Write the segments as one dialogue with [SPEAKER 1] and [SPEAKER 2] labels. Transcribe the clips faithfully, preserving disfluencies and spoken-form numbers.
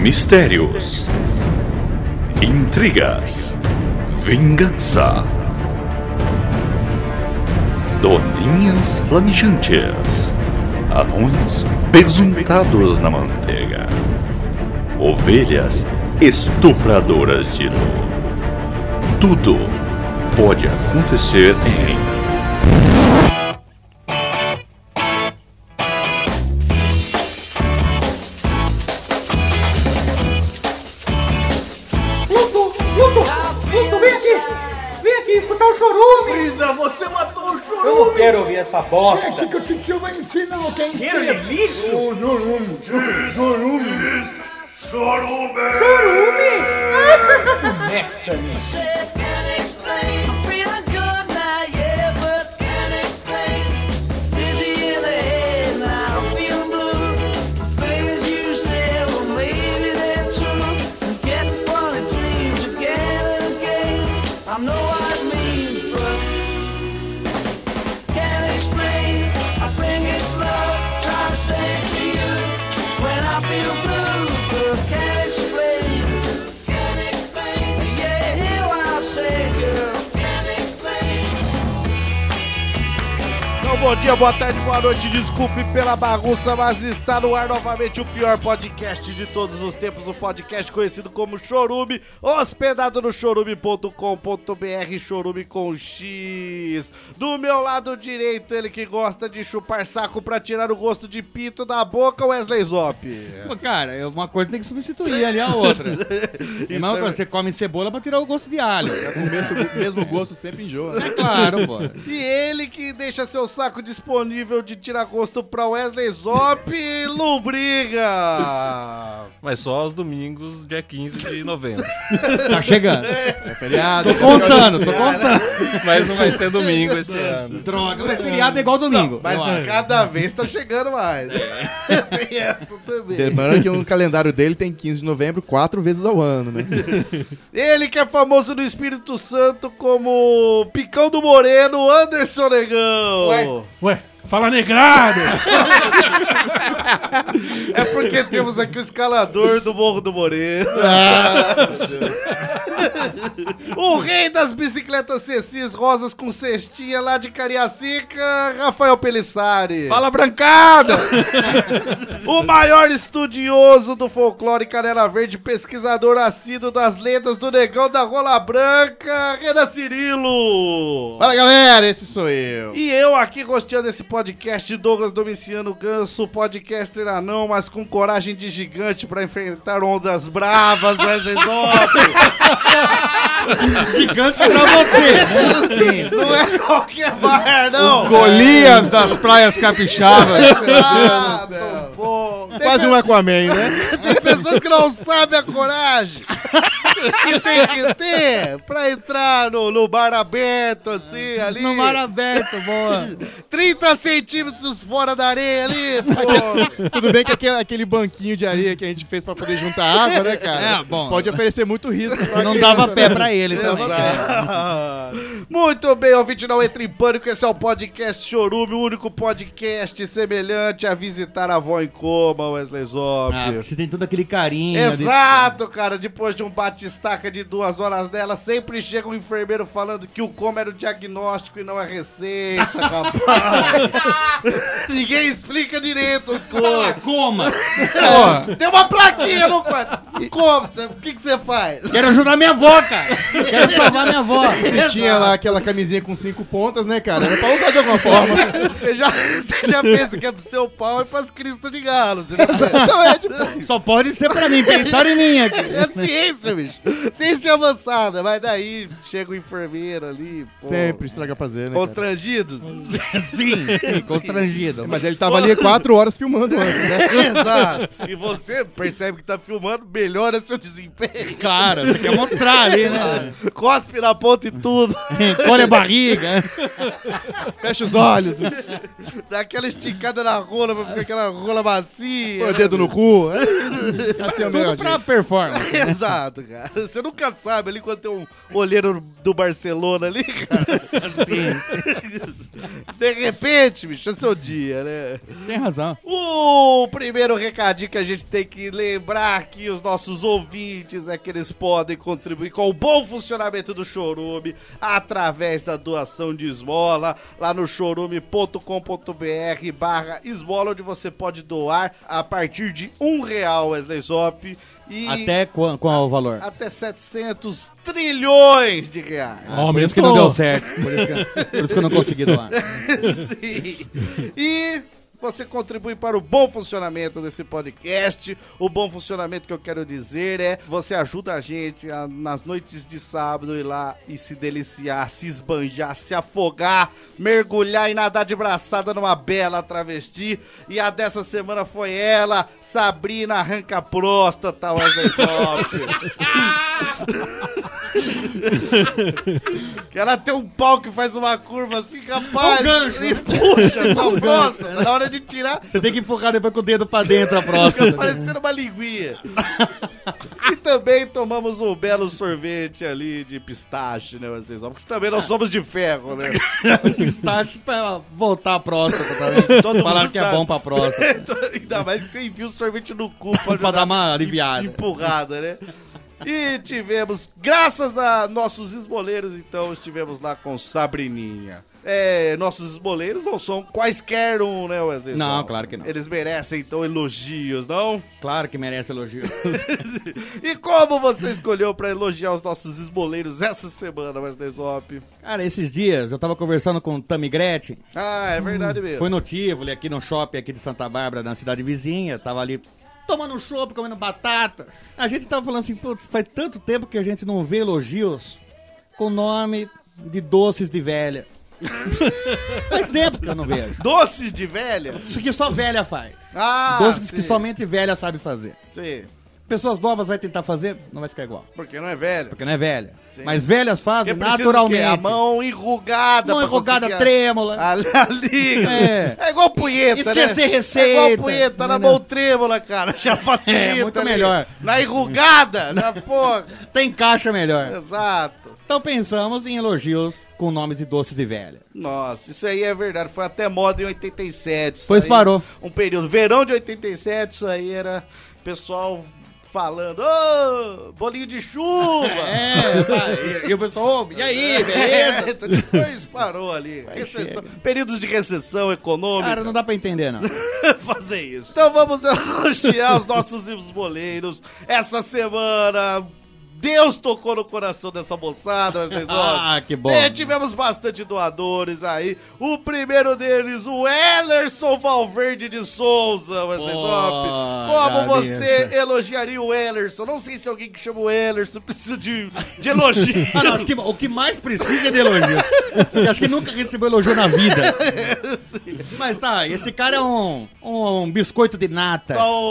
[SPEAKER 1] Mistérios, intrigas, vingança, doninhas flamejantes, anões pesuntados na manteiga, ovelhas estupradoras de luz. Tudo pode acontecer em
[SPEAKER 2] Quero ouvir essa bosta.
[SPEAKER 3] É aqui que o titio vai ensinar o que é ensino.
[SPEAKER 2] lixo?
[SPEAKER 3] Chorume. Chorume.
[SPEAKER 2] Chorume!
[SPEAKER 3] Chorume?
[SPEAKER 2] Conecta-me.
[SPEAKER 4] Bom dia, boa tarde, boa noite, desculpe pela bagunça, mas está no ar novamente o pior podcast de todos os tempos, o podcast conhecido como Chorume, hospedado no chorume ponto com ponto br, chorume com X. Do meu lado direito, ele que gosta de chupar saco pra tirar o gosto de pinto da boca, Wesley Zop.
[SPEAKER 5] Cara, uma coisa tem que substituir ali a outra. E não, é... Você come cebola pra tirar o gosto de alho.
[SPEAKER 6] O mesmo, mesmo gosto sempre enjoa.
[SPEAKER 5] É claro, pô.
[SPEAKER 4] E ele que deixa seu saco disponível de tirar gosto pra Wesley Zop, Lubriga.
[SPEAKER 7] Mas só aos domingos, dia quinze de novembro.
[SPEAKER 5] Tá chegando.
[SPEAKER 6] É feriado.
[SPEAKER 5] Tô contando, tô contando.
[SPEAKER 7] Mas não vai ser domingo esse ano.
[SPEAKER 5] Droga, mas feriado é igual domingo.
[SPEAKER 4] Não, mas cada vez tá chegando mais. É. Tem essa também.
[SPEAKER 6] Lembrando que o calendário dele tem quinze de novembro, quatro vezes ao ano, né?
[SPEAKER 4] Ele que é famoso no Espírito Santo como Picão do Moreno, Anderson Negão.
[SPEAKER 3] Ué, ué. Fala negrado!
[SPEAKER 4] É porque temos aqui o escalador do Morro do Moreno.
[SPEAKER 6] Ah, meu Deus.
[SPEAKER 4] O rei das bicicletas Cessis rosas com cestinha lá de Cariacica, Rafael Pelissari.
[SPEAKER 7] Fala, brancada!
[SPEAKER 4] O maior estudioso do folclore Canela Verde, pesquisador assíduo das lendas do Negão da Rola Branca, Renan Cirilo.
[SPEAKER 6] Fala, galera, esse sou eu.
[SPEAKER 4] E eu aqui rosteando esse podcast, Douglas Domiciano Ganso, podcaster anão, mas com coragem de gigante pra enfrentar ondas bravas, Wesley Zop.
[SPEAKER 5] Gigante pra você.
[SPEAKER 4] Não é qualquer bar, não.
[SPEAKER 7] O Golias das praias capixabas.
[SPEAKER 4] Exato, pô.
[SPEAKER 6] Quase um Aquaman, né?
[SPEAKER 4] Tem pessoas que não sabem a coragem que tem que ter pra entrar no, no bar aberto, assim, ali.
[SPEAKER 5] No mar aberto, boa.
[SPEAKER 4] trinta centímetros fora da areia ali, pô.
[SPEAKER 6] Tudo bem que aquele, aquele banquinho de areia que a gente fez pra poder juntar água, né, cara?
[SPEAKER 5] É, bom.
[SPEAKER 6] Pode oferecer muito risco pra
[SPEAKER 5] Não
[SPEAKER 6] criança,
[SPEAKER 5] dava pé
[SPEAKER 6] né?
[SPEAKER 5] pra ele também.
[SPEAKER 4] Muito bem, ouvinte, não entre em pânico, esse é o podcast Chorume, o único podcast semelhante a visitar a avó em coma, Wesley Zop.
[SPEAKER 5] Ah, você tem todo aquele carinho.
[SPEAKER 4] Exato, cara, depois de um batistaca de duas horas dela, sempre chega um enfermeiro falando que o coma era o diagnóstico e não a receita, rapaz. Ninguém explica direito as coisas.
[SPEAKER 5] Coma.
[SPEAKER 4] É, tem uma plaquinha no quarto. Como? O que que você faz?
[SPEAKER 5] Quero ajudar minha avó, cara. Quero salvar minha avó.
[SPEAKER 6] Você tinha lá aquela camisinha com cinco pontas, né, cara? Era pra usar de alguma forma.
[SPEAKER 4] Você já, você já pensa que é pro seu pau e pras cristas de galo. Você já
[SPEAKER 6] Então é, tipo...
[SPEAKER 5] Só pode ser pra mim, pensaram em mim aqui.
[SPEAKER 4] É ciência, bicho. Ciência avançada. Mas daí chega o enfermeiro ali. Pô,
[SPEAKER 6] Sempre estraga prazer, né, cara?
[SPEAKER 4] constrangido?
[SPEAKER 5] Sim, constrangido.
[SPEAKER 6] Mas ele tava ali quatro horas filmando antes, né?
[SPEAKER 4] Exato. E você percebe que tá filmando, melhora seu desempenho.
[SPEAKER 5] Cara, você quer mostrar ali, né?
[SPEAKER 4] Cospe na ponta e tudo.
[SPEAKER 5] Colhe a barriga.
[SPEAKER 6] Fecha os olhos.
[SPEAKER 4] Dá aquela esticada na rola pra ficar aquela rola macia.
[SPEAKER 6] Põe o dedo no cu. É isso Assim é o
[SPEAKER 5] Tudo
[SPEAKER 6] melhor
[SPEAKER 5] pra
[SPEAKER 6] jeito.
[SPEAKER 5] performance.
[SPEAKER 4] Exato, cara. Você nunca sabe ali quando tem um olheiro do Barcelona ali, cara. De repente, bicho, é seu dia, né?
[SPEAKER 5] Tem razão.
[SPEAKER 4] O primeiro recadinho que a gente tem que lembrar que os nossos ouvintes é que eles podem contribuir com o bom funcionamento do Chorume através da doação de esmola lá no chorume.com.br barra esmola, onde você pode doar a partir de um real, Wesley Zop. E
[SPEAKER 5] Até qual, qual é o valor?
[SPEAKER 4] até setecentos trilhões de reais.
[SPEAKER 5] Ah, por isso que não deu certo. Por isso que, por isso que eu não consegui doar.
[SPEAKER 4] Sim. E você contribui para o bom funcionamento desse podcast. O bom funcionamento que eu quero dizer é você ajuda a gente a, nas noites de sábado ir lá e se deliciar, se esbanjar, se afogar, mergulhar e nadar de braçada numa bela travesti. E a dessa semana foi ela, Sabrina Arranca Próstata, Wesley Zop. Que ela tem um pau que faz uma curva assim, capaz.
[SPEAKER 5] Um gancho.
[SPEAKER 4] E puxa sua próstata. Na hora de tirar,
[SPEAKER 5] Você tem que empurrar depois com o dedo pra dentro a
[SPEAKER 4] fica
[SPEAKER 5] próstata.
[SPEAKER 4] parecendo uma linguinha. E também tomamos um belo sorvete ali de pistache, né, Wesley Zop? Porque também nós somos de ferro, né?
[SPEAKER 5] Pistache pra voltar a próstata também.
[SPEAKER 4] Todo
[SPEAKER 5] Falar
[SPEAKER 4] mundo
[SPEAKER 5] que é
[SPEAKER 4] sabe.
[SPEAKER 5] bom pra próstata.
[SPEAKER 4] Ainda mais que você enfia o sorvete no cu pra,
[SPEAKER 5] Pra dar uma aliviada.
[SPEAKER 4] empurrada, né? E tivemos, graças a nossos esmoleiros, então, estivemos lá com Sabrininha. É, nossos esmoleiros não são quaisquer um, né, Wesley?
[SPEAKER 5] Não,
[SPEAKER 4] Zop?
[SPEAKER 5] claro que não.
[SPEAKER 4] Eles merecem, então, elogios, não?
[SPEAKER 5] Claro que merece elogio.
[SPEAKER 4] E como você escolheu pra elogiar os nossos esmoleiros essa semana, Wesley Zop?
[SPEAKER 5] Cara, esses dias eu tava conversando com o Tammy Gretchen.
[SPEAKER 4] Ah, é verdade mesmo.
[SPEAKER 5] Foi no Tivoli, aqui no shopping aqui de Santa Bárbara, na cidade vizinha. Tava ali tomando um chopp, comendo batatas. A gente tava falando assim, putz, faz tanto tempo que a gente não vê elogios com nome de doces de velha. Faz tempo que eu não vejo.
[SPEAKER 4] Doces de velha?
[SPEAKER 5] Isso que só velha faz.
[SPEAKER 4] Ah,
[SPEAKER 5] Doces
[SPEAKER 4] sim.
[SPEAKER 5] que somente velha sabe fazer.
[SPEAKER 4] Sim.
[SPEAKER 5] Pessoas novas vai tentar fazer, não vai ficar igual.
[SPEAKER 4] Porque não é velho.
[SPEAKER 5] Porque não é velha.
[SPEAKER 4] Sim.
[SPEAKER 5] Mas velhas fazem
[SPEAKER 4] Porque precisa
[SPEAKER 5] naturalmente.
[SPEAKER 4] o quê? A mão enrugada.
[SPEAKER 5] Mão
[SPEAKER 4] pra
[SPEAKER 5] enrugada,
[SPEAKER 4] conseguir a-
[SPEAKER 5] trêmula.
[SPEAKER 4] Ali, ali.
[SPEAKER 5] É.
[SPEAKER 4] É igual punheta,
[SPEAKER 5] Esquecer
[SPEAKER 4] né?
[SPEAKER 5] receita.
[SPEAKER 4] É igual punheta na
[SPEAKER 5] Entendeu?
[SPEAKER 4] mão trêmula, cara. Já facilita.
[SPEAKER 5] É, muito
[SPEAKER 4] ali.
[SPEAKER 5] melhor.
[SPEAKER 4] Na enrugada, na porra.
[SPEAKER 5] Tem caixa melhor.
[SPEAKER 4] Exato.
[SPEAKER 5] Então pensamos em elogios com nomes de doces de velha.
[SPEAKER 4] Nossa, isso aí é verdade. Foi até moda em oitenta e sete. Isso
[SPEAKER 5] Pois
[SPEAKER 4] aí,
[SPEAKER 5] parou.
[SPEAKER 4] Um período. Verão de oitenta e sete, isso aí era pessoal falando, ô, bolinho de chuva.
[SPEAKER 5] É, tá, e, e o pessoal, ô, e aí, beleza?
[SPEAKER 4] É, então depois parou ali. Recessão, períodos de recessão econômica.
[SPEAKER 5] Cara, não dá pra entender, não.
[SPEAKER 4] fazer isso. Então vamos elogiar os nossos esmoleiros essa semana. Deus tocou no coração dessa moçada, Wesley Zop.
[SPEAKER 5] Ah, que bom.
[SPEAKER 4] É, tivemos bastante doadores aí. O primeiro deles, o Ellerson Valverde de Souza, Wesley
[SPEAKER 5] Oh,
[SPEAKER 4] Zop. Como
[SPEAKER 5] agradeço.
[SPEAKER 4] você elogiaria o Ellerson? Não sei se alguém que chama o Ellerson precisa de, de elogio.
[SPEAKER 5] Ah, não, acho que o que mais precisa é de elogio. Porque acho que nunca recebeu elogio na vida. Mas tá, esse cara é um, um biscoito de nata.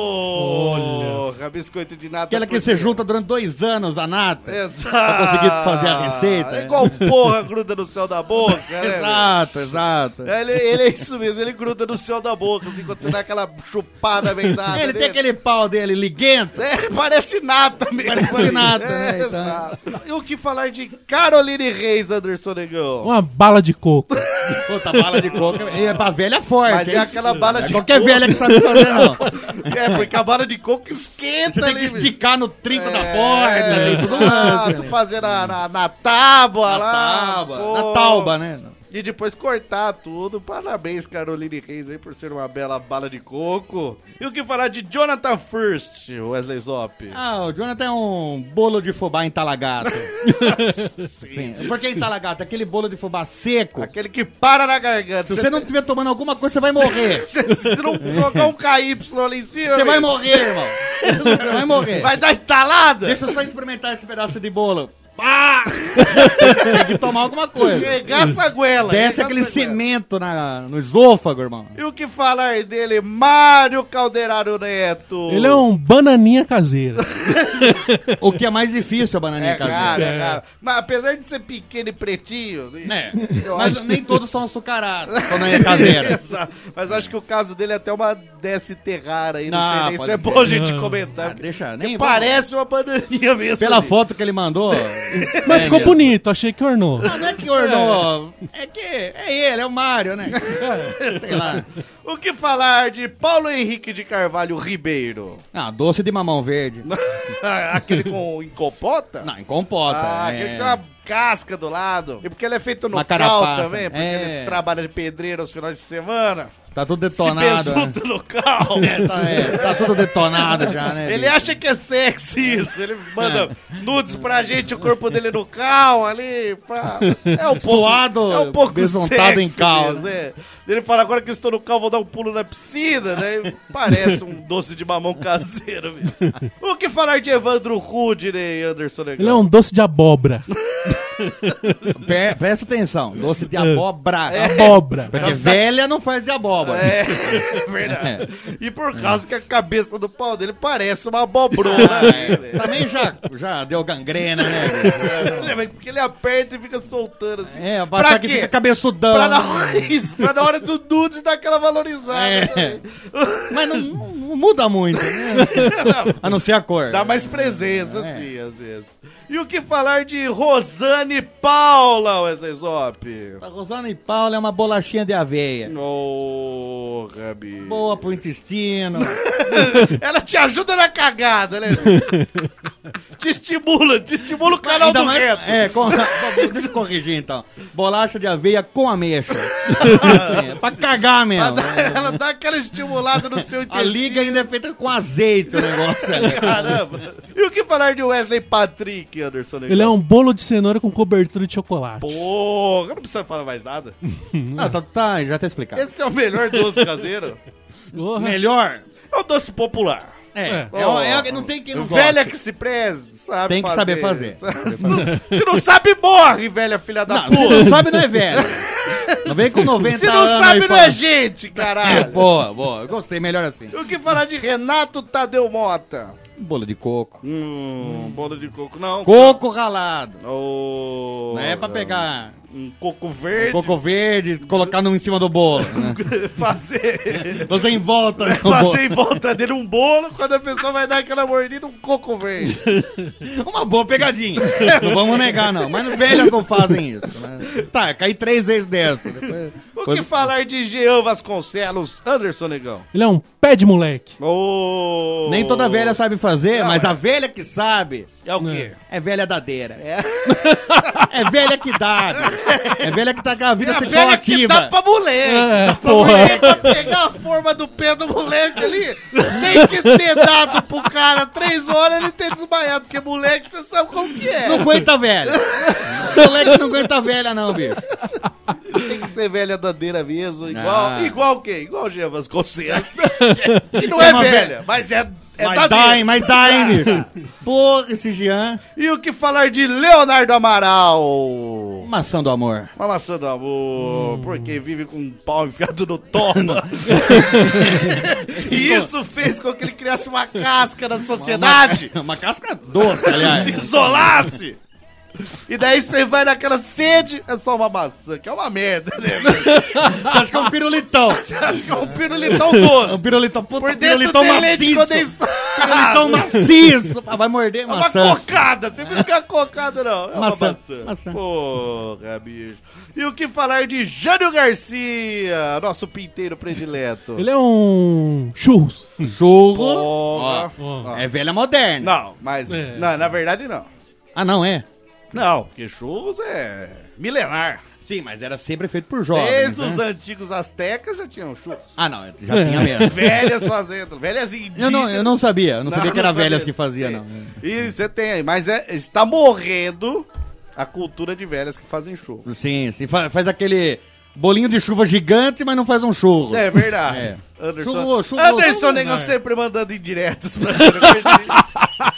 [SPEAKER 4] Oh, biscoito de nata.
[SPEAKER 5] Aquela que você junta durante dois anos a nata.
[SPEAKER 4] Exato.
[SPEAKER 5] Pra conseguir fazer a receita.
[SPEAKER 4] É igual porra gruda no céu da boca, né?
[SPEAKER 5] Exato, exato.
[SPEAKER 4] velho? Ele, ele é isso mesmo, ele gruda no céu da boca, assim, quando você dá aquela chupada vendada.
[SPEAKER 5] Ele tem
[SPEAKER 4] nele.
[SPEAKER 5] aquele pau dele liguento.
[SPEAKER 4] É, parece nata mesmo.
[SPEAKER 5] Parece
[SPEAKER 4] ali.
[SPEAKER 5] nata,
[SPEAKER 4] é,
[SPEAKER 5] né, então.
[SPEAKER 4] Exato. E o que falar de Caroline Reis, Anderson Negão?
[SPEAKER 3] Uma bala de coco.
[SPEAKER 5] Puta, bala de coco é pra velha forte.
[SPEAKER 4] Mas é
[SPEAKER 5] hein?
[SPEAKER 4] aquela bala
[SPEAKER 5] Não é
[SPEAKER 4] de
[SPEAKER 5] qualquer
[SPEAKER 4] coco.
[SPEAKER 5] velha que sabe fazer, não.
[SPEAKER 4] É, porque a bala de coco esquenta
[SPEAKER 5] Você tem
[SPEAKER 4] ali,
[SPEAKER 5] que
[SPEAKER 4] bicho.
[SPEAKER 5] esticar no trinco da
[SPEAKER 4] É,
[SPEAKER 5] porta. tem tudo
[SPEAKER 4] exato,
[SPEAKER 5] mais, né?
[SPEAKER 4] fazer na, na, na tábua
[SPEAKER 5] Na
[SPEAKER 4] lá.
[SPEAKER 5] tábua,
[SPEAKER 4] pô.
[SPEAKER 5] na tauba, né?
[SPEAKER 4] E depois cortar tudo. Parabéns, Caroline Reis, aí, por ser uma bela bala de coco. E o que falar de Jonathan First, Wesley Zop?
[SPEAKER 5] Ah, o Jonathan é um bolo de fubá entalagato. Sim. Por que entalagato? Aquele bolo de fubá seco.
[SPEAKER 4] Aquele que para na garganta.
[SPEAKER 5] Se você não estiver tomando alguma coisa, você vai morrer.
[SPEAKER 4] Se você não jogar um K Y ali em cima,
[SPEAKER 5] Você vai
[SPEAKER 4] amigo,
[SPEAKER 5] morrer, irmão. Você vai morrer.
[SPEAKER 4] vai dar entalada.
[SPEAKER 5] Deixa eu só experimentar esse pedaço de bolo. Pá! Tem que tomar alguma coisa.
[SPEAKER 4] Regaça a goela.
[SPEAKER 5] Desce
[SPEAKER 4] regaça
[SPEAKER 5] aquele
[SPEAKER 4] a goela.
[SPEAKER 5] cimento na, no esôfago, irmão.
[SPEAKER 4] E o que falar dele? Mário Calderaro Neto.
[SPEAKER 3] Ele é um bananinha caseira.
[SPEAKER 5] O que é mais difícil, a bananinha
[SPEAKER 4] É
[SPEAKER 5] caseira.
[SPEAKER 4] caro, é caro. Mas apesar de ser pequeno e pretinho...
[SPEAKER 5] Né?
[SPEAKER 4] eu
[SPEAKER 5] Mas
[SPEAKER 4] acho-
[SPEAKER 5] nem todos são açucarados. Bananinha caseira.
[SPEAKER 4] Exato. Mas acho que o caso dele é até uma D S T rara aí. Não,
[SPEAKER 5] Não,
[SPEAKER 4] sei nem se
[SPEAKER 5] pode
[SPEAKER 4] é
[SPEAKER 5] ser.
[SPEAKER 4] bom a gente
[SPEAKER 3] Não.
[SPEAKER 4] comentar.
[SPEAKER 5] Ah, deixa, nem
[SPEAKER 4] Parece uma bananinha mesmo.
[SPEAKER 5] Pela
[SPEAKER 4] ali.
[SPEAKER 5] foto que ele mandou.
[SPEAKER 3] Mas
[SPEAKER 5] é
[SPEAKER 3] ficou
[SPEAKER 5] mesmo.
[SPEAKER 3] bonito, achei que ornou.
[SPEAKER 5] Não, não é que ornou. É que é ele, é o Mário, né? Sei lá.
[SPEAKER 4] O que falar de Paulo Henrique de Carvalho Ribeiro?
[SPEAKER 5] Ah, doce de mamão verde.
[SPEAKER 4] Aquele com em compota?
[SPEAKER 5] Não, em compota.
[SPEAKER 4] Ah,
[SPEAKER 5] é.
[SPEAKER 4] aquele que tem uma casca do lado. E porque ele é feito no
[SPEAKER 5] Uma
[SPEAKER 4] cal
[SPEAKER 5] carapaça.
[SPEAKER 4] também, porque
[SPEAKER 5] É.
[SPEAKER 4] ele trabalha de pedreiro aos finais de semana.
[SPEAKER 5] Tá tudo
[SPEAKER 4] Se
[SPEAKER 5] detonado. né?
[SPEAKER 4] besunta no cal.
[SPEAKER 5] Tá, é, tá tudo detonado já, né?
[SPEAKER 4] Ele
[SPEAKER 5] bicho?
[SPEAKER 4] acha que é sexy isso. Ele manda nudes pra gente, o corpo dele no cal ali. Pá. É um pouco,
[SPEAKER 5] Suado,
[SPEAKER 4] é um pouco
[SPEAKER 5] besuntado em
[SPEAKER 4] sexy
[SPEAKER 5] cal,
[SPEAKER 4] mesmo, é. Ele fala, agora que eu estou no cal, vou dar um pulo na piscina, né? Parece um doce de mamão caseiro. Mesmo. O que falar de Evandro Rudney, Anderson Negão?
[SPEAKER 3] Ele é um doce de abóbora.
[SPEAKER 5] Pre- Presta atenção, doce de abóbora.
[SPEAKER 3] Abóbora.
[SPEAKER 5] Porque velha não faz de abóbora.
[SPEAKER 4] É, é verdade. E por causa que a cabeça do pau dele parece uma abobrona. né?
[SPEAKER 5] Também já, já deu gangrena, né?
[SPEAKER 4] É, porque ele aperta e fica soltando assim.
[SPEAKER 5] É,
[SPEAKER 4] pra
[SPEAKER 5] pra que
[SPEAKER 4] quê?
[SPEAKER 5] fica cabeçudão.
[SPEAKER 4] Pra na, hora, isso, pra na hora do nudes dar aquela valorizada
[SPEAKER 5] É.
[SPEAKER 4] também.
[SPEAKER 5] Mas não, não- não muda muito, né? A não ser a cor.
[SPEAKER 4] Dá mais presença,
[SPEAKER 5] É.
[SPEAKER 4] assim, às vezes. E o que falar de Rosane Paula, Wesley Zop?
[SPEAKER 5] A Rosana e Paula é uma bolachinha de aveia.
[SPEAKER 4] Ô, Gabi.
[SPEAKER 5] Boa pro intestino.
[SPEAKER 4] Ela te ajuda na cagada, né? Te estimula, te estimula o canal
[SPEAKER 5] Ainda
[SPEAKER 4] do
[SPEAKER 5] mais-
[SPEAKER 4] reto.
[SPEAKER 5] É, com, deixa eu corrigir então. Bolacha de aveia com ameixa. Assim, é pra cagar
[SPEAKER 4] Ela
[SPEAKER 5] mesmo.
[SPEAKER 4] dá, ela dá aquela estimulada no seu
[SPEAKER 5] A
[SPEAKER 4] intestino.
[SPEAKER 5] liga ainda é feita com azeite o negócio ali.
[SPEAKER 4] Caramba. E o que falar de Wesley Patrick, Anderson?
[SPEAKER 3] Ele é um bolo de cenoura com cobertura de chocolate.
[SPEAKER 4] Porra, não precisa falar mais nada.
[SPEAKER 5] Ah, tá, tá, já tá explicado.
[SPEAKER 4] Esse é o melhor doce caseiro.
[SPEAKER 3] Porra.
[SPEAKER 5] Melhor.
[SPEAKER 4] É o doce popular.
[SPEAKER 5] É,
[SPEAKER 3] É.
[SPEAKER 5] é, é, não tem quem não
[SPEAKER 4] Velha
[SPEAKER 5] goste.
[SPEAKER 4] que se preze, sabe
[SPEAKER 5] Tem que saber fazer.
[SPEAKER 4] Se não, se não sabe, morre, velha filha da
[SPEAKER 5] Não, se
[SPEAKER 4] puta.
[SPEAKER 5] não sabe, não é velho. Não vem com noventa
[SPEAKER 4] Se
[SPEAKER 5] anos.
[SPEAKER 4] não sabe,
[SPEAKER 5] aí
[SPEAKER 4] não
[SPEAKER 5] fala-
[SPEAKER 4] é gente,
[SPEAKER 5] É,
[SPEAKER 4] caralho.
[SPEAKER 5] boa, boa. Eu gostei, melhor assim.
[SPEAKER 4] E o que falar de Renato Tadeu Mota?
[SPEAKER 5] Bolo de coco.
[SPEAKER 4] Hum, bolo de coco, não.
[SPEAKER 5] Coco ralado.
[SPEAKER 4] Oh,
[SPEAKER 5] Não é pra pegar
[SPEAKER 4] um coco verde.
[SPEAKER 5] coco verde, colocar no em cima do bolo. Né?
[SPEAKER 4] Fazer...
[SPEAKER 5] Você em volta. né, o bolo.
[SPEAKER 4] Fazer em volta dele um bolo, quando a pessoa vai dar aquela mordida, um coco verde.
[SPEAKER 5] Uma boa pegadinha. Não vamos negar, não. Mas velhas não fazem isso. Né? Tá, caí três vezes dessa. Depois...
[SPEAKER 4] O que falar de Jean Vasconcelos, Anderson Negão?
[SPEAKER 3] Ele é um pé de moleque.
[SPEAKER 4] Oh.
[SPEAKER 5] Nem toda velha sabe fazer,
[SPEAKER 4] Não,
[SPEAKER 5] mas
[SPEAKER 4] é.
[SPEAKER 5] a velha que sabe
[SPEAKER 4] É o quê?
[SPEAKER 5] é velha dadeira.
[SPEAKER 4] É,
[SPEAKER 5] É velha que dá. É velha que tá com a vida
[SPEAKER 4] é a
[SPEAKER 5] sexual
[SPEAKER 4] velha que
[SPEAKER 5] ativa.
[SPEAKER 4] dá pra moleque.
[SPEAKER 3] É,
[SPEAKER 4] Dá pra
[SPEAKER 3] porra.
[SPEAKER 4] moleque, pra pegar a forma do pé do moleque ali. Tem que ter dado pro cara três horas ele ter desmaiado, porque moleque você sabe como que é.
[SPEAKER 5] Não aguenta velha. Moleque não aguenta velha, não, bicho.
[SPEAKER 4] Tem que ser velha dadeira mesmo, igual,
[SPEAKER 5] Ah.
[SPEAKER 4] igual quem? Igual o Jean Vasconcelos. E não é
[SPEAKER 5] uma
[SPEAKER 4] velha, mas é, é
[SPEAKER 5] Mas
[SPEAKER 4] dadeira.
[SPEAKER 5] dá, hein, mas dá, hein, bicho. Porra, esse Jean.
[SPEAKER 4] E o que falar de Leonardo Amaral?
[SPEAKER 5] Maçã do amor.
[SPEAKER 4] Uma maçã do amor, porque vive com um pau enfiado no toba. E isso fez com que ele criasse uma casca na sociedade,
[SPEAKER 5] Uma, uma casca doce, aliás.
[SPEAKER 4] se isolasse. E daí você vai naquela sede, é só uma maçã, que é uma merda, né? velho?
[SPEAKER 5] Você acha que é um pirulitão?
[SPEAKER 4] Você acha que é um pirulitão
[SPEAKER 5] Um
[SPEAKER 4] doce.
[SPEAKER 5] pirulitão, puta,
[SPEAKER 4] Por dentro
[SPEAKER 5] pirulitão
[SPEAKER 4] tem leite
[SPEAKER 5] maciço.
[SPEAKER 4] condensado.
[SPEAKER 5] Pirulitão maciço. Ah, vai morder
[SPEAKER 4] É uma
[SPEAKER 5] maçã.
[SPEAKER 4] cocada, você viu que é cocada não, é uma
[SPEAKER 5] Maçã,
[SPEAKER 4] maçã.
[SPEAKER 5] maçã.
[SPEAKER 4] Porra, bicho. E o que falar de Jânio Garcia, nosso pinteiro predileto?
[SPEAKER 3] Ele é um churros.
[SPEAKER 5] Churro.
[SPEAKER 4] Porra.
[SPEAKER 3] Ó.
[SPEAKER 5] É velha moderna.
[SPEAKER 4] Não, mas
[SPEAKER 3] É.
[SPEAKER 4] não, na verdade não.
[SPEAKER 5] Ah, não é?
[SPEAKER 4] Não, porque churros é milenar.
[SPEAKER 5] Sim, mas era sempre feito por jovens,
[SPEAKER 4] Desde
[SPEAKER 5] né?
[SPEAKER 4] os antigos astecas já tinham churros.
[SPEAKER 5] Ah, não, já tinha mesmo.
[SPEAKER 4] Velhas fazendo, velhas indígenas.
[SPEAKER 5] Eu não, eu não sabia, eu não,
[SPEAKER 4] Não,
[SPEAKER 5] sabia que
[SPEAKER 4] não
[SPEAKER 5] era
[SPEAKER 4] sabia.
[SPEAKER 5] velhas que fazia, não.
[SPEAKER 4] E você tem aí, mas é, está morrendo a cultura de velhas que fazem churros.
[SPEAKER 5] Sim, sim, fa- faz aquele bolinho de chuva gigante, mas não faz um churro.
[SPEAKER 4] É verdade.
[SPEAKER 5] É.
[SPEAKER 4] Anderson,
[SPEAKER 5] Churro, churro,
[SPEAKER 4] Anderson
[SPEAKER 5] churro,
[SPEAKER 4] Negão
[SPEAKER 5] não é.
[SPEAKER 4] sempre mandando indiretos pra gente.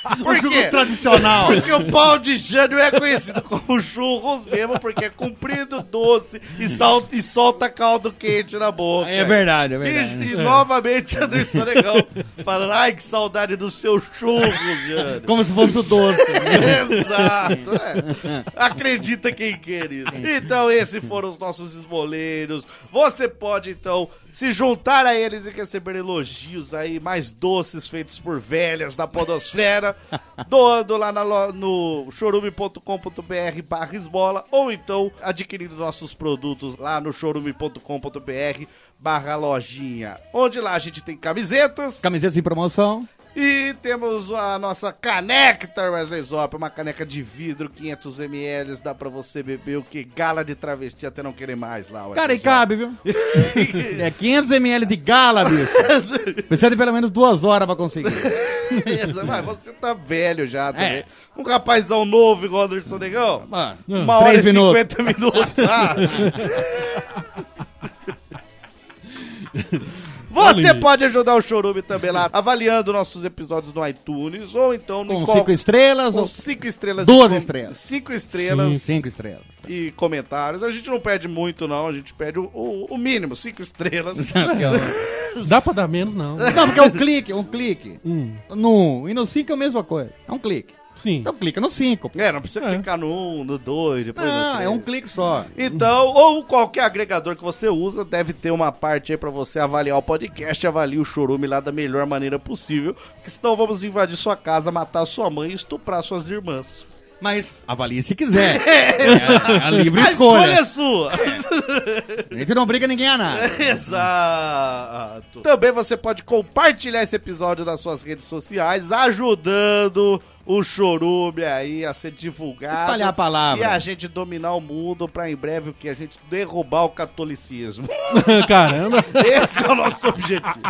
[SPEAKER 4] Por
[SPEAKER 5] O churros
[SPEAKER 4] quê?
[SPEAKER 5] tradicional.
[SPEAKER 4] Porque o pão de Jânio é conhecido como churros mesmo, porque é comprido, doce e, sal, e solta caldo quente na boca.
[SPEAKER 5] É verdade, é
[SPEAKER 4] E,
[SPEAKER 5] verdade.
[SPEAKER 4] e novamente Anderson Negão falando, ai que saudade dos seus churros, Jânio.
[SPEAKER 5] Como se fosse o doce.
[SPEAKER 4] Exato, é. Acredita quem quer isso. Então esses foram os nossos esmoleiros. Você pode então se juntar a eles e receber elogios aí mais doces feitos por velhas da podosfera, doando lá na lo- no chorume.com.br barra esmola, ou então adquirindo nossos produtos lá no chorume.com.br barra lojinha, onde lá a gente tem camisetas
[SPEAKER 5] Camisetas em promoção.
[SPEAKER 4] e temos a nossa caneca Wesley Zop, uma caneca de vidro, quinhentos mililitros, dá pra você beber o que? Gala de travesti até não querer mais lá. Wesley
[SPEAKER 5] Cara, e
[SPEAKER 4] Zop.
[SPEAKER 5] cabe, viu? É quinhentos mililitros de gala, bicho. Precisa de pelo menos duas horas pra conseguir.
[SPEAKER 4] Beleza, mas você tá velho já também.
[SPEAKER 5] É.
[SPEAKER 4] Um rapazão novo igual o Anderson Negão.
[SPEAKER 5] Mano,
[SPEAKER 4] Uma hora
[SPEAKER 5] três
[SPEAKER 4] e
[SPEAKER 5] minutos.
[SPEAKER 4] cinquenta minutos. Ah. Você
[SPEAKER 3] Olha.
[SPEAKER 4] pode ajudar o Chorume também lá, avaliando nossos episódios no iTunes, ou então no
[SPEAKER 5] Com
[SPEAKER 4] qual-
[SPEAKER 5] cinco estrelas
[SPEAKER 4] com
[SPEAKER 5] ou
[SPEAKER 4] cinco estrelas.
[SPEAKER 5] Duas
[SPEAKER 4] e com-
[SPEAKER 5] estrelas.
[SPEAKER 4] Cinco estrelas.
[SPEAKER 5] cinco estrelas.
[SPEAKER 4] E comentários. A gente não pede muito, não. A gente pede o, o- o mínimo, cinco estrelas.
[SPEAKER 3] Dá pra dar menos, não.
[SPEAKER 5] Não, porque é um clique, um clique.
[SPEAKER 3] Hum,
[SPEAKER 5] No um e no cinco é a mesma coisa. É um clique.
[SPEAKER 3] sim.
[SPEAKER 5] Então clica no cinco.
[SPEAKER 4] É, não precisa
[SPEAKER 3] É.
[SPEAKER 4] clicar no um, no dois, depois no
[SPEAKER 5] Não,
[SPEAKER 4] três.
[SPEAKER 5] é um clique só.
[SPEAKER 4] Então, ou qualquer agregador que você usa, deve ter uma parte aí pra você avaliar o podcast, avalie o Chorume lá da melhor maneira possível, porque senão vamos invadir sua casa, matar sua mãe e estuprar suas irmãs.
[SPEAKER 5] Mas avalie se quiser. É a livre
[SPEAKER 4] A
[SPEAKER 5] escolha.
[SPEAKER 4] escolha é sua!
[SPEAKER 5] A gente não briga ninguém a nada.
[SPEAKER 4] Exato. Também você pode compartilhar esse episódio nas suas redes sociais, ajudando o Chorume aí a ser divulgado.
[SPEAKER 5] Espalhar a palavra.
[SPEAKER 4] E a gente dominar o mundo pra em breve o que? A gente derrubar o catolicismo.
[SPEAKER 3] Caramba.
[SPEAKER 4] Esse é o nosso objetivo.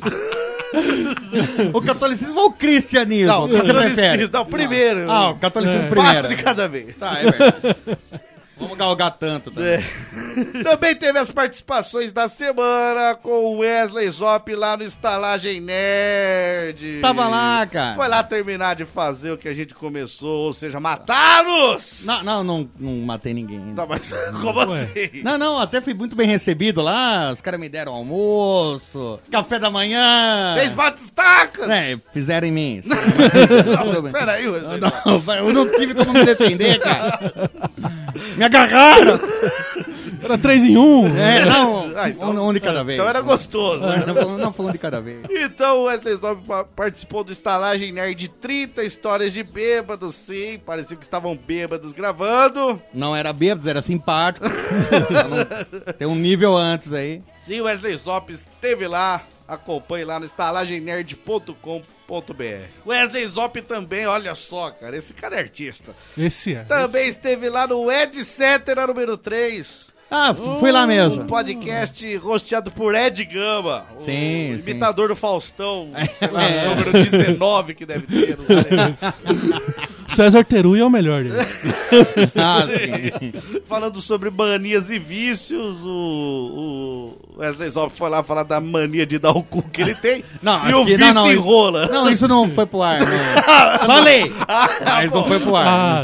[SPEAKER 5] O catolicismo ou o cristianismo?
[SPEAKER 4] Não,
[SPEAKER 5] O que você prefere?
[SPEAKER 4] Não, primeiro.
[SPEAKER 5] Ah, o catolicismo
[SPEAKER 3] É.
[SPEAKER 5] primeiro.
[SPEAKER 4] Passo de cada vez.
[SPEAKER 5] Tá, é verdade. Vamos galgar tanto também.
[SPEAKER 4] É. Também teve as participações da semana com o Wesley Zop lá no Estalagem Nerd.
[SPEAKER 5] Estava lá, cara.
[SPEAKER 4] Foi lá terminar de fazer o que a gente começou, ou seja, matar-nos!
[SPEAKER 5] Não, não, não, não matei ninguém ainda.
[SPEAKER 4] Não, mas como
[SPEAKER 3] Ué.
[SPEAKER 4] assim?
[SPEAKER 5] Não, não, até fui muito bem recebido lá. Os caras me deram almoço, café da manhã.
[SPEAKER 4] Fez bate-estacas!
[SPEAKER 5] É, fizeram em mim.
[SPEAKER 4] Não, espera aí, Wesley.
[SPEAKER 5] Não, eu não tive como me defender, cara. Me agarraram.
[SPEAKER 3] Era três em um.
[SPEAKER 5] É, não,
[SPEAKER 4] Ah, então-
[SPEAKER 5] um, um de cada vez.
[SPEAKER 4] Então era gostoso. né?
[SPEAKER 5] Não, foi- não foi um de cada vez.
[SPEAKER 4] Então o Wesley Zop pa- participou do Estalagem Nerd de trinta histórias de bêbados, sim. Parecia que estavam bêbados gravando.
[SPEAKER 5] Não era bêbado, era simpático. Não- Tem um nível antes aí.
[SPEAKER 4] Sim, o Wesley Zop esteve lá. Acompanhe lá no estalagem nerd ponto com ponto b r. Wesley Zop também, olha só, cara, esse cara é artista.
[SPEAKER 3] Esse é.
[SPEAKER 4] Também esteve lá no Ed Cetera número três.
[SPEAKER 5] Ah, fui lá mesmo.
[SPEAKER 4] Um podcast rosteado por Ed Gama,
[SPEAKER 5] Sim,
[SPEAKER 4] o
[SPEAKER 5] sim.
[SPEAKER 4] imitador do Faustão, sei lá,
[SPEAKER 5] É.
[SPEAKER 4] número dezenove que deve ter. Não sei.
[SPEAKER 3] César Terui é o melhor dele.
[SPEAKER 5] Ah, sim.
[SPEAKER 4] Falando sobre manias e vícios, o, o Wesley Zop foi lá falar da mania de dar o cu que ele tem.
[SPEAKER 5] Não,
[SPEAKER 4] e
[SPEAKER 5] acho
[SPEAKER 4] o
[SPEAKER 5] que-
[SPEAKER 4] vício
[SPEAKER 5] não, não, isso-
[SPEAKER 4] enrola.
[SPEAKER 5] Não, isso não foi pro ar. Não. Falei, mas não foi pro ar.
[SPEAKER 3] Ah,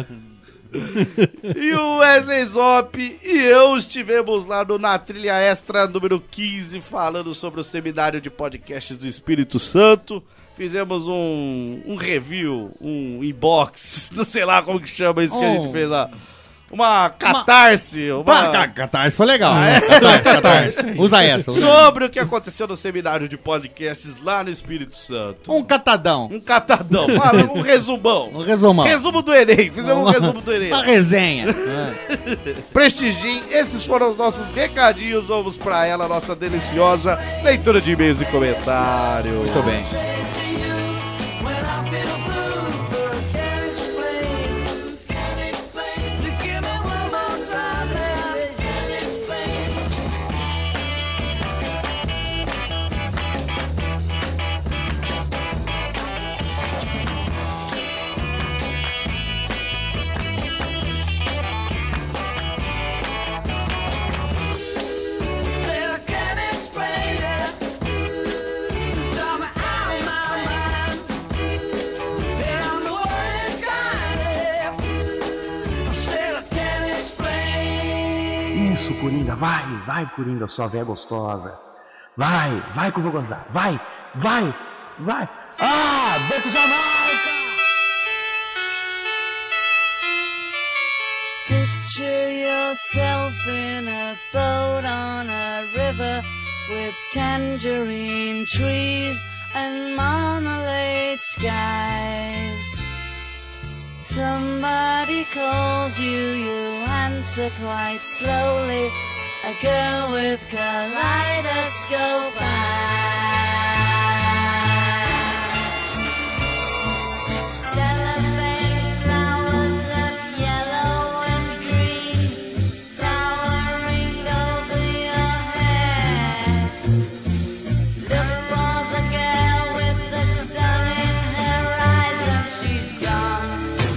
[SPEAKER 4] E o Wesley Zop e eu estivemos lá no Na Trilha Extra número quinze, falando sobre o seminário de podcasts do Espírito Santo. Fizemos um, um review, um inbox, não sei lá como que chama isso que a gente
[SPEAKER 5] Oh.
[SPEAKER 4] fez lá. Uma catarse, uma...
[SPEAKER 5] Pá, ca- Catarse foi legal.
[SPEAKER 4] Ah, é?
[SPEAKER 5] Catarse, catarse. Usa essa. Usa.
[SPEAKER 4] Sobre o que aconteceu no seminário de podcasts lá no Espírito Santo.
[SPEAKER 5] Um catadão.
[SPEAKER 4] Um catadão, fala, um resumão.
[SPEAKER 5] Um resumão.
[SPEAKER 4] Resumo do Enem, fizemos um resumo do Enem.
[SPEAKER 5] Uma resenha.
[SPEAKER 4] Prestigiem, esses foram os nossos recadinhos. Vamos pra ela, nossa deliciosa leitura de e-mails e comentários.
[SPEAKER 5] Muito bem.
[SPEAKER 8] Can't explain it. Tell me I'm Isso, Coringa, vai, vai, Coringa, sua véia gostosa. Vai, vai que eu vou gozar. Vai, vai, vai. Ah, Beto Jamaica!
[SPEAKER 9] Picture yourself in a boat on a river with tangerine trees and marmalade skies. Somebody calls you, you answer quite slowly. A girl with kaleidoscope eyes. Cellophane flowers of yellow and green towering over your head. Look for the girl with the sun in her eyes and she's gone.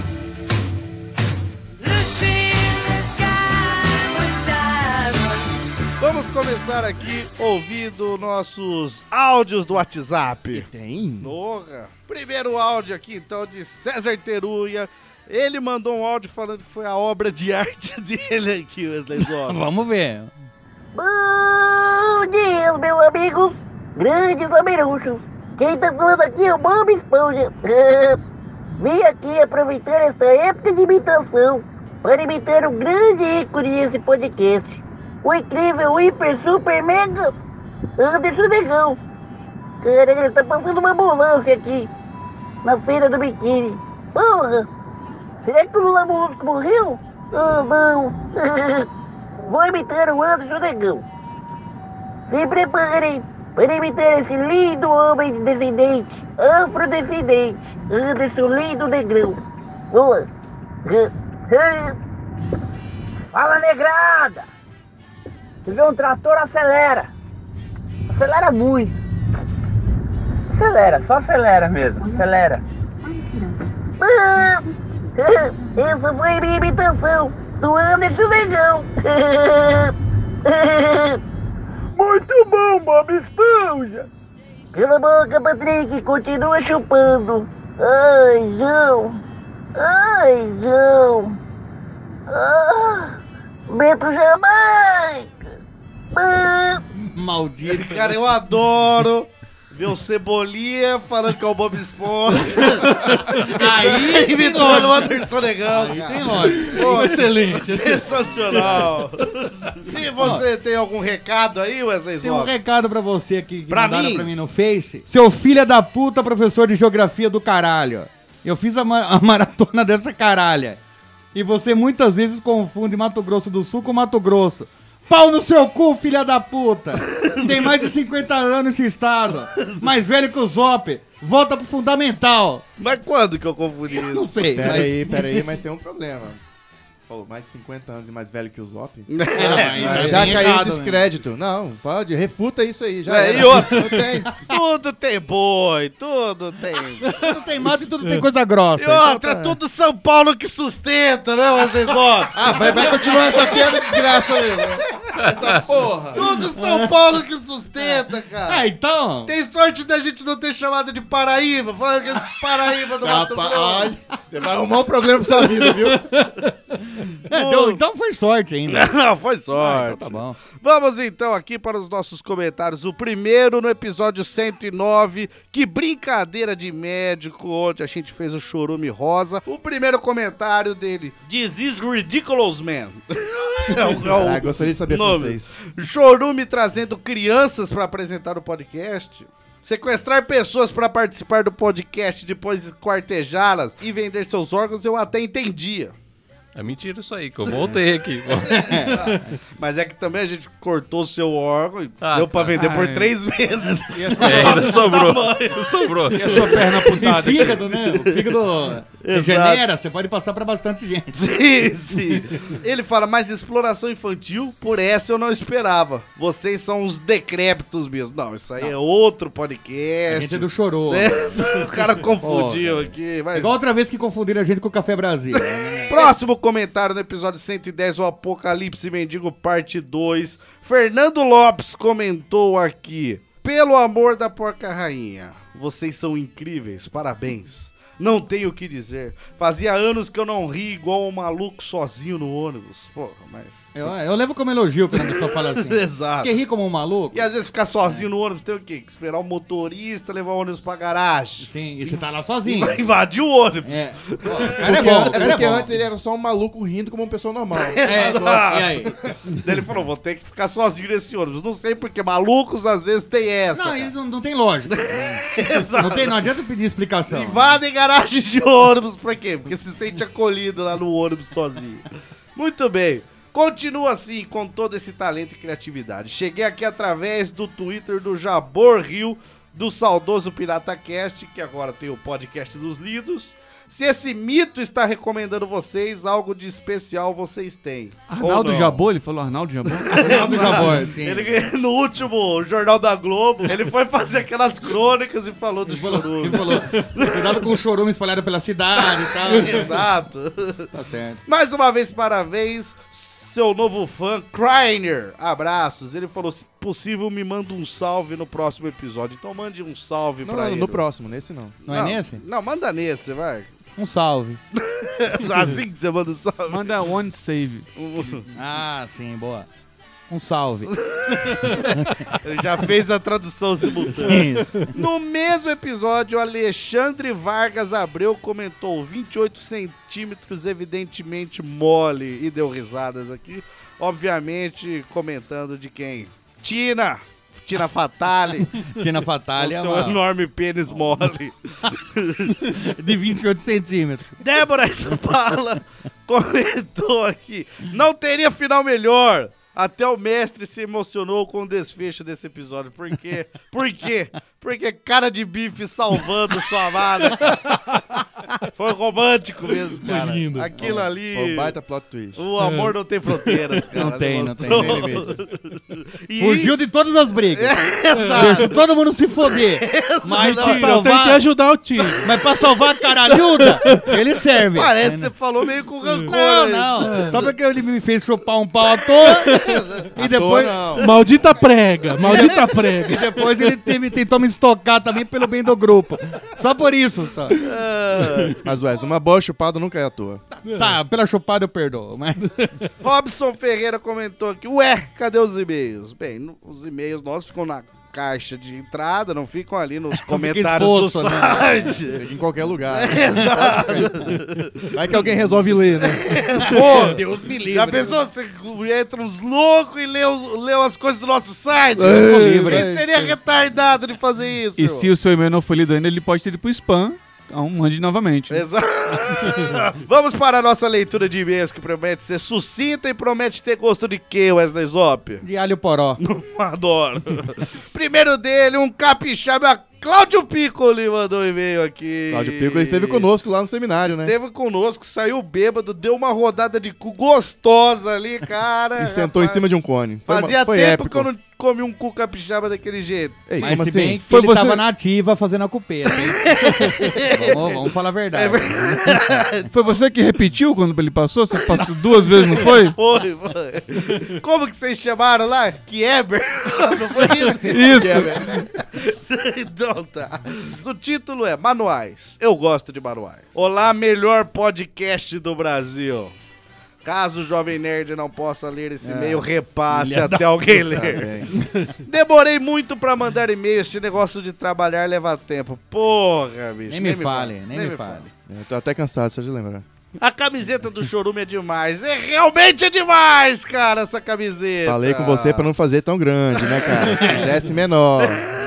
[SPEAKER 9] Lucy in the sky with diamonds.
[SPEAKER 4] Vamos começar aqui ouvindo nossos áudios do WhatsApp.
[SPEAKER 6] Tem?
[SPEAKER 4] Porra. Primeiro áudio aqui, então, de César Teruya. Ele mandou um áudio falando que foi a obra de arte dele aqui, Wesley Zop.
[SPEAKER 5] Vamos ver.
[SPEAKER 10] Bom dia, meus amigos, grandes amiruchos. Quem tá falando aqui é o Bob Esponja. Vim aqui aproveitando esta época de imitação para imitar um grande ícone desse podcast. O incrível, hiper, super, mega Anderson Negão. Cara, ele tá passando uma ambulância aqui na feira do biquíni. Porra! Será que o Lula Molusco morreu? Oh, não! Vou imitar o Anderson Negão. Se preparem para imitar esse lindo homem descendente, afrodescendente, Anderson Lindo Negrão. Vamos lá. Fala, negrada! Se vê um trator, acelera. Acelera muito. Acelera, só acelera mesmo. Acelera. Ah, essa foi a minha imitação do Anderson Negão. Muito bom, Bob Esponja. Cala a boca, Patrick. Continua chupando. Ai, João. Ai, João. Ah, Beto Jamaica. Ah.
[SPEAKER 5] Maldito.
[SPEAKER 4] Cara, eu adoro ver o Cebolinha falando que é o Bob Esponja.
[SPEAKER 5] Aí
[SPEAKER 4] imitando o Anderson Negão,
[SPEAKER 5] Aí
[SPEAKER 4] cara.
[SPEAKER 5] tem lógico.
[SPEAKER 4] Pô,
[SPEAKER 3] Excelente, excelente.
[SPEAKER 4] sensacional. E você tem algum recado aí, Wesley
[SPEAKER 5] Tem um
[SPEAKER 4] Zop?
[SPEAKER 5] recado pra você aqui que
[SPEAKER 4] Pra
[SPEAKER 5] mandaram
[SPEAKER 4] mim?
[SPEAKER 5] pra mim no Face. Seu filho da puta, professor de geografia do caralho. Eu fiz a, ma- a maratona dessa caralha. E você muitas vezes confunde Mato Grosso do Sul com Mato Grosso. Pau no seu cu, filha da puta! Tem mais de cinquenta anos esse estado. Mais velho que o Zop. Volta pro fundamental.
[SPEAKER 4] Mas quando que eu confundi isso?
[SPEAKER 5] Não sei.
[SPEAKER 6] Pera
[SPEAKER 5] mas-
[SPEAKER 6] aí, pera aí, mas tem um problema. Falou, mais de cinquenta anos e mais velho que o Zop?
[SPEAKER 5] É,
[SPEAKER 6] Ah,
[SPEAKER 5] mas
[SPEAKER 6] já
[SPEAKER 5] tem
[SPEAKER 6] caiu
[SPEAKER 5] errado,
[SPEAKER 6] em descrédito. Não, pode, refuta isso aí. Já
[SPEAKER 4] É,
[SPEAKER 6] era.
[SPEAKER 4] e outra?
[SPEAKER 6] Não tem.
[SPEAKER 4] Tudo tem boi, tudo tem.
[SPEAKER 5] Tudo tem mato e tudo tem coisa grossa.
[SPEAKER 4] E outra,
[SPEAKER 5] Então tá.
[SPEAKER 4] tudo São Paulo que sustenta, né, Wesley Zop?
[SPEAKER 6] Ah, vai, vai continuar essa piada desgraça aí, né? Essa porra.
[SPEAKER 4] Tudo São Paulo que sustenta, cara.
[SPEAKER 5] É, então...
[SPEAKER 4] Tem sorte da gente não ter chamado de Paraíba, falando que esse Paraíba do Mato
[SPEAKER 6] Capa,
[SPEAKER 4] Grosso.
[SPEAKER 6] ai, você vai arrumar um problema pra sua vida, viu?
[SPEAKER 5] É, deu- então foi sorte ainda.
[SPEAKER 4] Não, foi
[SPEAKER 5] Ah,
[SPEAKER 4] sorte.
[SPEAKER 5] então tá bom.
[SPEAKER 4] Vamos então aqui para os nossos comentários. O primeiro no episódio cento e nove. Que brincadeira de médico, onde a gente fez o chorume rosa. O primeiro comentário dele. This is ridiculous, man. É o, é o
[SPEAKER 6] Ah, gostaria de saber
[SPEAKER 4] nome.
[SPEAKER 6] francês.
[SPEAKER 4] Chorume trazendo crianças para apresentar o podcast. Sequestrar pessoas para participar do podcast, depois esquartejá-las e vender seus órgãos, eu até entendia.
[SPEAKER 7] É mentira isso aí, que eu voltei aqui.
[SPEAKER 4] Mas é que também a gente cortou o seu órgão e
[SPEAKER 7] Ah,
[SPEAKER 4] deu pra
[SPEAKER 7] tá.
[SPEAKER 4] vender por
[SPEAKER 3] Ai.
[SPEAKER 4] três meses.
[SPEAKER 7] É, ainda sobrou. Sobrou.
[SPEAKER 3] E a sua perna
[SPEAKER 5] E
[SPEAKER 3] apontada?
[SPEAKER 5] fígado, né? O fígado regenera, você pode passar pra bastante gente.
[SPEAKER 4] Sim, sim. Ele fala, mas exploração infantil, por essa eu não esperava. Vocês são uns decrépitos mesmo. Não, isso aí é outro podcast.
[SPEAKER 5] A gente é do chorô.
[SPEAKER 4] É, o cara confundiu aqui. Mas...
[SPEAKER 5] Igual outra vez que confundiram a gente com o Café Brasil. né?
[SPEAKER 4] Próximo comentário no episódio cento e dez, o Apocalipse Mendigo parte dois. Fernando Lopes comentou aqui. Pelo amor da porca rainha, vocês são incríveis, parabéns. Não tenho o que dizer. Fazia anos que eu não ri igual um maluco sozinho no ônibus. Porra, mas...
[SPEAKER 5] Eu, eu levo como elogio quando a pessoa fala assim.
[SPEAKER 4] Exato.
[SPEAKER 5] Porque ri como um maluco.
[SPEAKER 4] E às vezes ficar sozinho no ônibus tem o quê? Que esperar o motorista levar o ônibus pra garagem.
[SPEAKER 5] Sim, e você tá lá sozinho.
[SPEAKER 4] Vai invadir o ônibus.
[SPEAKER 5] É. Pô, cara
[SPEAKER 6] Porque,
[SPEAKER 5] é bom,
[SPEAKER 6] é
[SPEAKER 5] cara
[SPEAKER 6] porque
[SPEAKER 5] é bom.
[SPEAKER 6] antes ele era só um maluco rindo como uma pessoa normal.
[SPEAKER 5] É,
[SPEAKER 4] Exato.
[SPEAKER 5] e aí?
[SPEAKER 4] Daí ele falou, vou ter que ficar sozinho nesse ônibus. Não sei porque malucos às vezes tem essa.
[SPEAKER 5] Não,
[SPEAKER 4] cara.
[SPEAKER 5] isso não, não tem lógica.
[SPEAKER 4] Exato.
[SPEAKER 5] Não, tem, não adianta pedir explicação.
[SPEAKER 4] Invadem garagens de ônibus, pra quê? Porque se sente acolhido lá no ônibus sozinho. Muito bem. Continua assim, com todo esse talento e criatividade. Cheguei aqui através do Twitter do Jabor Rio, do saudoso PirataCast, que agora tem o podcast dos lidos. Se esse mito está recomendando vocês, algo de especial vocês têm.
[SPEAKER 11] Arnaldo Jabor, ele falou Arnaldo Jabor?
[SPEAKER 5] Arnaldo Jabor, sim.
[SPEAKER 4] Ele, no último Jornal da Globo, ele foi fazer aquelas crônicas e falou do chorume.
[SPEAKER 5] Ele falou, cuidado com o chorume espalhado pela cidade e tal.
[SPEAKER 4] Exato.
[SPEAKER 5] Tá certo.
[SPEAKER 4] Mais uma vez, parabéns, seu novo fã, Kreiner. Abraços. Ele falou, se possível, me manda um salve no próximo episódio. Então mande um salve
[SPEAKER 6] Não,
[SPEAKER 4] pra
[SPEAKER 6] não,
[SPEAKER 4] ele.
[SPEAKER 6] no próximo, nesse não.
[SPEAKER 5] Não é nesse?
[SPEAKER 4] Não, manda nesse, vai.
[SPEAKER 5] Um salve.
[SPEAKER 4] Assim que você manda um salve.
[SPEAKER 11] Manda one save.
[SPEAKER 5] Ah, sim, boa. Um salve.
[SPEAKER 4] Ele já fez a tradução simultânea. No mesmo episódio, Alexandre Vargas Abreu comentou vinte e oito centímetros, evidentemente mole, e deu risadas aqui. Obviamente, comentando de quem? Tina! Tina Fatale.
[SPEAKER 5] Tina Fatale
[SPEAKER 4] com
[SPEAKER 5] é
[SPEAKER 4] seu
[SPEAKER 5] uma...
[SPEAKER 4] enorme pênis mole.
[SPEAKER 5] de vinte e oito centímetros.
[SPEAKER 4] Débora Espala comentou aqui. Não teria final melhor. Até o mestre se emocionou com o desfecho desse episódio. Por quê? Por quê? Porque cara de bife salvando sua amada. Foi romântico mesmo, cara.
[SPEAKER 3] lindo.
[SPEAKER 4] Aquilo ali...
[SPEAKER 6] Foi um baita plot twist.
[SPEAKER 4] O amor não tem fronteiras, cara.
[SPEAKER 5] Não tem, não tem.
[SPEAKER 4] Mostrou.
[SPEAKER 6] Nem limites.
[SPEAKER 4] E-
[SPEAKER 5] Fugiu de todas as brigas.
[SPEAKER 4] Exato.
[SPEAKER 5] Deixou todo mundo se foder. Mas pra
[SPEAKER 3] Não, tem que
[SPEAKER 5] salvar...
[SPEAKER 3] ajudar o time.
[SPEAKER 5] Mas pra salvar a caralhuda, ele serve.
[SPEAKER 4] Parece que você falou meio com rancor.
[SPEAKER 5] Não,
[SPEAKER 4] aí.
[SPEAKER 5] não. Só porque ele me fez chupar um pau à toa. E depois...
[SPEAKER 6] não.
[SPEAKER 3] Maldita prega, maldita prega.
[SPEAKER 5] E depois ele teve, tentou me estocar também pelo bem do grupo. Só por isso, só.
[SPEAKER 6] Mas, Wes, uma boa chupada nunca é à toa.
[SPEAKER 5] Tá, pela chupada eu perdoo, mas...
[SPEAKER 4] Robson Ferreira comentou aqui, ué, cadê os e-mails? Bem, no- os e-mails nossos ficam na caixa de entrada, não ficam ali nos comentários
[SPEAKER 5] exposto,
[SPEAKER 4] do
[SPEAKER 5] né?
[SPEAKER 4] site.
[SPEAKER 6] Fica em qualquer lugar.
[SPEAKER 4] Exato.
[SPEAKER 6] Vai que alguém resolve ler, né?
[SPEAKER 4] Pô,
[SPEAKER 5] Deus me livre.
[SPEAKER 4] já pensou, você entra uns loucos e lê, os- lê as coisas do nosso site?
[SPEAKER 6] Ei,
[SPEAKER 4] Quem
[SPEAKER 6] ei,
[SPEAKER 4] seria retardado de fazer isso?
[SPEAKER 11] E
[SPEAKER 4] meu?
[SPEAKER 11] se o seu e-mail não foi lido ainda, ele pode ter ido pro spam. Então, mande novamente.
[SPEAKER 4] Exato. Vamos para a nossa leitura de e-mails que promete ser sucinta e promete ter gosto de quê, Wesley Zop?
[SPEAKER 5] De alho poró.
[SPEAKER 4] Adoro. Primeiro dele, um capixaba, Cláudio Piccoli mandou um e-mail aqui.
[SPEAKER 6] Cláudio Piccoli esteve conosco lá no seminário, né?
[SPEAKER 4] Esteve conosco, saiu bêbado, deu uma rodada de cu gostosa ali, cara.
[SPEAKER 6] E sentou em cima de um cone. Foi, uma-
[SPEAKER 4] Fazia
[SPEAKER 6] foi
[SPEAKER 4] tempo
[SPEAKER 6] épico.
[SPEAKER 4] que eu não comi um cu capixaba daquele jeito.
[SPEAKER 6] Ei,
[SPEAKER 5] Mas
[SPEAKER 6] como
[SPEAKER 5] se
[SPEAKER 6] assim?
[SPEAKER 5] bem que
[SPEAKER 11] Foi
[SPEAKER 5] ele
[SPEAKER 11] você-
[SPEAKER 5] tava na ativa fazendo a cupeta, hein? vamos, vamos falar a verdade.
[SPEAKER 11] Foi você que repetiu quando ele passou? Você passou duas vezes, não foi?
[SPEAKER 4] Foi, foi. Como que vocês chamaram lá? Kieber? Não foi isso?
[SPEAKER 11] Isso.
[SPEAKER 4] Então tá. O título é Manuais. Eu gosto de manuais. Olá, melhor podcast do Brasil. Caso o Jovem Nerd não possa ler esse e-mail, repasse até alguém ler.
[SPEAKER 6] bem.
[SPEAKER 4] Demorei muito pra mandar e-mail. Este negócio de trabalhar leva tempo. Porra, bicho.
[SPEAKER 5] Nem me fale, nem me fale.
[SPEAKER 6] Eu tô até cansado, só de lembrar.
[SPEAKER 4] A camiseta do Chorume é demais. É realmente é demais, cara, essa camiseta.
[SPEAKER 6] Falei com você pra não fazer tão grande, né, cara? Fizesse menor.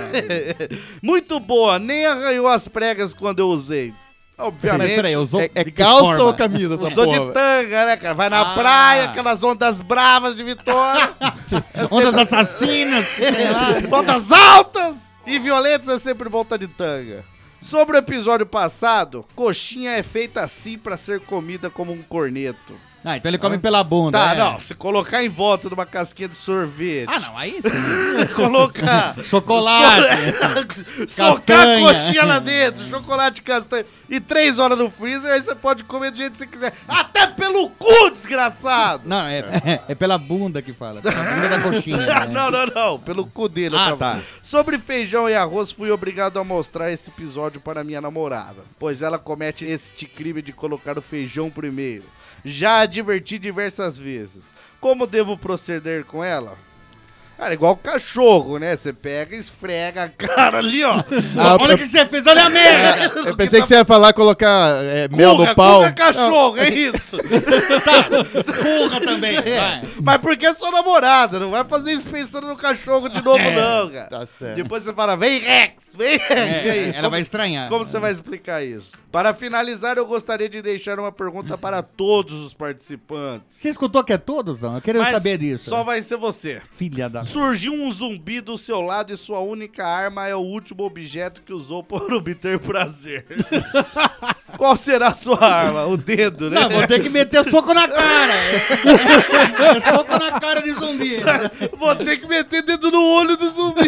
[SPEAKER 4] Muito boa, nem arranhou as pregas quando eu usei. Obviamente.
[SPEAKER 5] Peraí, peraí, usou
[SPEAKER 6] É, é
[SPEAKER 5] de que
[SPEAKER 6] calça
[SPEAKER 5] forma?
[SPEAKER 6] ou camisa essa
[SPEAKER 4] Usou de
[SPEAKER 6] porra?
[SPEAKER 4] tanga, né, cara? Vai na
[SPEAKER 5] Ah.
[SPEAKER 4] praia, aquelas ondas bravas de Vitória. É
[SPEAKER 5] Ondas
[SPEAKER 4] sempre-
[SPEAKER 5] assassinas. sei lá.
[SPEAKER 4] Ondas altas e violentas é sempre bom tá de tanga. Sobre o episódio passado, coxinha é feita assim pra ser comida como um corneto.
[SPEAKER 5] Ah, então ele come pela bunda.
[SPEAKER 4] Tá,
[SPEAKER 5] é.
[SPEAKER 4] não. Se colocar em volta de uma casquinha de sorvete.
[SPEAKER 5] Ah, não, aí sim.
[SPEAKER 4] Colocar.
[SPEAKER 5] Chocolate.
[SPEAKER 4] Socar a
[SPEAKER 5] Castanha.
[SPEAKER 4] coxinha lá dentro, chocolate castanha. E três horas no freezer, aí você pode comer do jeito que você quiser. Até pelo cu, desgraçado!
[SPEAKER 5] Não, é, é, é pela bunda que fala. Pela bunda da coxinha. né?
[SPEAKER 4] Não, não, não. Pelo cu dele. eu
[SPEAKER 5] Ah,
[SPEAKER 4] tava-
[SPEAKER 5] tá.
[SPEAKER 4] Sobre feijão e arroz, fui obrigado a mostrar esse episódio para minha namorada, pois ela comete este crime de colocar o feijão primeiro. Já adverti diversas vezes. Como devo proceder com ela? Cara, igual cachorro, né? Você pega e esfrega a cara ali, ó.
[SPEAKER 6] Ah,
[SPEAKER 5] Olha o que você fez, olha a merda!
[SPEAKER 6] Eu pensei que você ia falar colocar é, mel
[SPEAKER 4] Curra,
[SPEAKER 6] no pau.
[SPEAKER 4] curra cachorro, é isso.
[SPEAKER 5] Porra também, vai.
[SPEAKER 4] É. Mas porque é sua namorada, não vai fazer isso pensando no cachorro de novo,
[SPEAKER 5] É.
[SPEAKER 4] não, cara.
[SPEAKER 6] Tá certo.
[SPEAKER 4] Depois você fala, vem Rex, vem Rex.
[SPEAKER 5] É,
[SPEAKER 4] E aí,
[SPEAKER 5] ela
[SPEAKER 4] como-
[SPEAKER 5] vai estranhar.
[SPEAKER 4] Como você vai explicar isso? Para finalizar, eu gostaria de deixar uma pergunta para todos os participantes.
[SPEAKER 5] Você escutou que é todos, não? Eu queria
[SPEAKER 4] Mas
[SPEAKER 5] saber disso.
[SPEAKER 4] Só vai ser você.
[SPEAKER 5] Filha da...
[SPEAKER 4] Surgiu um zumbi do seu lado e sua única arma é o último objeto que usou para obter prazer. Qual será a sua arma? O dedo, né?
[SPEAKER 5] Não, vou ter que meter soco na cara. É soco na cara de zumbi.
[SPEAKER 4] Vou ter que meter dedo no olho do zumbi.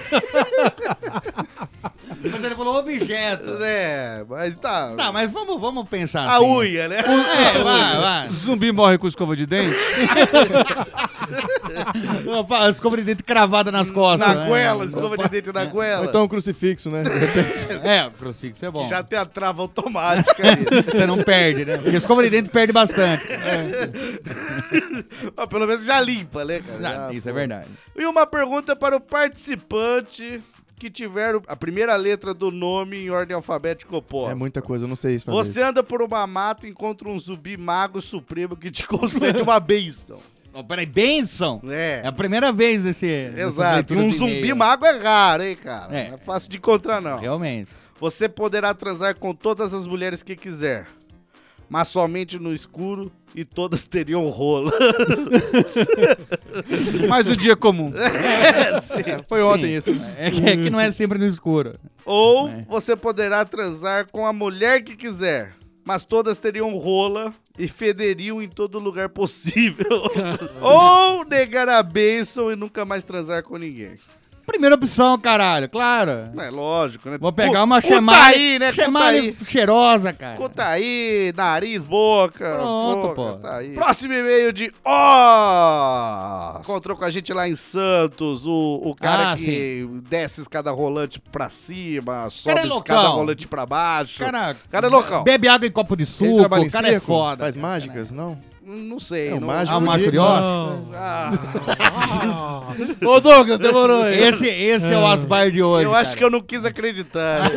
[SPEAKER 5] Mas ele falou objeto.
[SPEAKER 4] É, mas tá.
[SPEAKER 5] Tá, mas vamos, vamos pensar
[SPEAKER 4] A
[SPEAKER 5] assim.
[SPEAKER 4] unha, né?
[SPEAKER 5] É, vai, vai.
[SPEAKER 11] Zumbi morre com escova de dente?
[SPEAKER 5] Opa, escova de dente cravada nas costas.
[SPEAKER 4] Na
[SPEAKER 5] né?
[SPEAKER 4] goela, escova de dente na
[SPEAKER 6] Ou
[SPEAKER 4] goela.
[SPEAKER 6] então um crucifixo, né? De repente.
[SPEAKER 5] É, o crucifixo é bom.
[SPEAKER 4] Já tem a trava automática aí.
[SPEAKER 5] Você não perde, né? Porque escova de dente perde bastante.
[SPEAKER 4] Mas pelo menos já limpa, né, cara?
[SPEAKER 5] Ah,
[SPEAKER 4] Já,
[SPEAKER 5] isso
[SPEAKER 4] pô.
[SPEAKER 5] é verdade.
[SPEAKER 4] E uma pergunta para o participante que tiver a primeira letra do nome em ordem alfabética oposta.
[SPEAKER 6] É muita coisa, eu não sei isso. fazer
[SPEAKER 4] Você anda por uma mata e encontra um zumbi mago supremo que te concede uma bênção.
[SPEAKER 5] Oh, peraí, benção?
[SPEAKER 4] É.
[SPEAKER 5] É a primeira vez nesse.
[SPEAKER 4] Exato. E um zumbi mago é raro, hein, cara?
[SPEAKER 5] É.
[SPEAKER 4] Não é fácil de encontrar, não.
[SPEAKER 5] Realmente.
[SPEAKER 4] Você poderá transar com todas as mulheres que quiser, mas somente no escuro e todas teriam rola.
[SPEAKER 11] Mais o dia comum.
[SPEAKER 4] É, sim.
[SPEAKER 6] É, foi ontem isso.
[SPEAKER 5] É que, é que não é sempre no escuro.
[SPEAKER 4] Ou
[SPEAKER 5] É.
[SPEAKER 4] você poderá transar com a mulher que quiser, mas todas teriam rola e federiam em todo lugar possível. Ou negar a bênção e nunca mais transar com ninguém.
[SPEAKER 5] Primeira opção, caralho, claro.
[SPEAKER 4] É lógico, né?
[SPEAKER 5] Vou pegar
[SPEAKER 4] Cu-
[SPEAKER 5] uma
[SPEAKER 4] Cutaí,
[SPEAKER 5] chemale,
[SPEAKER 4] né?
[SPEAKER 5] chemale
[SPEAKER 4] Cutaí.
[SPEAKER 5] cheirosa, cara.
[SPEAKER 4] Cutaí, nariz, boca.
[SPEAKER 5] Pronto,
[SPEAKER 4] boca,
[SPEAKER 5] pô.
[SPEAKER 4] tá aí. Próximo e-mail de Ó! Encontrou com a gente lá em Santos, o, o cara
[SPEAKER 5] Ah,
[SPEAKER 4] que desce escada rolante pra cima, sobe
[SPEAKER 5] Cara é
[SPEAKER 4] escada
[SPEAKER 5] loucão.
[SPEAKER 4] rolante pra baixo.
[SPEAKER 5] Cara,
[SPEAKER 4] cara é loucão.
[SPEAKER 5] Bebe água em copo de
[SPEAKER 6] Ele
[SPEAKER 5] suco,
[SPEAKER 6] trabalha em
[SPEAKER 5] o cara é
[SPEAKER 6] circo?
[SPEAKER 5] foda.
[SPEAKER 6] Faz
[SPEAKER 5] cara.
[SPEAKER 6] mágicas, não?
[SPEAKER 4] Não sei.
[SPEAKER 6] É o
[SPEAKER 4] não...
[SPEAKER 6] mágico
[SPEAKER 5] Ah, o mágico de
[SPEAKER 6] Diego.
[SPEAKER 5] Oz?
[SPEAKER 4] Ah,
[SPEAKER 6] Ô, Douglas, demorou aí.
[SPEAKER 5] Esse, esse é o Asbar de hoje.
[SPEAKER 4] eu acho que eu não quis acreditar.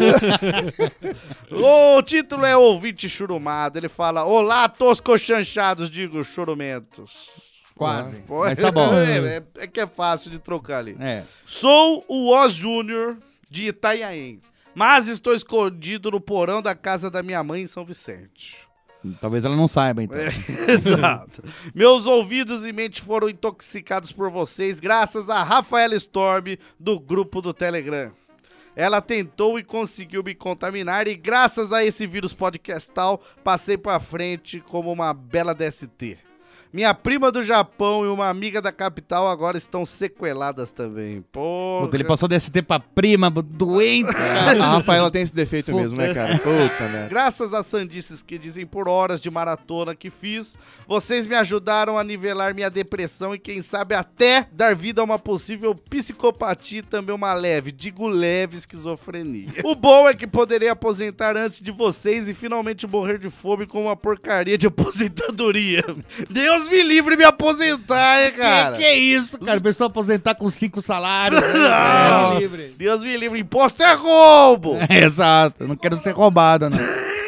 [SPEAKER 4] O título é Ouvinte Churumado. Ele fala: Olá, toscochanchados, digo chorumentos.
[SPEAKER 5] Quase.
[SPEAKER 4] Pô,
[SPEAKER 5] Mas tá bom.
[SPEAKER 4] É, é- é que é fácil de trocar ali.
[SPEAKER 5] É.
[SPEAKER 4] Sou o Oz Júnior de Itanhaém, mas estou escondido no porão da casa da minha mãe em São Vicente.
[SPEAKER 5] Talvez ela não saiba, então.
[SPEAKER 4] É, exato. Meus ouvidos e mente foram intoxicados por vocês graças a Rafaela Storm do grupo do Telegram. Ela tentou e conseguiu me contaminar e graças a esse vírus podcastal passei pra frente como uma bela D S T. Minha prima do Japão e uma amiga da capital agora estão sequeladas também. Pô,
[SPEAKER 5] Puta, ele passou D S T pra prima, doente.
[SPEAKER 6] A, a Rafaela tem esse defeito mesmo, né, cara? Puta merda.
[SPEAKER 4] graças às sandices que dizem por horas de maratona que fiz, vocês me ajudaram a nivelar minha depressão e quem sabe até dar vida a uma possível psicopatia e também uma leve, digo leve, esquizofrenia. O bom é que poderei aposentar antes de vocês e finalmente morrer de fome com uma porcaria de aposentadoria. Deus me livre de me aposentar, hein, cara?
[SPEAKER 5] Que que é isso, cara? A pessoa aposentar com cinco salários. né?
[SPEAKER 4] Não,
[SPEAKER 5] Deus me livre.
[SPEAKER 4] Deus me livre, imposto é roubo!
[SPEAKER 5] É, exato, eu não quero ser roubado, não.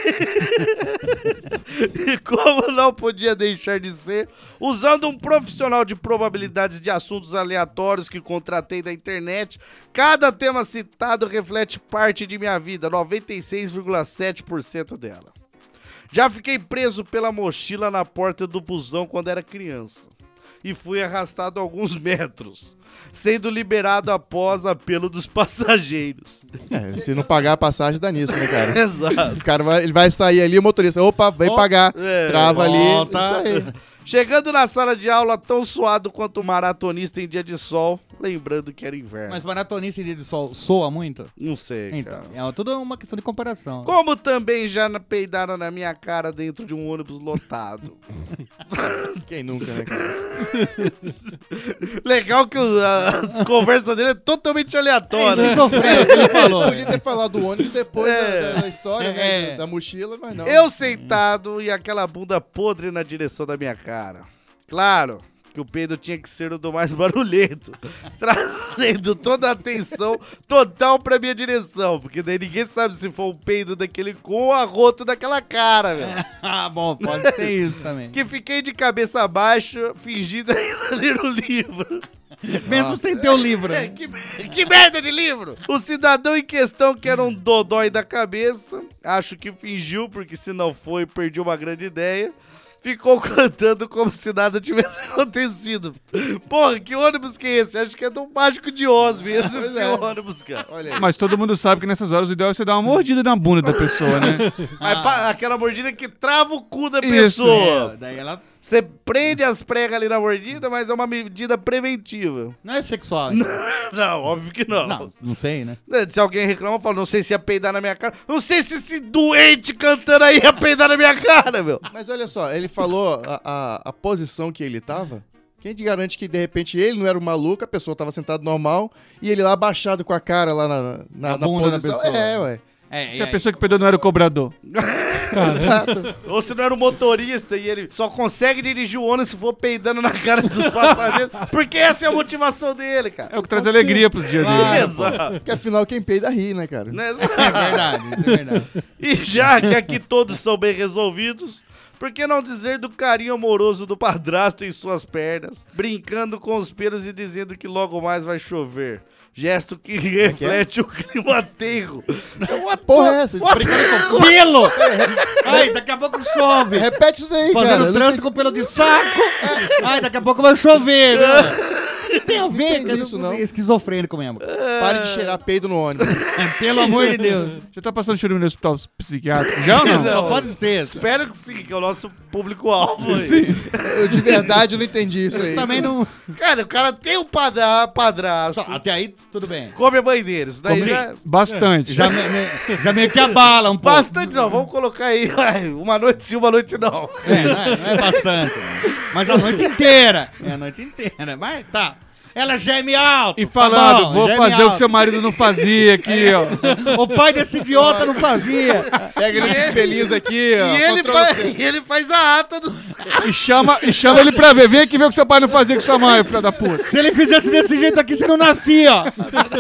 [SPEAKER 4] E como não podia deixar de ser, usando um profissional de probabilidades de assuntos aleatórios que contratei da internet, cada tema citado reflete parte de minha vida, noventa e seis vírgula sete por cento dela. Já fiquei preso pela mochila na porta do busão quando era criança. e fui arrastado alguns metros, sendo liberado após apelo dos passageiros.
[SPEAKER 6] É, se não pagar a passagem, dá nisso, né, cara?
[SPEAKER 4] Exato.
[SPEAKER 6] O cara vai, ele vai sair ali, o motorista, opa, vem
[SPEAKER 4] Oh,
[SPEAKER 6] pagar.
[SPEAKER 4] é,
[SPEAKER 6] Trava
[SPEAKER 4] volta.
[SPEAKER 6] ali, isso aí.
[SPEAKER 4] Chegando na sala de aula, tão suado quanto o maratonista em dia de sol, lembrando que era inverno.
[SPEAKER 5] Mas maratonista em dia de sol soa muito?
[SPEAKER 4] Não sei,
[SPEAKER 5] Então,
[SPEAKER 4] cara.
[SPEAKER 5] é tudo uma questão de comparação.
[SPEAKER 4] Como também já na- peidaram na minha cara dentro de um ônibus lotado.
[SPEAKER 6] Quem nunca, né, cara?
[SPEAKER 4] Legal que o- as conversas dele é totalmente aleatória.
[SPEAKER 5] É esquizofrênico que ele falou.
[SPEAKER 6] Podia ter falado do ônibus depois
[SPEAKER 4] É.
[SPEAKER 6] da, da história,
[SPEAKER 5] É.
[SPEAKER 6] né? Da, da mochila, mas não.
[SPEAKER 4] Eu sentado e aquela bunda podre na direção da minha cara. Claro que o peido tinha que ser o do mais barulhento, trazendo toda a atenção total pra minha direção, porque daí ninguém sabe se foi um peido daquele com o arroto daquela cara, velho.
[SPEAKER 5] Ah, bom, pode ser isso também.
[SPEAKER 4] Que fiquei de cabeça baixa, fingindo ainda ler o livro.
[SPEAKER 5] Mesmo sem ter o livro.
[SPEAKER 4] É, que, que merda de livro! O cidadão em questão, que era um dodói da cabeça, acho que fingiu, porque se não foi, perdi uma grande ideia. Ficou cantando como se nada tivesse acontecido. Porra, que ônibus que é esse? Acho que é do Mágico de Oz mesmo
[SPEAKER 6] Pois
[SPEAKER 4] esse
[SPEAKER 6] é.
[SPEAKER 4] ônibus, cara.
[SPEAKER 6] Olha aí.
[SPEAKER 11] Mas todo mundo sabe que nessas horas o ideal é você dar uma mordida na bunda da pessoa, né?
[SPEAKER 4] Mas pa- aquela mordida que trava o cu da
[SPEAKER 11] Isso.
[SPEAKER 4] pessoa.
[SPEAKER 5] É, daí ela
[SPEAKER 4] Você prende as pregas ali na mordida, mas é uma medida preventiva.
[SPEAKER 5] não é sexual. então.
[SPEAKER 4] Não, óbvio que não.
[SPEAKER 5] Não, não sei, né?
[SPEAKER 4] Se alguém reclama, fala, não sei se ia peidar na minha cara. Não sei se esse doente cantando aí ia peidar na minha cara, meu.
[SPEAKER 6] Mas olha só, ele falou a, a, a posição que ele tava. Quem te garante que de repente ele não era o maluco, a pessoa tava sentada normal e ele lá abaixado com a cara lá na, na,
[SPEAKER 5] Na
[SPEAKER 6] na
[SPEAKER 5] bunda da
[SPEAKER 6] posição.
[SPEAKER 5] pessoa.
[SPEAKER 6] É, ué.
[SPEAKER 5] É,
[SPEAKER 11] Se a pessoa que perdeu não era o cobrador.
[SPEAKER 6] Exato.
[SPEAKER 4] Ou se não era o motorista e ele só consegue dirigir o ônibus se for peidando na cara dos passageiros. Porque essa é a motivação dele, cara.
[SPEAKER 11] É o que traz alegria pro dia dele. né?
[SPEAKER 4] Exato.
[SPEAKER 6] Porque afinal quem peida ri, né, cara?
[SPEAKER 4] Né?
[SPEAKER 5] é verdade, isso é verdade.
[SPEAKER 4] E já que aqui todos são bem resolvidos, por que não dizer do carinho amoroso do padrasto em suas pernas, brincando com os pelos e dizendo que logo mais vai chover? Gesto que reflete o clima tenro.
[SPEAKER 6] Porra é essa?
[SPEAKER 5] Brincando com pelo! Ai, daqui a pouco chove.
[SPEAKER 6] Repete isso daí, cara.
[SPEAKER 5] Fazendo
[SPEAKER 6] Eu não
[SPEAKER 5] trânsito com pelo de saco. Ai, daqui a pouco vai chover. Né? Tem a ver,
[SPEAKER 6] entendi
[SPEAKER 5] cara.
[SPEAKER 6] isso, não.
[SPEAKER 5] Esquizofrênico mesmo.
[SPEAKER 6] Pare de cheirar peido no ônibus.
[SPEAKER 5] Pelo amor de Deus.
[SPEAKER 11] Você tá passando chorume no hospital psiquiátrico já ou não?
[SPEAKER 4] Não.
[SPEAKER 5] Só pode ser.
[SPEAKER 4] Espero que sim, que é o nosso público-alvo aí.
[SPEAKER 6] Eu de verdade não entendi isso aí.
[SPEAKER 5] Também não.
[SPEAKER 4] Cara, o cara tem um padra- padrasto,
[SPEAKER 5] Até aí, tudo bem.
[SPEAKER 4] come a mãe dele. Isso daí
[SPEAKER 5] Come-
[SPEAKER 4] já...
[SPEAKER 11] Bastante.
[SPEAKER 5] Já, me, me- já meio que abala um pouco.
[SPEAKER 4] Bastante não, vamos colocar aí vai, uma noite sim, uma noite não.
[SPEAKER 5] É, não é, não é bastante. Mas a noite inteira. É a noite inteira. Mas tá. Ela geme alto.
[SPEAKER 11] E falando,
[SPEAKER 5] tá bom,
[SPEAKER 11] vou
[SPEAKER 5] geme
[SPEAKER 11] fazer o
[SPEAKER 5] alto.
[SPEAKER 11] que seu marido não fazia aqui, ó.
[SPEAKER 5] O pai desse idiota não fazia.
[SPEAKER 6] Pega nesses pelinhos aqui, ó.
[SPEAKER 4] E ele,
[SPEAKER 6] controla
[SPEAKER 4] faz,
[SPEAKER 6] o tempo.
[SPEAKER 4] e ele faz a ata do...
[SPEAKER 11] E chama, e chama ele pra ver. Vem aqui ver o que seu pai não fazia com sua mãe, filho da puta.
[SPEAKER 5] Se ele fizesse desse jeito aqui, você não nascia, ó.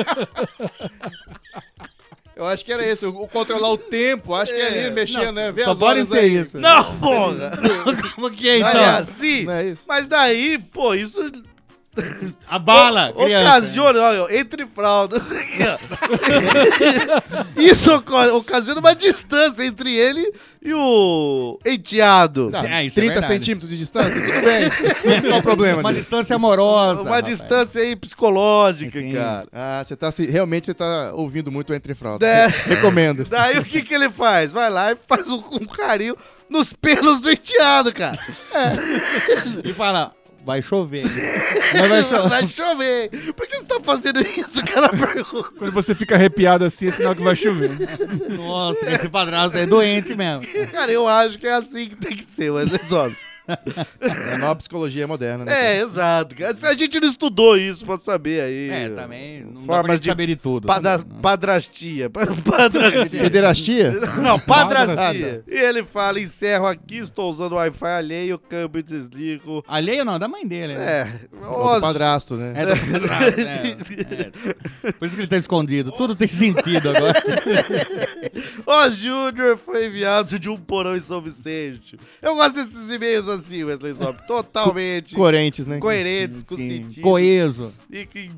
[SPEAKER 6] Eu acho que era isso, o controlar o tempo, acho que é ali mexendo, né? Vê
[SPEAKER 5] Só
[SPEAKER 6] as
[SPEAKER 5] pode
[SPEAKER 6] horas
[SPEAKER 5] ser
[SPEAKER 6] aí.
[SPEAKER 5] isso.
[SPEAKER 4] Não, porra!
[SPEAKER 5] Como que é,
[SPEAKER 4] Não
[SPEAKER 5] então?
[SPEAKER 4] é assim?
[SPEAKER 6] Não é isso?
[SPEAKER 4] Mas daí, pô, isso...
[SPEAKER 5] A bala,
[SPEAKER 4] o-
[SPEAKER 5] criança.
[SPEAKER 4] ocasiona, olha, entre fraldas. aqui, ó. Isso oco- ocasiona uma distância entre ele e o enteado.
[SPEAKER 6] Tá,
[SPEAKER 5] É, isso é
[SPEAKER 6] trinta
[SPEAKER 5] verdade.
[SPEAKER 6] centímetros de distância, tudo bem. Qual o problema
[SPEAKER 5] Uma
[SPEAKER 6] disso?
[SPEAKER 5] distância amorosa.
[SPEAKER 4] Uma
[SPEAKER 5] rapaz.
[SPEAKER 4] distância aí psicológica,
[SPEAKER 5] Sim.
[SPEAKER 4] cara.
[SPEAKER 6] Ah, você tá se, realmente você tá ouvindo muito o Entre Fraldas.
[SPEAKER 4] É.
[SPEAKER 6] Recomendo.
[SPEAKER 4] Daí o que que ele faz? Vai lá e faz um, um carinho nos pelos do enteado, cara.
[SPEAKER 5] E fala, vai chover. Mas vai chover.
[SPEAKER 4] Vai chover. Por que você tá fazendo isso, cara? Pergunta.
[SPEAKER 11] Quando você fica arrepiado assim, é sinal que vai chover.
[SPEAKER 5] Nossa, esse padrasto é doente mesmo.
[SPEAKER 4] Cara, eu acho que é assim que tem que ser, mas resolve.
[SPEAKER 6] É a nova psicologia moderna, né?
[SPEAKER 4] É, exato. cara. A gente não estudou isso pra saber aí.
[SPEAKER 5] É, também não dá
[SPEAKER 4] Formas
[SPEAKER 5] pra gente
[SPEAKER 4] de
[SPEAKER 5] saber de tudo.
[SPEAKER 4] Pada-
[SPEAKER 5] Não.
[SPEAKER 4] padrastia. Pa- Padrastia.
[SPEAKER 6] Pederastia?
[SPEAKER 4] Não, padrastia.
[SPEAKER 6] Padrastia.
[SPEAKER 4] E ele fala, encerro aqui, estou usando o Wi-Fi alheio, câmbio desligo.
[SPEAKER 5] Alheio não, da mãe dele. Né?
[SPEAKER 4] É.
[SPEAKER 6] Ou do padrasto, né?
[SPEAKER 5] É do padrasto, é, é. Por isso que ele tá escondido. Tudo tem sentido agora.
[SPEAKER 4] O Júnior foi enviado de um porão em São Vicente. Eu gosto desses e-mails assim, Wesley Zop. Totalmente
[SPEAKER 6] Coerentes, né?
[SPEAKER 4] coerentes com
[SPEAKER 5] Sim,
[SPEAKER 4] sentido.
[SPEAKER 5] coeso.
[SPEAKER 4] E que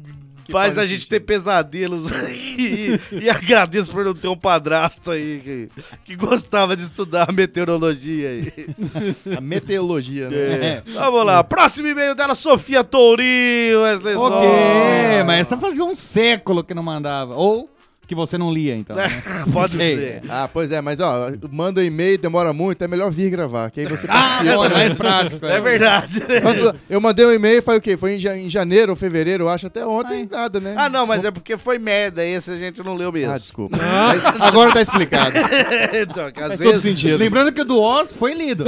[SPEAKER 4] faz a
[SPEAKER 6] faz
[SPEAKER 4] gente
[SPEAKER 6] sentido.
[SPEAKER 4] ter pesadelos e, e agradeço por não ter um padrasto aí que, que gostava de estudar meteorologia aí.
[SPEAKER 6] A meteorologia, né?
[SPEAKER 4] É. Vamos lá, próximo e-mail dela, Sofia Tourinho, Wesley
[SPEAKER 5] Ok,
[SPEAKER 4] Zó.
[SPEAKER 5] mas essa fazia um século que não mandava. Ou que você não lia, então. Né?
[SPEAKER 4] Pode
[SPEAKER 5] Sei.
[SPEAKER 4] ser.
[SPEAKER 6] Ah, pois é, mas ó, manda um e-mail, demora muito, é melhor vir gravar, que aí você
[SPEAKER 5] Ah,
[SPEAKER 6] participa.
[SPEAKER 5] bom, é
[SPEAKER 6] né?
[SPEAKER 5] mais prático.
[SPEAKER 4] É verdade. né?
[SPEAKER 6] Quando eu mandei um e-mail, foi o quê? Foi em, ja- em janeiro ou fevereiro, eu acho, até ontem, nada, né?
[SPEAKER 4] Ah, não, mas é porque foi merda, esse a gente não leu mesmo.
[SPEAKER 6] Ah, desculpa. Mas agora tá explicado.
[SPEAKER 4] então, que às
[SPEAKER 6] Faz todo
[SPEAKER 4] vezes...
[SPEAKER 6] sentido.
[SPEAKER 5] Lembrando que o do Oz foi lido.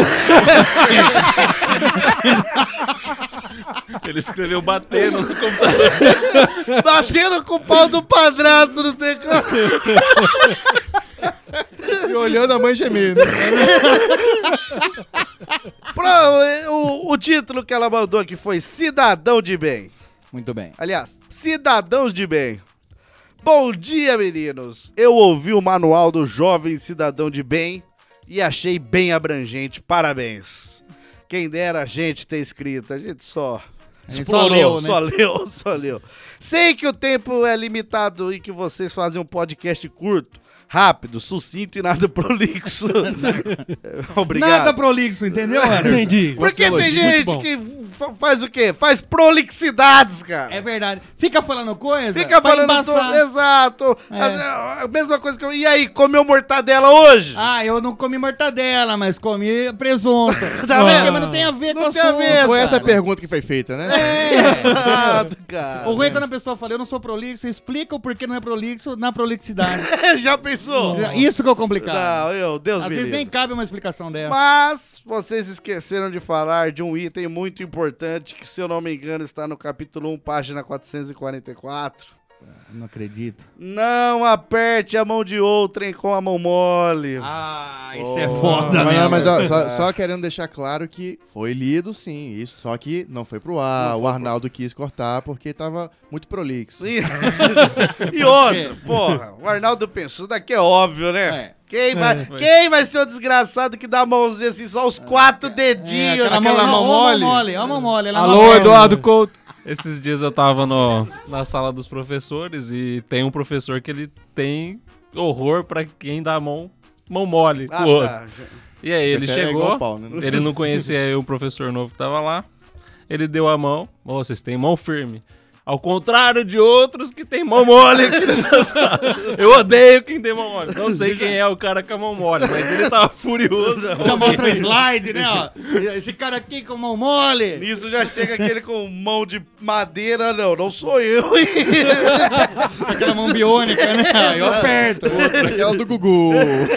[SPEAKER 7] Ele escreveu batendo no computador.
[SPEAKER 4] Batendo com o pau do padrasto no teclado.
[SPEAKER 6] E olhando a mãe gemendo.
[SPEAKER 4] Pro- o, o título que ela mandou aqui foi Cidadão de Bem.
[SPEAKER 5] Muito bem.
[SPEAKER 4] Aliás, Cidadãos de Bem. Bom dia, meninos. Eu ouvi o manual do Jovem Cidadão de Bem e achei bem abrangente. Parabéns. Quem dera a gente ter escrito, a gente só...
[SPEAKER 5] A gente só leu, né?
[SPEAKER 4] só leu, só leu. Sei que o tempo é limitado e que vocês fazem um podcast curto, rápido, sucinto e nada prolixo. Obrigado.
[SPEAKER 5] Nada prolixo, entendeu, Anderson?
[SPEAKER 3] Entendi.
[SPEAKER 4] Porque tem
[SPEAKER 3] Muito
[SPEAKER 4] gente
[SPEAKER 3] bom.
[SPEAKER 4] que fa- faz o quê? Faz prolixidades, cara.
[SPEAKER 5] É verdade. Fica falando coisa
[SPEAKER 4] Fica
[SPEAKER 5] pra
[SPEAKER 4] falando
[SPEAKER 5] embaçar.
[SPEAKER 4] tudo. Exato.
[SPEAKER 5] É.
[SPEAKER 4] A, a mesma coisa que eu... E aí, comeu mortadela hoje?
[SPEAKER 5] Ah, eu não comi mortadela, mas comi presunto.
[SPEAKER 4] Tá
[SPEAKER 5] Porque,
[SPEAKER 4] vendo?
[SPEAKER 5] mas não tem a ver
[SPEAKER 4] Não
[SPEAKER 5] com o
[SPEAKER 4] tem a
[SPEAKER 5] assunto.
[SPEAKER 4] ver,
[SPEAKER 6] Foi essa a
[SPEAKER 5] cara.
[SPEAKER 6] pergunta que foi feita, né?
[SPEAKER 5] É.
[SPEAKER 4] Exato, cara.
[SPEAKER 5] O ruim é quando a pessoa fala, eu não sou prolixo, explica o porquê não é prolixo na prolixidade.
[SPEAKER 4] Já pensou?
[SPEAKER 5] Isso que é o complicado.
[SPEAKER 4] Não, eu, Deus
[SPEAKER 5] Às
[SPEAKER 4] me
[SPEAKER 5] vezes
[SPEAKER 4] livre.
[SPEAKER 5] nem cabe uma explicação dessa.
[SPEAKER 4] Mas vocês esqueceram de falar de um item muito importante que, se eu não me engano, está no capítulo um, página quatrocentos e quarenta e quatro.
[SPEAKER 5] Não acredito.
[SPEAKER 4] Não aperte a mão de outrem com a mão mole.
[SPEAKER 5] Ah, isso é
[SPEAKER 4] Oh.
[SPEAKER 5] foda,
[SPEAKER 6] Mas,
[SPEAKER 5] né?
[SPEAKER 6] não, mas ó, só, só querendo deixar claro que foi lido sim, isso, só que não foi pro ar, o Arnaldo quis cortar porque tava muito prolixo.
[SPEAKER 4] E, e outra, porra, o Arnaldo pensou, daqui é óbvio, né?
[SPEAKER 5] É.
[SPEAKER 4] Quem, vai, quem vai ser o desgraçado que dá a mãozinha assim, só os quatro
[SPEAKER 5] É,
[SPEAKER 4] dedinhos?
[SPEAKER 5] aquela
[SPEAKER 11] aquela
[SPEAKER 5] mão,
[SPEAKER 11] mão
[SPEAKER 5] não, ó,
[SPEAKER 11] mole.
[SPEAKER 5] mão mole, ó, a mão mole. ela
[SPEAKER 11] Alô,
[SPEAKER 5] não aperta.
[SPEAKER 11] Eduardo Couto.
[SPEAKER 7] Esses dias eu tava no, na sala dos professores e tem um professor que ele tem horror pra quem dá a mão, mão mole.
[SPEAKER 4] Ah,
[SPEAKER 7] pro outro.
[SPEAKER 4] tá.
[SPEAKER 7] E aí ele
[SPEAKER 6] É igual
[SPEAKER 7] chegou,
[SPEAKER 6] pau, né?
[SPEAKER 7] ele não conhecia o professor novo que tava lá, ele deu a mão, "Ô, vocês têm mão firme. Ao contrário de outros que tem mão mole aqui nessa sala. Eu odeio quem tem mão mole. Não sei quem é o cara com a mão mole, mas ele tava furioso.
[SPEAKER 5] Já mostra slide, né? Ó. Esse cara aqui com mão mole.
[SPEAKER 4] Nisso já chega aquele com mão de madeira, não, não sou eu.
[SPEAKER 5] Aquela mão biônica, né? Eu aperto.
[SPEAKER 6] É o do Gugu.